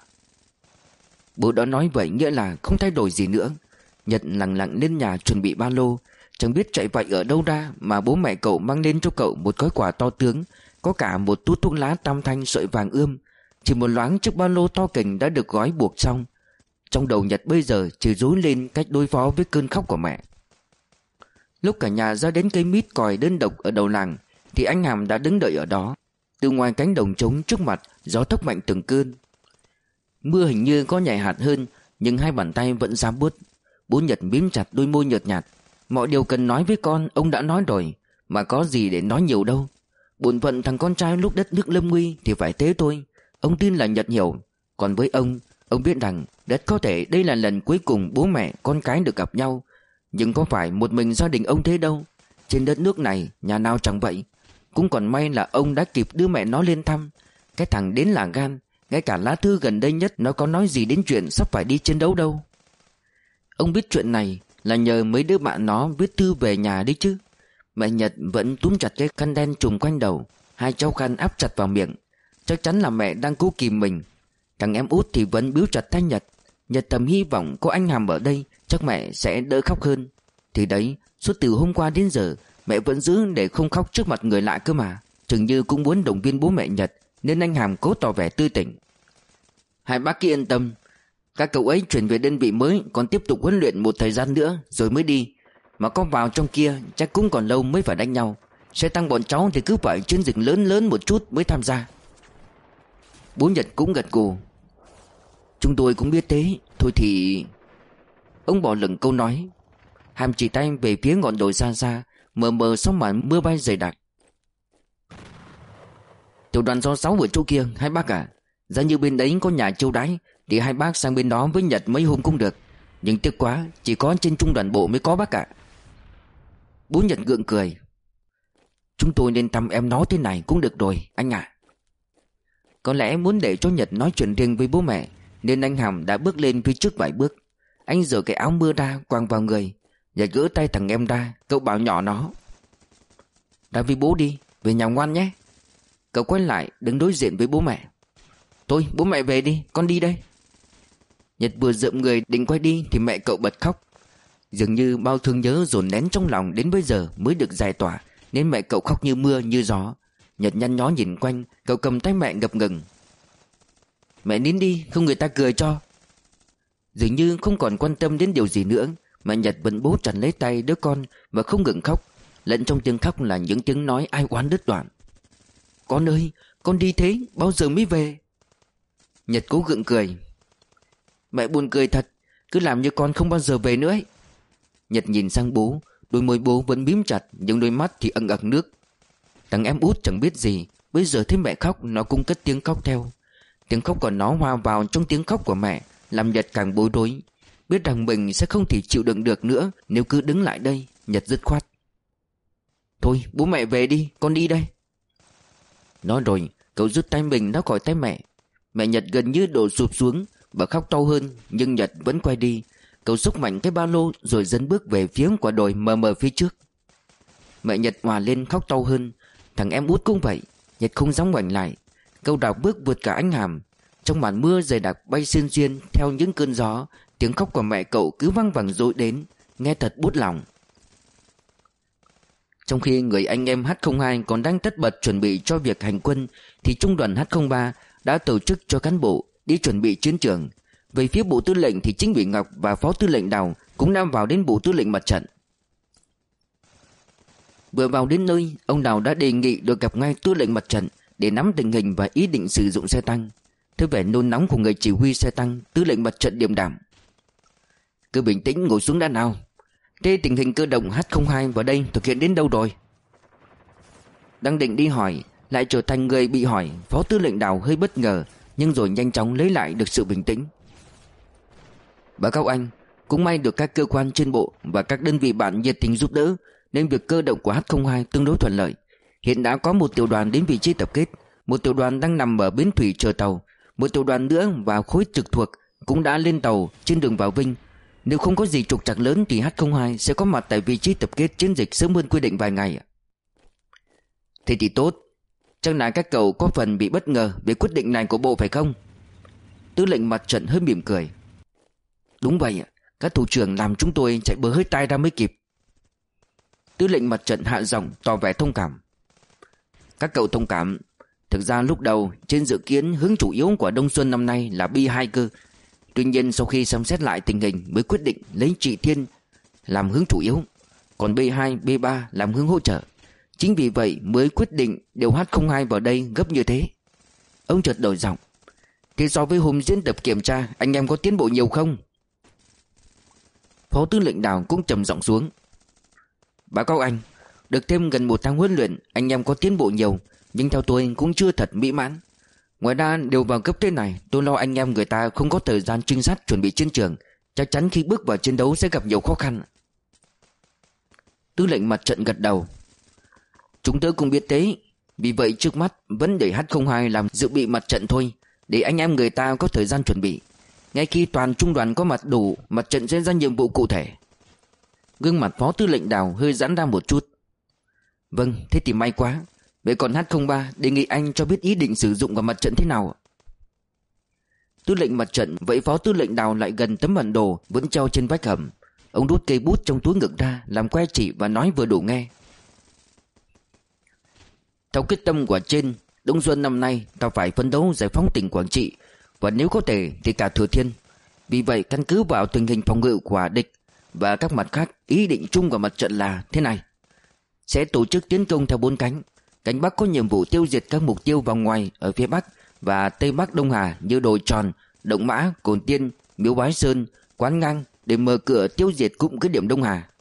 Bố đã nói vậy nghĩa là không thay đổi gì nữa. Nhật lặng lặng lên nhà chuẩn bị ba lô. Chẳng biết chạy vậy ở đâu ra mà bố mẹ cậu mang lên cho cậu một gói quà to tướng, có cả một túi thuốc lá tam thanh sợi vàng ươm. Chỉ một loáng chiếc ba lô to kình đã được gói buộc xong. Trong đầu Nhật bây giờ chỉ rối lên cách đối phó với cơn khóc của mẹ. Lúc cả nhà ra đến cây mít còi đơn độc ở đầu làng thì anh Hàm đã đứng đợi ở đó. Từ ngoài cánh đồng trống trước mặt, gió thốc mạnh từng cơn. Mưa hình như có nhẹ hạt hơn, nhưng hai bàn tay vẫn rám buốt. Bố Nhật mím chặt đôi môi nhợt nhạt. Mọi điều cần nói với con ông đã nói rồi, mà có gì để nói nhiều đâu. Bổn phận thằng con trai lúc đất nước lâm nguy thì phải thế thôi. Ông tin là Nhật hiểu. Còn với ông, ông biết rằng rất có thể đây là lần cuối cùng bố mẹ con cái được gặp nhau. Nhưng có phải một mình gia đình ông thế đâu. Trên đất nước này nhà nào chẳng vậy. Cũng còn may là ông đã kịp đưa mẹ nó lên thăm. Cái thằng đến là gan. Ngay cả lá thư gần đây nhất nó có nói gì đến chuyện sắp phải đi chiến đấu đâu. Ông biết chuyện này là nhờ mấy đứa bạn nó viết thư về nhà đấy chứ. Mẹ Nhật vẫn túm chặt cái khăn đen trùm quanh đầu. Hai cháu khăn áp chặt vào miệng. Chắc chắn là mẹ đang cố kìm mình. Thằng em út thì vẫn biếu chặt tay Nhật. Nhật thầm hy vọng có anh Hàm ở đây chắc mẹ sẽ đỡ khóc hơn. Thì đấy, suốt từ hôm qua đến giờ mẹ vẫn giữ để không khóc trước mặt người lạ cơ mà. Chừng như cũng muốn động viên bố mẹ Nhật, nên anh Hàm cố tỏ vẻ tươi tỉnh. Hai bác cứ yên tâm, các cậu ấy chuyển về đơn vị mới, còn tiếp tục huấn luyện một thời gian nữa rồi mới đi. Mà có vào trong kia chắc cũng còn lâu mới phải đánh nhau. Sẽ tăng bọn cháu thì cứ phải chiến dịch lớn lớn một chút mới tham gia. Bố Nhật cũng gật gù. Chúng tôi cũng biết thế. Thôi thì... Ông bỏ lửng câu nói. Hàm chỉ tay về phía ngọn đồi xa xa, mờ mờ sau màn mưa bay dày đặc. Tiểu đoàn do sáu ở chỗ kia, hai bác à. Giá như bên đấy có nhà chiêu đãi thì hai bác sang bên đó với Nhật mấy hôm cũng được. Nhưng tiếc quá, chỉ có trên trung đoàn bộ mới có bác ạ. Bố Nhật gượng cười. Chúng tôi nên thăm em nó thế này cũng được rồi, anh ạ. Có lẽ muốn để cho Nhật nói chuyện riêng với bố mẹ, nên anh Hàm đã bước lên phía trước vài bước. Anh giở cái áo mưa ra quàng vào người. Nhật gỡ tay thằng em ra. Cậu bảo nhỏ nó: Ra với bố đi, về nhà ngoan nhé. Cậu quay lại đứng đối diện với bố mẹ. Thôi bố mẹ về đi, con đi đây. Nhật vừa dợm người định quay đi thì mẹ cậu bật khóc. Dường như bao thương nhớ dồn nén trong lòng đến bây giờ mới được giải tỏa, nên mẹ cậu khóc như mưa như gió. Nhật nhăn nhó nhìn quanh. Cậu cầm tay mẹ ngập ngừng. Mẹ nín đi, không người ta cười cho. Dường như không còn quan tâm đến điều gì nữa, mẹ Nhật vẫn bấu chặt lấy tay đứa con và không ngừng khóc. Lẫn trong tiếng khóc là những tiếng nói ai oán đứt đoạn. Con ơi, con đi thế, bao giờ mới về? Nhật cố gượng cười. Mẹ buồn cười thật, cứ làm như con không bao giờ về nữa ấy. Nhật nhìn sang bố. Đôi môi bố vẫn mím chặt, nhưng đôi mắt thì ẩn ẩn nước. Thằng em út chẳng biết gì, bây giờ thấy mẹ khóc nó cũng cất tiếng khóc theo. Tiếng khóc của nó hòa vào trong tiếng khóc của mẹ, làm Nhật càng bối rối. Biết rằng mình sẽ không thể chịu đựng được nữa nếu cứ đứng lại đây. Nhật dứt khoát. Thôi bố mẹ về đi, con đi đây. Nói rồi cậu rút tay mình ra khỏi tay mẹ. Mẹ Nhật gần như đổ sụp xuống và khóc to hơn, nhưng Nhật vẫn quay đi. Cậu xúc mạnh cái ba lô rồi dấn bước về phía quả đồi mờ mờ phía trước. Mẹ Nhật hòa lên khóc to hơn. Thằng em út cũng vậy. Nhật không dám ngoảnh lại. Cậu đạp bước vượt cả anh Hàm. Trong màn mưa dày đặc bay xiên xiên theo những cơn gió, tiếng khóc của mẹ cậu cứ văng vẳng dội đến, nghe thật buốt lòng. Trong khi người anh em H không hai còn đang tất bật chuẩn bị cho việc hành quân, thì trung đoàn H không ba đã tổ chức cho cán bộ đi chuẩn bị chiến trường. Về phía bộ tư lệnh thì chính ủy Ngọc và phó tư lệnh Đào cũng đã vào đến bộ tư lệnh mặt trận. Vừa vào đến nơi, ông Đào đã đề nghị được gặp ngay tư lệnh mặt trận để nắm tình hình và ý định sử dụng xe tăng. Thứ vẻ nôn nóng của người chỉ huy xe tăng, tư lệnh mặt trận điềm đạm: "Cứ bình tĩnh ngồi xuống đã nào. Thế tình hình cơ động H không hai vào đây thực hiện đến đâu rồi?" Đang định đi hỏi, lại trở thành người bị hỏi. Phó tư lệnh Đào hơi bất ngờ, nhưng rồi nhanh chóng lấy lại được sự bình tĩnh: "Báo cáo anh, cũng may được các cơ quan trên bộ và các đơn vị bạn nhiệt tình giúp đỡ, nên việc cơ động của H không hai tương đối thuận lợi. Hiện đã có một tiểu đoàn đến vị trí tập kết, một tiểu đoàn đang nằm ở bến thủy chờ tàu, một tiểu đoàn nữa vào khối trực thuộc cũng đã lên tàu trên đường vào Vinh. Nếu không có gì trục trặc lớn thì H không hai sẽ có mặt tại vị trí tập kết chiến dịch sớm hơn quy định vài ngày." "Thế thì tốt. Chắc là các cậu có phần bị bất ngờ về quyết định này của bộ phải không?" Tư lệnh mặt trận hơi mỉm cười: "Đúng vậy, các thủ trưởng làm chúng tôi chạy bớ hơi tai ra mới kịp." Tư lệnh mặt trận hạ giọng tỏ vẻ thông cảm: "Các cậu thông cảm. Thực ra lúc đầu trên dự kiến hướng chủ yếu của Đông Xuân năm nay là B hai cơ. Tuy nhiên sau khi xem xét lại tình hình mới quyết định lấy Trị Thiên làm hướng chủ yếu, còn B hai, B ba làm hướng hỗ trợ. Chính vì vậy mới quyết định điều H không hai vào đây gấp như thế." Ông chợt đổi giọng: "Thế so với hôm diễn tập kiểm tra, anh em có tiến bộ nhiều không?" Phó tư lệnh Đào cũng trầm giọng xuống: "Báo cáo anh, được thêm gần một tháng huấn luyện, anh em có tiến bộ nhiều, nhưng theo tôi cũng chưa thật mỹ mãn. Ngoài ra điều vào cấp thế này, tôi lo anh em người ta không có thời gian trinh sát chuẩn bị chiến trường, chắc chắn khi bước vào chiến đấu sẽ gặp nhiều khó khăn." Tư lệnh mặt trận gật đầu: "Chúng tôi cũng biết thế. Vì vậy trước mắt vẫn để H không hai làm dự bị mặt trận thôi, để anh em người ta có thời gian chuẩn bị. Ngay khi toàn trung đoàn có mặt đủ, mặt trận sẽ ra nhiệm vụ cụ thể." Gương mặt phó tư lệnh Đào hơi giãn ra một chút: "Vâng, thế thì may quá. Vậy còn H không ba đề nghị anh cho biết ý định sử dụng vào mặt trận thế nào?" Tư lệnh mặt trận vẫy phó tư lệnh Đào lại gần tấm bản đồ vẫn treo trên vách hầm. Ông rút cây bút trong túi ngực ra, làm que chỉ và nói vừa đủ nghe: "Theo quyết tâm của trên, Đông Xuân năm nay ta phải phấn đấu giải phóng tỉnh Quảng Trị, và nếu có thể thì cả Thừa Thiên. Vì vậy căn cứ vào tình hình phòng ngự của địch và các mặt khác, ý định chung của mặt trận là thế này: sẽ tổ chức tiến công theo bốn cánh. Cánh Bắc có nhiệm vụ tiêu diệt các mục tiêu vòng ngoài ở phía Bắc và Tây Bắc Đông Hà như Đồi Tròn, Động Mã, Cồn Tiên, Miếu Bái Sơn, Quán Ngang để mở cửa tiêu diệt cụm cứ điểm Đông Hà.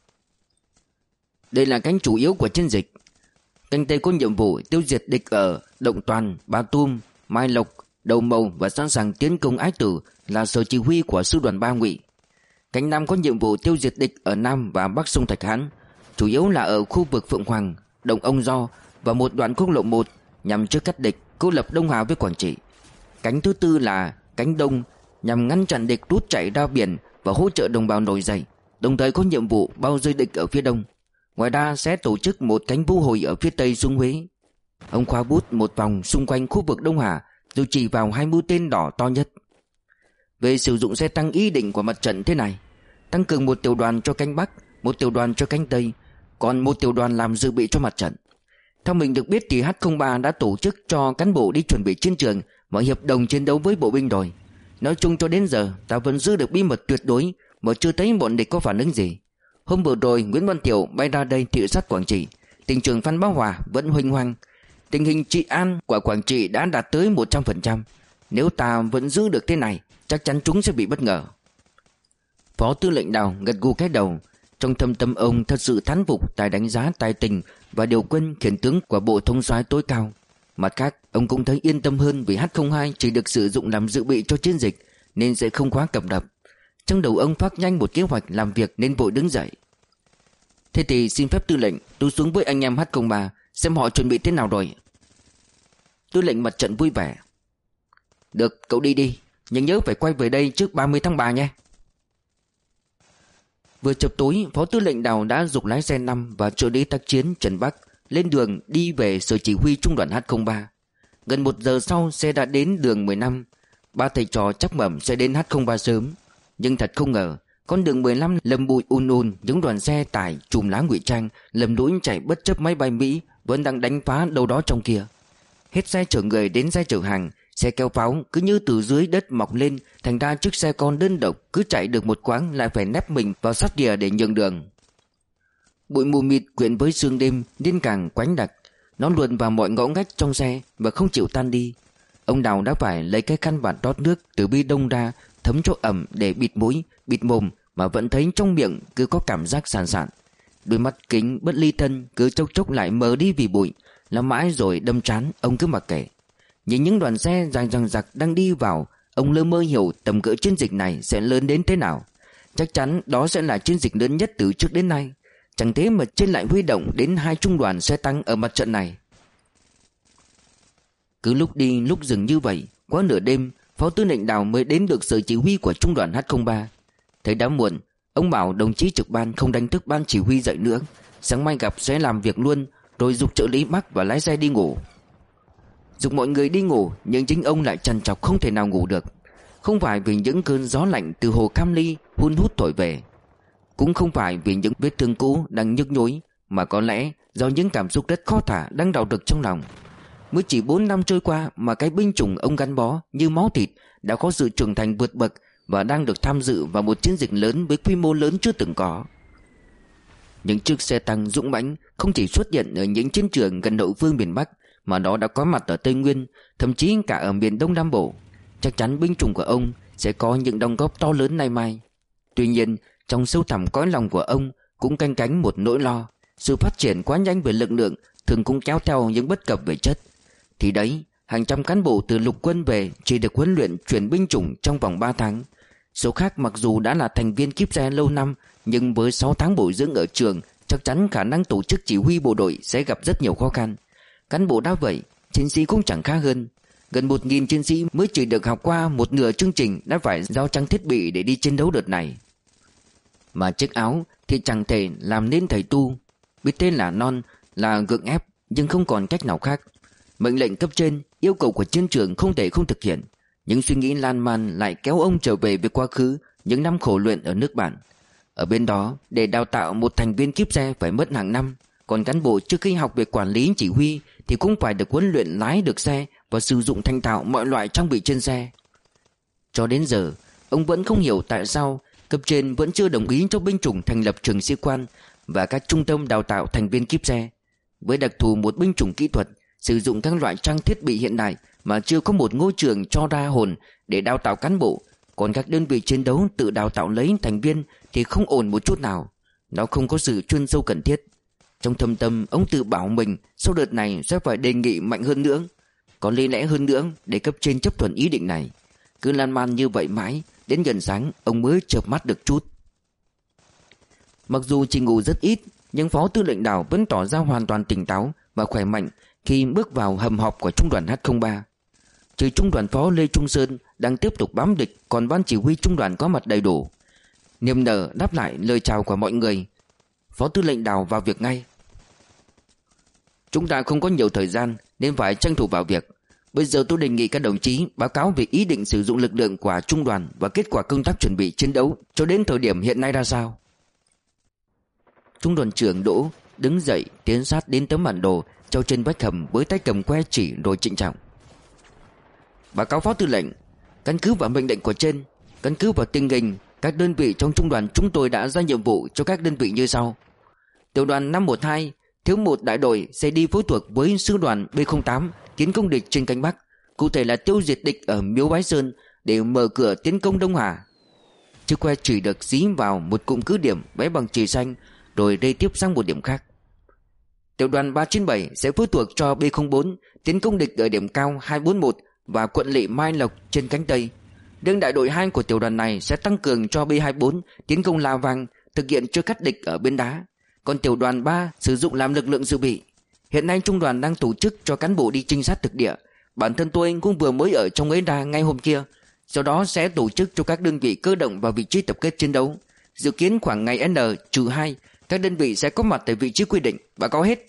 Đây là cánh chủ yếu của chiến dịch. Cánh Tây có nhiệm vụ tiêu diệt địch ở Động Toàn, Ba Tum, Mai Lộc, Đầu Mầu và sẵn sàng tiến công Ái Tử là sở chỉ huy của sư đoàn ba Ngụy. Cánh Nam có nhiệm vụ tiêu diệt địch ở Nam và Bắc sông Thạch Hãn, chủ yếu là ở khu vực Phượng Hoàng, Động Ông Do và một đoạn quốc lộ một nhằm trước cắt địch, cô lập Đông Hà với Quảng Trị. Cánh thứ tư là cánh Đông, nhằm ngăn chặn địch rút chạy ra biển và hỗ trợ đồng bào nổi dậy, đồng thời có nhiệm vụ bao vây địch ở phía Đông. Ngoài ra sẽ tổ chức một cánh vũ hồi ở phía Tây xuống Huế. Ông khoa bút một vòng xung quanh khu vực Đông Hà rồi chỉ vào hai mũi tên đỏ to nhất. Về sử dụng xe tăng, ý định của mặt trận thế này: tăng cường một tiểu đoàn cho cánh Bắc, một tiểu đoàn cho cánh Tây, còn một tiểu đoàn làm dự bị cho mặt trận. Theo mình được biết thì H không ba đã tổ chức cho cán bộ đi chuẩn bị chiến trường và hiệp đồng chiến đấu với bộ binh rồi. Nói chung cho đến giờ ta vẫn giữ được bí mật tuyệt đối, mà chưa thấy bọn địch có phản ứng gì. Hôm vừa rồi Nguyễn Văn Tiểu bay ra đây thị sát Quảng Trị, tỉnh trưởng Phan Bá Hòa vẫn huênh hoang. Tình hình trị an của Quảng Trị đã đạt tới một trăm phần trăm. Nếu ta vẫn giữ được thế này, chắc chắn chúng sẽ bị bất ngờ." Phó tư lệnh Đào gật gù cái đầu. Trong thâm tâm ông thật sự thán phục tài đánh giá, tài tình và điều quân khiển tướng của bộ thống soái tối cao. Mặt khác, ông cũng thấy yên tâm hơn vì H không hai chỉ được sử dụng làm dự bị cho chiến dịch nên sẽ không quá cập đập. Trong đầu ông phát nhanh một kế hoạch làm việc nên vội đứng dậy: "Thế thì xin phép tư lệnh, tôi xuống với anh em H không ba xem họ chuẩn bị thế nào rồi." Tư lệnh mặt trận vui vẻ: "Được, cậu đi đi, nhưng nhớ phải quay về đây trước ba mươi tháng ba nhé." Vừa chập tối, phó tư lệnh Đào đã giục lái xe năm và trợ lý tác chiến Trần Bắc lên đường đi về sở chỉ huy trung đoàn H không ba. Gần một giờ sau, xe đã đến đường mười lăm. Ba thầy trò chắc mẩm sẽ đến H không ba sớm, nhưng thật không ngờ con đường mười lăm lầm bụi un un, những đoàn xe tải chùm lá ngụy trang lầm lũi chạy bất chấp máy bay Mỹ vẫn đang đánh phá đâu đó trong kia. Hết xe chở người đến xe chở hàng Xe kéo pháo cứ như từ dưới đất mọc lên, thành ra chiếc xe con đơn độc cứ chạy được một quãng lại phải nép mình vào sát rìa để nhường đường. Bụi mù mịt quyện với sương đêm nên càng quánh đặc. Nó luồn vào mọi ngõ ngách trong xe và không chịu tan đi. Ông Đào đã phải lấy cái khăn vạt đót nước từ bi đông ra, thấm chỗ ẩm để bịt mũi, bịt mồm, mà vẫn thấy trong miệng cứ có cảm giác sàn sạn. Đôi mắt kính bất ly thân cứ chốc chốc lại mờ đi vì bụi. Làm mãi rồi đâm trán, ông cứ mặc kệ. Nhìn những đoàn xe dài dằng dặc đang đi vào, ông lơ mơ hiểu tầm cỡ chiến dịch này sẽ lớn đến thế nào. Chắc chắn đó sẽ là chiến dịch lớn nhất từ trước đến nay. Chẳng thế mà trên lại huy động đến hai trung đoàn xe tăng ở mặt trận này. Cứ lúc đi lúc dừng như vậy, quá nửa đêm, Phó Tư lệnh Đào mới đến được sở chỉ huy của trung đoàn H không ba. Thấy đã muộn, ông bảo đồng chí trực ban không đánh thức ban chỉ huy dậy nữa, sáng mai gặp sẽ làm việc luôn, rồi giục trợ lý Mắc và lái xe đi ngủ. Giục mọi người đi ngủ, nhưng chính ông lại trằn trọc không thể nào ngủ được. Không phải vì những cơn gió lạnh từ hồ Cam Ly hun hút thổi về, cũng không phải vì những vết thương cũ đang nhức nhối, mà có lẽ do những cảm xúc rất khó tả đang đau đực trong lòng. Mới chỉ bốn năm trôi qua mà cái binh chủng ông gắn bó như máu thịt đã có sự trưởng thành vượt bậc và đang được tham dự vào một chiến dịch lớn với quy mô lớn chưa từng có. Những chiếc xe tăng dũng mãnh không chỉ xuất hiện ở những chiến trường gần hậu phương miền Bắc, mà nó đã có mặt ở Tây Nguyên, thậm chí cả ở miền Đông Nam Bộ. Chắc chắn binh chủng của ông sẽ có những đóng góp to lớn nay mai. Tuy nhiên, trong sâu thẳm cõi lòng của ông cũng canh cánh một nỗi lo. Sự phát triển quá nhanh về lực lượng thường cũng kéo theo những bất cập về chất. Thì đấy, hàng trăm cán bộ từ lục quân về chỉ được huấn luyện chuyển binh chủng trong vòng ba tháng. Số khác mặc dù đã là thành viên kíp xe lâu năm, nhưng với sáu tháng bồi dưỡng ở trường, chắc chắn khả năng tổ chức chỉ huy bộ đội sẽ gặp rất nhiều khó khăn. Cán bộ đã vậy, chiến sĩ cũng chẳng khá hơn. Gần một nghìn chiến sĩ mới chỉ được học qua một nửa chương trình đã phải giao trang thiết bị để đi chiến đấu đợt này. Mà chiếc áo thì chẳng thể làm nên thầy tu. Biết tên là non, là gượng ép, nhưng không còn cách nào khác. Mệnh lệnh cấp trên, yêu cầu của chiến trường không thể không thực hiện. Những suy nghĩ lan man lại kéo ông trở về với quá khứ, những năm khổ luyện ở nước bạn. Ở bên đó, để đào tạo một thành viên kíp xe phải mất hàng năm. Còn cán bộ trước khi học về quản lý chỉ huy thì cũng phải được huấn luyện lái được xe và sử dụng thành thạo mọi loại trang bị trên xe. Cho đến giờ, ông vẫn không hiểu tại sao cấp trên vẫn chưa đồng ý cho binh chủng thành lập trường sĩ quan và các trung tâm đào tạo thành viên kíp xe. Với đặc thù một binh chủng kỹ thuật, sử dụng các loại trang thiết bị hiện đại mà chưa có một ngôi trường cho ra hồn để đào tạo cán bộ, còn các đơn vị chiến đấu tự đào tạo lấy thành viên thì không ổn một chút nào. Nó không có sự chuyên sâu cần thiết. Trong thâm tâm, ông tự bảo mình sau đợt này sẽ phải đề nghị mạnh hơn nữa, có lý lẽ hơn nữa để cấp trên chấp thuận ý định này. Cứ lan man như vậy mãi, đến gần sáng ông mới chợp mắt được chút. Mặc dù chỉ ngủ rất ít, nhưng Phó Tư lệnh Đào vẫn tỏ ra hoàn toàn tỉnh táo và khỏe mạnh khi bước vào hầm họp của trung đoàn H không ba. Trừ trung đoàn phó Lê Trung Sơn đang tiếp tục bám địch, còn ban chỉ huy trung đoàn có mặt đầy đủ. Niềm nở đáp lại lời chào của mọi người, Phó Tư lệnh Đào vào việc ngay. Chúng ta không có nhiều thời gian nên phải tranh thủ vào việc. Bây giờ tôi đề nghị các đồng chí báo cáo về ý định sử dụng lực lượng của trung đoàn và kết quả công tác chuẩn bị chiến đấu cho đến thời điểm hiện nay ra sao. Trung đoàn trưởng Đỗ đứng dậy tiến sát đến tấm bản đồ treo trên vách hầm với tay cầm que chỉ rồi trịnh trọng. Báo cáo Phó Tư lệnh, căn cứ vào mệnh lệnh của trên, căn cứ vào tình hình, các đơn vị trong trung đoàn chúng tôi đã ra nhiệm vụ cho các đơn vị như sau. Tiểu đoàn năm một hai thiếu một đại đội sẽ đi phối thuộc với sư đoàn B không tám tiến công địch trên cánh Bắc, cụ thể là tiêu diệt địch ở Miếu Bái Sơn để mở cửa tiến công Đông Hà. Chiếc que chỉ được dí vào một cụm cứ điểm vẽ bằng chì xanh rồi rê tiếp sang một điểm khác. Tiểu đoàn ba chín bảy sẽ phối thuộc cho B không bốn tiến công địch ở điểm cao hai bốn một và quận lỵ Mai Lộc trên cánh Tây. Riêng đại đội hai của tiểu đoàn này sẽ tăng cường cho B hai bốn tiến công La Vang, thực hiện chưa cắt địch ở Bến Đá. Còn tiểu đoàn ba sử dụng làm lực lượng dự bị. Hiện nay trung đoàn đang tổ chức cho cán bộ đi trinh sát thực địa. Bản thân tôi cũng vừa mới ở trong ấy ra ngay hôm kia. Sau đó sẽ tổ chức cho các đơn vị cơ động vào vị trí tập kết chiến đấu. Dự kiến khoảng ngày N hai các đơn vị sẽ có mặt tại vị trí quy định. Báo cáo hết.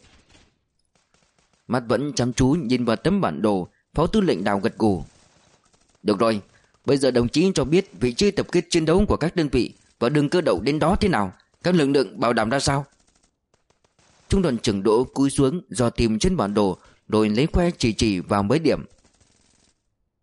Mắt vẫn chăm chú nhìn vào tấm bản đồ, Phó Tư lệnh Đào gật gù. Được rồi, bây giờ đồng chí cho biết vị trí tập kết chiến đấu của các đơn vị và đường cơ động đến đó thế nào, các lực lượng bảo đảm ra sao. Trung đoàn trưởng Đỗ cúi xuống dò tìm trên bản đồ rồi lấy que chỉ chỉ vào mấy điểm.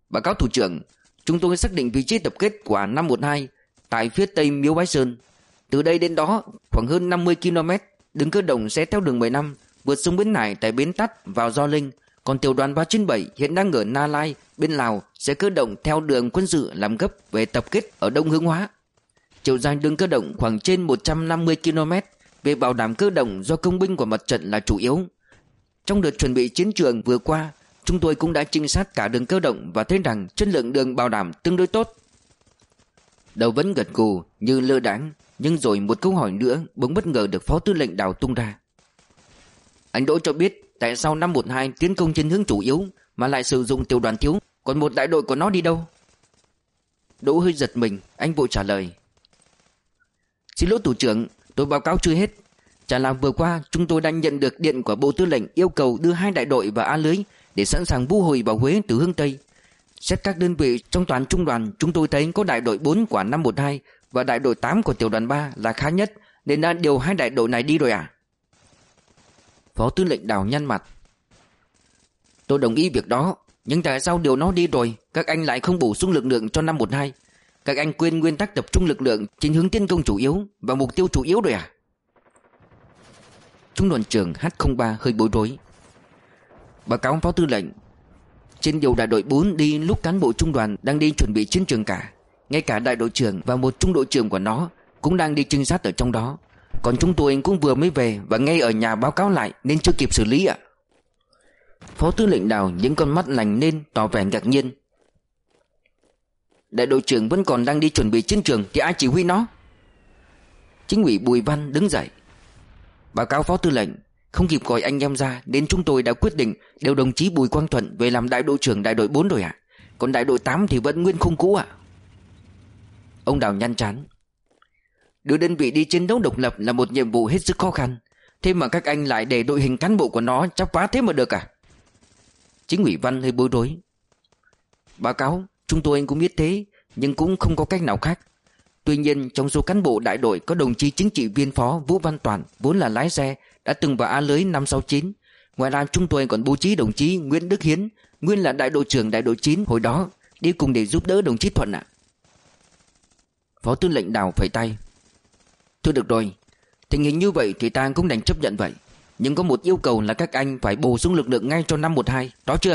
Báo cáo thủ trưởng, chúng tôi xác định vị trí tập kết của năm một hai tại phía tây Miếu Bái Sơn. Từ đây đến đó khoảng hơn năm mươi ki lô mét. Đường cơ động sẽ theo đường mười lăm vượt sông Bến Hải tại bến Tắt vào Gio Linh. Còn tiểu đoàn ba chín bảy hiện đang ở Na Lai bên Lào sẽ cơ động theo đường quân sự làm gấp về tập kết ở Đông Hướng Hóa. Chiều dài đường cơ động khoảng trên một trăm năm mươi ki lô mét. Về bảo đảm cơ động do công binh của mặt trận là chủ yếu. Trong đợt chuẩn bị chiến trường vừa qua, chúng tôi cũng đã trinh sát cả đường cơ động và thấy rằng chất lượng đường bảo đảm tương đối tốt. Đầu vẫn gật gù như lơ đãng, nhưng rồi một câu hỏi nữa bỗng bất ngờ được Phó Tư lệnh Đào tung ra. Anh Đỗ cho biết tại sao năm một hai tiến công trên hướng chủ yếu mà lại sử dụng tiểu đoàn thiếu, còn một đại đội của nó đi đâu? Đỗ hơi giật mình, anh vội trả lời. Xin lỗi thủ trưởng, tôi báo cáo chưa hết. Chả là vừa qua chúng tôi đang nhận được điện của Bộ Tư lệnh yêu cầu đưa hai đại đội vào A Lưới để sẵn sàng bu hồi vào Huế từ hướng Tây. Xét các đơn vị trong toàn trung đoàn, chúng tôi thấy có đại đội bốn của năm một hai và đại đội tám của tiểu đoàn ba là khá nhất, nên đã điều hai đại đội này đi rồi à? Phó Tư lệnh Đào nhăn mặt. Tôi đồng ý việc đó, nhưng tại sao điều nó đi rồi các anh lại không bổ sung lực lượng cho năm một hai? Các anh quên nguyên tắc tập trung lực lượng trên hướng tiến công chủ yếu và mục tiêu chủ yếu rồi à? Trung đoàn trưởng H không ba hơi bối rối. Báo cáo Phó Tư lệnh, trên điều đại đội bốn đi lúc cán bộ trung đoàn đang đi chuẩn bị chiến trường cả. Ngay cả đại đội trưởng và một trung đội trưởng của nó cũng đang đi trinh sát ở trong đó. Còn chúng tôi cũng vừa mới về và ngay ở nhà báo cáo lại nên chưa kịp xử lý ạ. Phó Tư lệnh Đào những con mắt lành lên tỏ vẻ ngạc nhiên. Đại đội trưởng vẫn còn đang đi chuẩn bị chiến trường thì ai chỉ huy nó? Chính ủy Bùi Văn đứng dậy. Báo cáo Phó Tư lệnh, không kịp gọi anh em ra nên chúng tôi đã quyết định điều đồng chí Bùi Quang Thuận về làm đại đội trưởng đại đội bốn rồi ạ. À? Còn đại đội tám thì vẫn nguyên khung cũ ạ. À? Ông Đào nhăn trán. Đưa đơn vị đi chiến đấu độc lập là một nhiệm vụ hết sức khó khăn. Thế mà các anh lại để đội hình cán bộ của nó chắp vá thế mà được à? Chính ủy Văn hơi bối rối. Báo cáo, chúng tôi cũng biết thế, nhưng cũng không có cách nào khác. Tuy nhiên trong số cán bộ đại đội có đồng chí chính trị viên phó Vũ Văn Toàn, vốn là lái xe, đã từng vào A Lưới năm sáu chín. Ngoài ra chúng tôi còn bố trí đồng chí Nguyễn Đức Hiến, nguyên là đại đội trưởng đại đội chín hồi đó, đi cùng để giúp đỡ đồng chí Thuận ạ. À. Phó Tư lệnh Đào phẩy tay. Thôi được rồi, tình hình như vậy thì ta cũng đành chấp nhận vậy. Nhưng có một yêu cầu là các anh phải bổ sung lực lượng ngay cho năm một hai, đó chưa?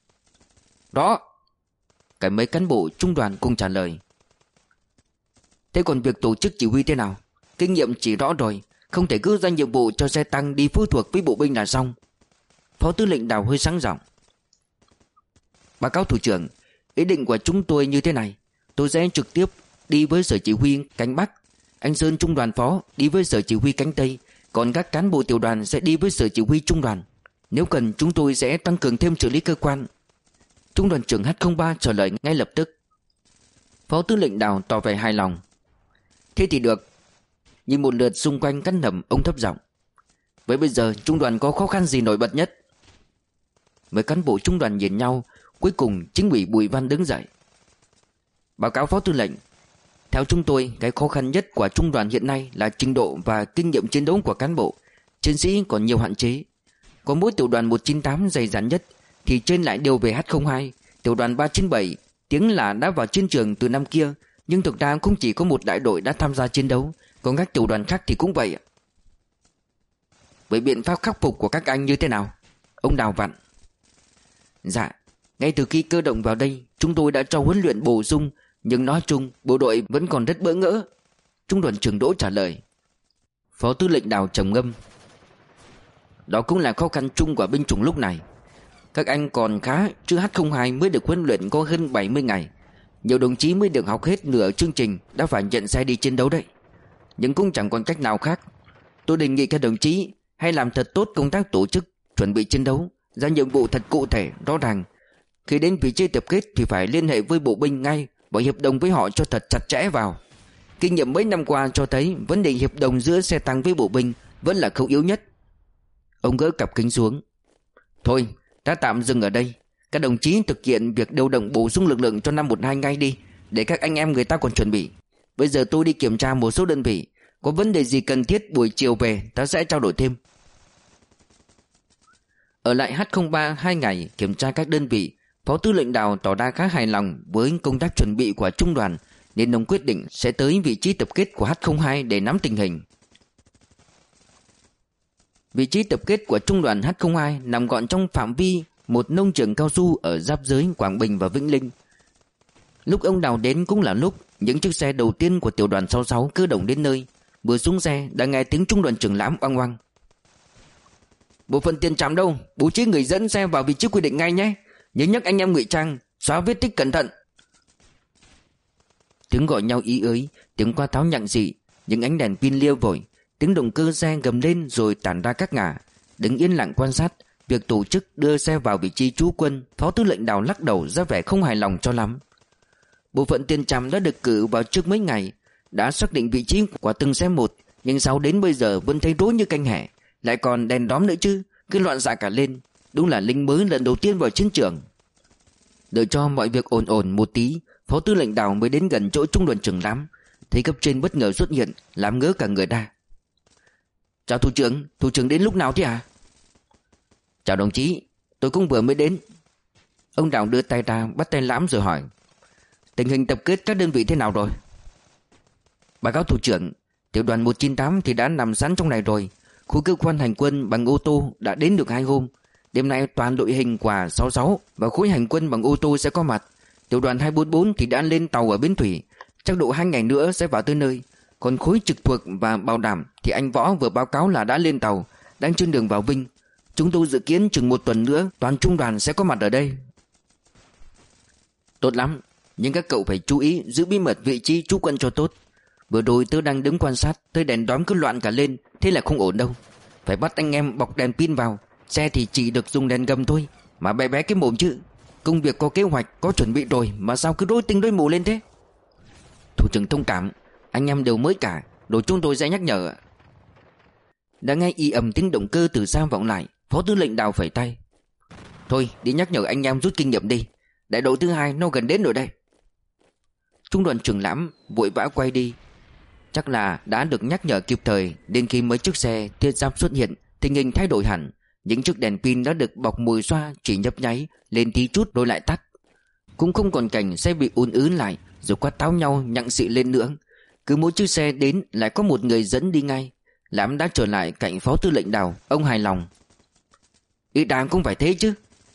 Đó. Cả mấy cán bộ trung đoàn cùng trả lời. Thế còn việc tổ chức chỉ huy thế nào? Kinh nghiệm chỉ rõ rồi, không thể cứ ra nhiệm vụ cho xe tăng đi phụ thuộc với bộ binh là xong. Phó Tư lệnh Đào hơi sáng giọng. Báo cáo thủ trưởng, ý định của chúng tôi như thế này. Tôi sẽ trực tiếp đi với sở chỉ huy cánh Bắc, anh Sơn trung đoàn phó đi với sở chỉ huy cánh Tây, còn các cán bộ tiểu đoàn sẽ đi với sở chỉ huy trung đoàn. Nếu cần chúng tôi sẽ tăng cường thêm xử lý cơ quan. Trung đoàn trưởng H không ba trả lời ngay lập tức. Phó Tư lệnh Đào tỏ vẻ hài lòng. Thế thì được. Nhìn một lượt xung quanh căn hầm, ông thấp giọng. Vậy bây giờ trung đoàn có khó khăn gì nổi bật nhất? Mấy cán bộ trung đoàn nhìn nhau. Cuối cùng chính ủy Bùi Văn đứng dậy. Báo cáo Phó Tư lệnh, theo chúng tôi, cái khó khăn nhất của trung đoàn hiện nay là trình độ và kinh nghiệm chiến đấu của cán bộ. Chiến sĩ còn nhiều hạn chế. Có mỗi tiểu đoàn một chín tám dày dặn nhất thì trên lại điều về H không hai. Tiểu đoàn ba chín bảy tiếng là đã vào chiến trường từ năm kia, nhưng thực ra cũng chỉ có một đại đội đã tham gia chiến đấu, còn các tiểu đoàn khác thì cũng vậy. Vậy biện pháp khắc phục của các anh như thế nào? Ông Đào vặn. Dạ, ngay từ khi cơ động vào đây, chúng tôi đã cho huấn luyện bổ sung, nhưng nói chung bộ đội vẫn còn rất bỡ ngỡ. Trung đoàn trưởng Đỗ trả lời. Phó Tư lệnh Đào trầm ngâm. Đó cũng là khó khăn chung của binh chủng lúc này. Các anh còn khá, chứ H không hai mới được huấn luyện có hơn bảy mươi ngày. Nhiều đồng chí mới được học hết nửa chương trình đã phải nhận xe đi chiến đấu đấy. Nhưng cũng chẳng còn cách nào khác. Tôi đề nghị các đồng chí hãy làm thật tốt công tác tổ chức, chuẩn bị chiến đấu, ra nhiệm vụ thật cụ thể, rõ ràng. Khi đến vị trí tập kết thì phải liên hệ với bộ binh ngay và hiệp đồng với họ cho thật chặt chẽ vào. Kinh nghiệm mấy năm qua cho thấy vấn đề hiệp đồng giữa xe tăng với bộ binh vẫn là khâu yếu nhất. Ông gỡ cặp kính xuống. Thôi, ta tạm dừng ở đây. Các đồng chí thực hiện việc điều động bổ sung lực lượng cho năm một hai ngay đi, để các anh em người ta còn chuẩn bị. Bây giờ tôi đi kiểm tra một số đơn vị, có vấn đề gì cần thiết buổi chiều về ta sẽ trao đổi thêm. Ở lại H không ba hai ngày kiểm tra các đơn vị, Phó Tư lệnh Đào tỏ ra khá hài lòng với công tác chuẩn bị của trung đoàn, nên ông quyết định sẽ tới vị trí tập kết của H không hai để nắm tình hình. Vị trí tập kết của trung đoàn H không hai nằm gọn trong phạm vi một nông trường cao su ở giáp giới Quảng Bình và Vĩnh Linh. Lúc ông Đào đến cũng là lúc những chiếc xe đầu tiên của tiểu đoàn sáu mươi sáu cơ động đến nơi. Vừa xuống xe đã nghe tiếng trung đoàn trưởng Lãm oang oang: "Bộ phận tiền trạm đâu? Bố trí người dẫn xe vào vị trí quy định ngay nhé. Nhớ nhắc anh em ngụy trang, xóa vết tích cẩn thận." Tiếng gọi nhau ý ới, tiếng quát tháo nhặng dị, những ánh đèn pin lia vội, tiếng động cơ xe gầm lên rồi tản ra các ngả. Đứng yên lặng quan sát việc tổ chức đưa xe vào vị trí trú quân, Phó Tư lệnh Đào lắc đầu ra vẻ không hài lòng cho lắm. Bộ phận tiền trạm đã được cử vào trước mấy ngày, đã xác định vị trí của từng xe một, nhưng sao đến bây giờ vẫn thấy rối như canh hẻ, lại còn đèn đóm nữa chứ, cứ loạn xạ cả lên. Đúng là lính mới lần đầu tiên vào chiến trường. Đợi cho mọi việc ổn ổn một tí, Phó Tư lệnh Đào mới đến gần chỗ trung đoàn trưởng Lãm. Thấy cấp trên bất ngờ xuất hiện, làm ngớ cả người ra. "Chào thủ trưởng, thủ trưởng đến lúc nào thế à?" "Chào đồng chí, tôi cũng vừa mới đến." Ông Đào đưa tay ra bắt tay Lãm rồi hỏi: "Tình hình tập kết các đơn vị thế nào rồi?" "Báo cáo thủ trưởng, tiểu đoàn một chín tám thì đã nằm sẵn trong này rồi. Khu cơ quan hành quân bằng ô tô đã đến được hai hôm. Đêm nay toàn đội hình của sáu mươi sáu và khối hành quân bằng ô tô sẽ có mặt. Tiểu đoàn hai bốn bốn thì đã lên tàu ở bến thủy, chắc độ hai ngày nữa sẽ vào tới nơi. Còn khối trực thuộc và bảo đảm thì anh Võ vừa báo cáo là đã lên tàu, đang trên đường vào Vinh. Chúng tôi dự kiến chừng một tuần nữa toàn trung đoàn sẽ có mặt ở đây." "Tốt lắm, nhưng các cậu phải chú ý giữ bí mật vị trí trú quân cho tốt. Vừa rồi tôi đang đứng quan sát, thấy đèn đóm cứ loạn cả lên, thế là không ổn đâu. Phải bắt anh em bọc đèn pin vào. Xe thì chỉ được dùng đèn gầm thôi, mà bé bé cái mồm chứ. Công việc có kế hoạch, có chuẩn bị rồi mà sao cứ đôi tinh đôi mù lên thế?" "Thủ trưởng thông cảm, anh em đều mới cả, rồi chúng tôi sẽ nhắc nhở." Đã nghe y ầm tiếng động cơ từ xa vọng lại, Phó Tư lệnh Đào phẩy tay: "Thôi đi nhắc nhở anh em rút kinh nghiệm đi, đại đội thứ hai nó gần đến rồi đây." Trung đoàn trưởng Lãm vội vã quay đi. Chắc là đã được nhắc nhở kịp thời, đến khi mấy chiếc xe thiết giáp xuất hiện, tình hình thay đổi hẳn. Những chiếc đèn pin đã được bọc mùi xoa chỉ nhấp nháy lên tí chút rồi lại tắt. Cũng không còn cảnh xe bị ùn ứ lại rồi quát táo nhau nhặng xị lên nữa. Cứ mỗi chiếc xe đến lại có một người dẫn đi ngay. Lãm đã trở lại cạnh Phó Tư lệnh Đào. Ông hài lòng: "Ý đáng cũng phải thế chứ."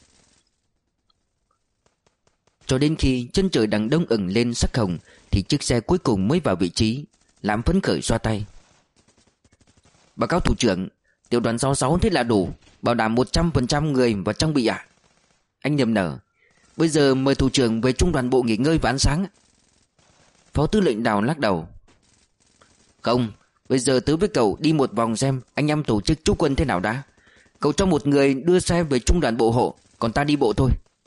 Cho đến khi chân trời đằng đông ửng lên sắc hồng thì chiếc xe cuối cùng mới vào vị trí. Lãm phấn khởi xoa tay: "Báo cáo thủ trưởng, tiểu đoàn sáu mươi sáu thế là đủ, bảo đảm một trăm phần trăm người và trang bị ạ." Anh niềm nở: "Bây giờ mời thủ trưởng về trung đoàn bộ nghỉ ngơi và ăn sáng." Phó Tư lệnh Đào lắc đầu: "Không, bây giờ tớ với cậu đi một vòng xem anh em tổ chức trú quân thế nào đã. Cậu cho một người đưa xe về trung đoàn bộ hộ, còn ta đi bộ thôi."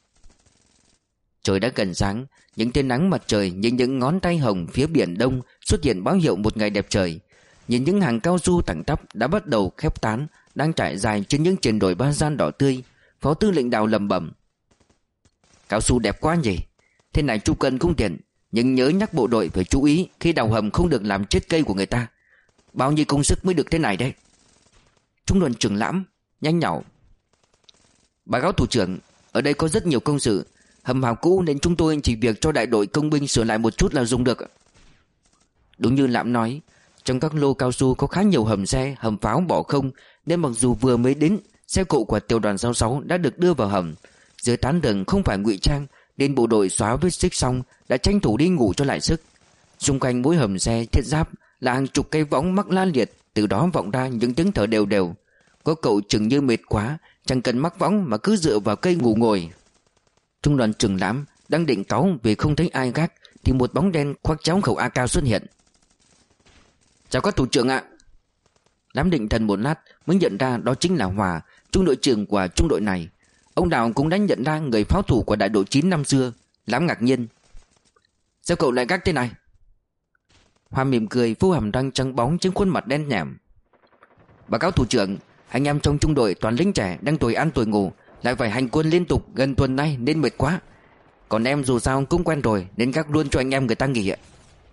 Trời đã gần sáng, những tia nắng mặt trời như những ngón tay hồng phía biển đông xuất hiện báo hiệu một ngày đẹp trời. Nhìn những hàng cao su thẳng tắp đã bắt đầu khép tán, đang trải dài trên những triền đồi ba gian đỏ tươi. Phó Tư lệnh Đào lẩm bẩm: "Cao su đẹp quá nhỉ. Thế này trú quân cũng tiện, nhưng nhớ nhắc bộ đội phải chú ý khi đào hầm không được làm chết cây của người ta. Bao nhiêu công sức mới được thế này đấy." Trung đoàn trưởng Lãm nhanh nhảu: "Báo cáo thủ trưởng, ở đây có rất nhiều công sự. Hầm hào cũ nên chúng tôi chỉ việc cho đại đội công binh sửa lại một chút là dùng được." Đúng như Lãm nói, trong các lô cao su có khá nhiều hầm xe, hầm pháo bỏ không, nên mặc dù vừa mới đến, xe cộ của tiểu đoàn sáu mươi sáu đã được đưa vào hầm. Dưới tán rừng không phải ngụy trang, nên bộ đội xóa vết xích xong đã tranh thủ đi ngủ cho lại sức. Xung quanh mỗi hầm xe thiết giáp là hàng chục cây võng mắc la liệt, từ đó vọng ra những tiếng thở đều đều. Có cậu chừng như mệt quá, chẳng cần mắc võng mà cứ dựa vào cây ngủ ngồi. Trung đoàn trưởng Lãm đang định cáu vì không thấy ai gác thì một bóng đen khoác cháo khẩu a ca xuất hiện. "Chào các thủ trưởng ạ." Lãm định thần một lát mới nhận ra đó chính là Hòa, trung đội trưởng của trung đội này. Ông Đào cũng đã nhận ra người pháo thủ của đại đội chín năm xưa. Lãm ngạc nhiên: "Sao cậu lại gác thế này?" Hòa mỉm cười phô hàm răng trắng bóng trên khuôn mặt đen nhẻm: "Báo cáo thủ trưởng, anh em trong trung đội toàn lính trẻ đang tuổi ăn tuổi ngủ, lại phải hành quân liên tục gần tuần nay nên mệt quá. Còn em dù sao cũng quen rồi nên gác luôn cho anh em người ta nghỉ ạ."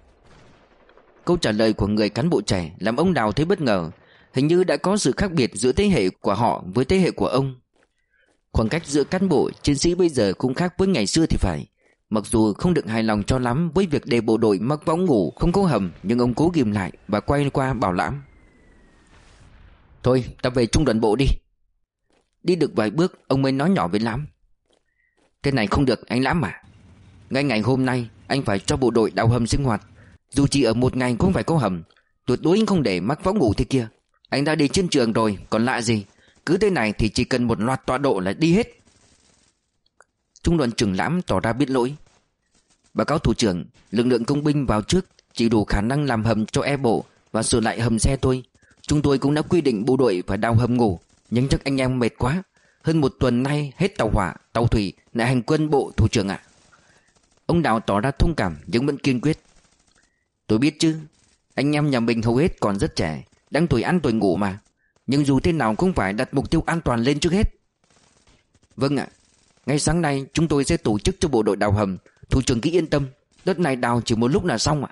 Câu trả lời của người cán bộ trẻ làm ông Đào thấy bất ngờ. Hình như đã có sự khác biệt giữa thế hệ của họ với thế hệ của ông. Khoảng cách giữa cán bộ, chiến sĩ bây giờ cũng khác với ngày xưa thì phải. Mặc dù không được hài lòng cho lắm với việc để bộ đội mắc võng ngủ không có hầm, nhưng ông cố ghìm lại và quay qua bảo Lãm: "Thôi ta về trung đoàn bộ đi." Đi được vài bước ông mới nói nhỏ với Lãm: "Thế này không được anh Lãm à. Ngay ngày hôm nay anh phải cho bộ đội đào hầm sinh hoạt. Dù chỉ ở một ngày cũng phải có hầm. Tuyệt đối không để mắc võng ngủ thế kia. Anh đã đi chiến trường rồi còn lạ gì. Cứ thế này thì chỉ cần một loạt tọa độ là đi hết." Trung đoàn trưởng Lãm tỏ ra biết lỗi: "Báo cáo thủ trưởng, lực lượng công binh vào trước chỉ đủ khả năng làm hầm cho e bộ và sửa lại hầm xe thôi. Chúng tôi cũng đã quy định bộ đội phải đào hầm ngủ, nhưng chắc anh em mệt quá. Hơn một tuần nay hết tàu hỏa, tàu thủy lại hành quân bộ thủ trưởng ạ." Ông Đào tỏ ra thông cảm nhưng vẫn kiên quyết: "Tôi biết chứ, anh em nhà mình hầu hết còn rất trẻ, đang tuổi ăn tuổi ngủ mà. Nhưng dù thế nào cũng phải đặt mục tiêu an toàn lên trước hết." "Vâng ạ, ngay sáng nay chúng tôi sẽ tổ chức cho bộ đội đào hầm. Thủ trưởng cứ yên tâm, đất này đào chỉ một lúc là xong ạ."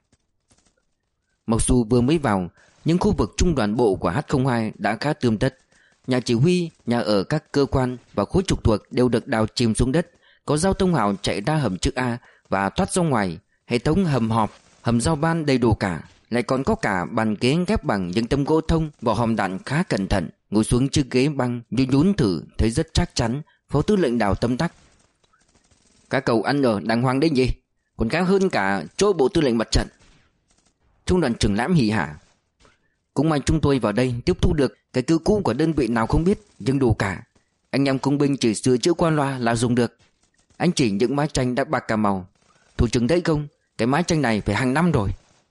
Mặc dù vừa mới vào, nhưng khu vực trung đoàn bộ của H không hai đã khá tươm tất. Nhà chỉ huy, nhà ở các cơ quan và khối trực thuộc đều được đào chìm xuống đất. Có giao thông hào chạy ra hầm chữ A và thoát ra ngoài. Hệ thống hầm họp, hầm giao ban đầy đủ cả. Lại còn có cả bàn ghế ghép bằng những tấm gỗ thông, vỏ hòm đạn khá cẩn thận. Ngồi xuống chiếc ghế băng như nhún thử thấy rất chắc chắn. Phó tư lệnh Đào tâm đắc: "Các cậu ăn ở đàng hoàng đấy nhỉ, còn khá hơn cả chỗ bộ tư lệnh mặt trận." Trung đoàn trưởng Lãm hỉ hả: "Cũng may chúng tôi vào đây tiếp thu được cái cứ cũ của đơn vị nào không biết, nhưng đủ cả. Anh em công binh chỉ sửa chữa qua loa là dùng được." Anh chỉ những mái tranh đã bạc cả màu: "Thủ trưởng thấy không, cái mái tranh này phải hàng năm rồi."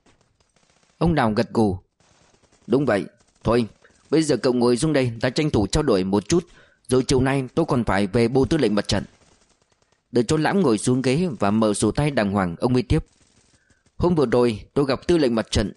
Ông Đào gật gù: "Đúng vậy. Thôi bây giờ cậu ngồi xuống đây, ta tranh thủ trao đổi một chút, rồi chiều nay tôi còn phải về bộ tư lệnh mặt trận." Đợi cho Lãm ngồi xuống ghế và mở sổ tay đàng hoàng, ông mới tiếp: "Hôm vừa rồi tôi gặp tư lệnh mặt trận.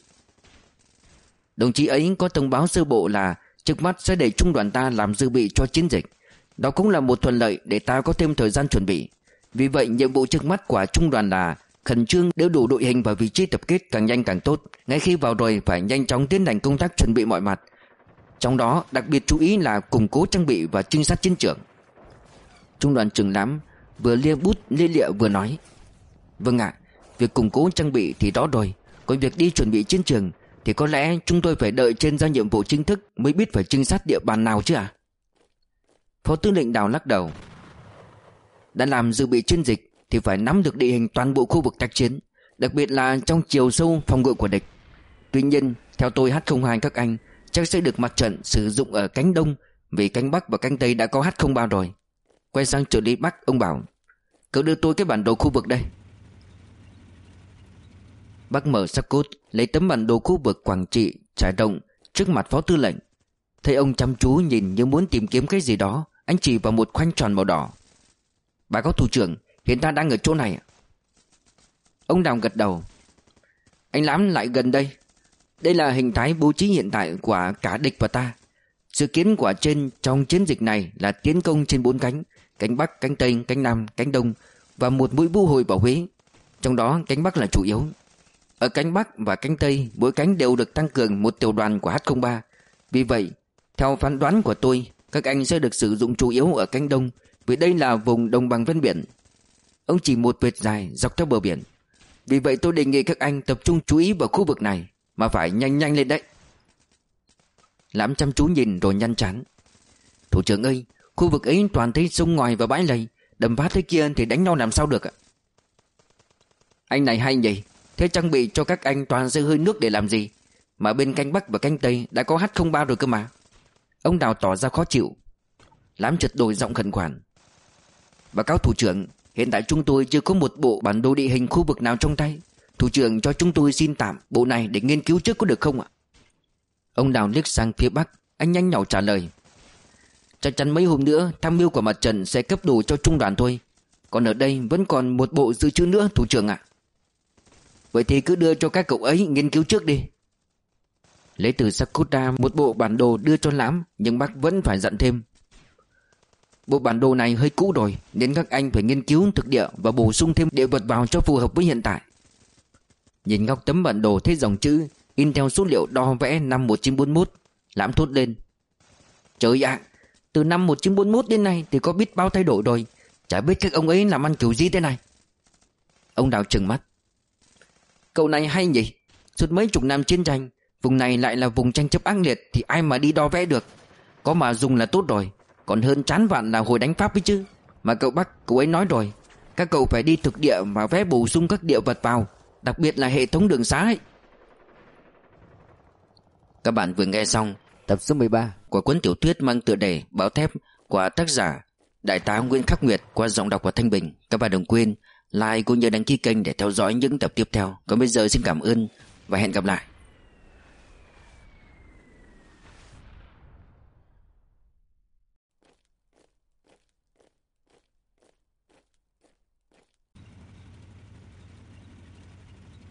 Đồng chí ấy có thông báo sơ bộ là trước mắt sẽ để trung đoàn ta làm dự bị cho chiến dịch. Đó cũng là một thuận lợi để ta có thêm thời gian chuẩn bị. Vì vậy nhiệm vụ trước mắt của trung đoàn là khẩn trương đưa đủ đội hình vào vị trí tập kết càng nhanh càng tốt. Ngay khi vào rồi phải nhanh chóng tiến hành công tác chuẩn bị mọi mặt. Trong đó đặc biệt chú ý là củng cố trang bị và trinh sát chiến trường." Trung đoàn trưởng Lãm vừa lia bút lia lịa vừa nói: "Vâng ạ, việc củng cố trang bị thì đó rồi. Còn việc đi chuẩn bị chiến trường thì có lẽ chúng tôi phải đợi trên giao nhiệm vụ chính thức mới biết phải trinh sát địa bàn nào chứ ạ?" Phó tư lệnh Đào lắc đầu: "Đã làm dự bị chiến dịch thì phải nắm được địa hình toàn bộ khu vực tác chiến, đặc biệt là trong chiều sâu phòng ngự của địch. Tuy nhiên theo tôi H không hai các anh chắc sẽ được mặt trận sử dụng ở cánh Đông, vì cánh Bắc và cánh Tây đã có H không ba rồi." Quay sang trợ lý Bắc, ông bảo: "Cậu đưa tôi cái bản đồ khu vực đây." Bắc mở sắc cốt lấy tấm bản đồ khu vực Quảng Trị trải rộng trước mặt phó tư lệnh. Thấy ông chăm chú nhìn như muốn tìm kiếm cái gì đó, anh chỉ vào một khoanh tròn màu đỏ: "Báo cáo thủ trưởng, hiện ta đang ở chỗ này." Ông Đào gật đầu: "Anh Lãm lại gần đây. Đây là hình thái bố trí hiện tại của cả địch và ta. Dự kiến của trên trong chiến dịch này là tiến công trên bốn cánh: cánh Bắc, cánh Tây, cánh Nam, cánh Đông và một mũi bu hồi vào Huế. Trong đó cánh Bắc là chủ yếu. Ở cánh Bắc và cánh Tây, mỗi cánh đều được tăng cường một tiểu đoàn của H không ba. Vì vậy, theo phán đoán của tôi, các anh sẽ được sử dụng chủ yếu ở cánh Đông, vì đây là vùng đồng bằng ven biển." Ông chỉ một vệt dài dọc theo bờ biển: "Vì vậy tôi đề nghị các anh tập trung chú ý vào khu vực này, mà phải nhanh nhanh lên đấy." Lãm chăm chú nhìn rồi nhăn trán: "Thủ trưởng ơi, khu vực ấy toàn thấy sông ngòi và bãi lầy, đầm phát thế kia thì đánh nhau làm sao được ạ?" "Anh này hay nhỉ, thế trang bị cho các anh toàn xe hơi nước để làm gì? Mà bên cánh Bắc và cánh Tây đã có H không ba rồi cơ mà." Ông Đào tỏ ra khó chịu. Lãm chợt đổi giọng khẩn khoản: "Báo cáo thủ trưởng, hiện tại chúng tôi chưa có một bộ bản đồ địa hình khu vực nào trong tay. Thủ trưởng cho chúng tôi xin tạm bộ này để nghiên cứu trước có được không ạ?" Ông Đào liếc sang phía Bắc, anh nhanh nhảu trả lời: "Chắc chắn mấy hôm nữa tham mưu của mặt trận sẽ cấp đủ cho trung đoàn thôi. Còn ở đây vẫn còn một bộ dự trữ nữa thủ trưởng ạ." "Vậy thì cứ đưa cho các cậu ấy nghiên cứu trước đi." Lấy từ sắc cốt ra một bộ bản đồ đưa cho Lãm, nhưng bác vẫn phải dặn thêm: "Bộ bản đồ này hơi cũ rồi, nên các anh phải nghiên cứu thực địa và bổ sung thêm địa vật vào cho phù hợp với hiện tại." Nhìn ngóc tấm bản đồ thấy dòng chữ in theo số liệu đo vẽ năm một chín bốn mốt, Lãm thốt lên: "Trời ạ, Từ năm một nghìn chín trăm bốn mươi mốt đến nay thì có biết bao thay đổi rồi. Chả biết các ông ấy làm ăn kiểu gì thế này. Ông Đào trừng mắt. Cậu này hay nhỉ. Suốt mấy chục năm chiến tranh, vùng này lại là vùng tranh chấp ác liệt, thì ai mà đi đo vẽ được. Có mà dùng là tốt rồi, còn hơn chán vạn là hồi đánh Pháp ấy chứ. Mà cậu Bắc, cậu ấy nói rồi, các cậu phải đi thực địa và vẽ bổ sung các địa vật vào, đặc biệt là hệ thống đường xá ấy. Các bạn vừa nghe xong tập số mười ba của cuốn tiểu thuyết mang tựa đề Báo Thép của tác giả Đại tá Nguyễn Khắc Nguyệt qua giọng đọc của Thanh Bình. Các bạn đừng quên like cũng như đăng ký kênh để theo dõi những tập tiếp theo. Còn bây giờ xin cảm ơn và hẹn gặp lại.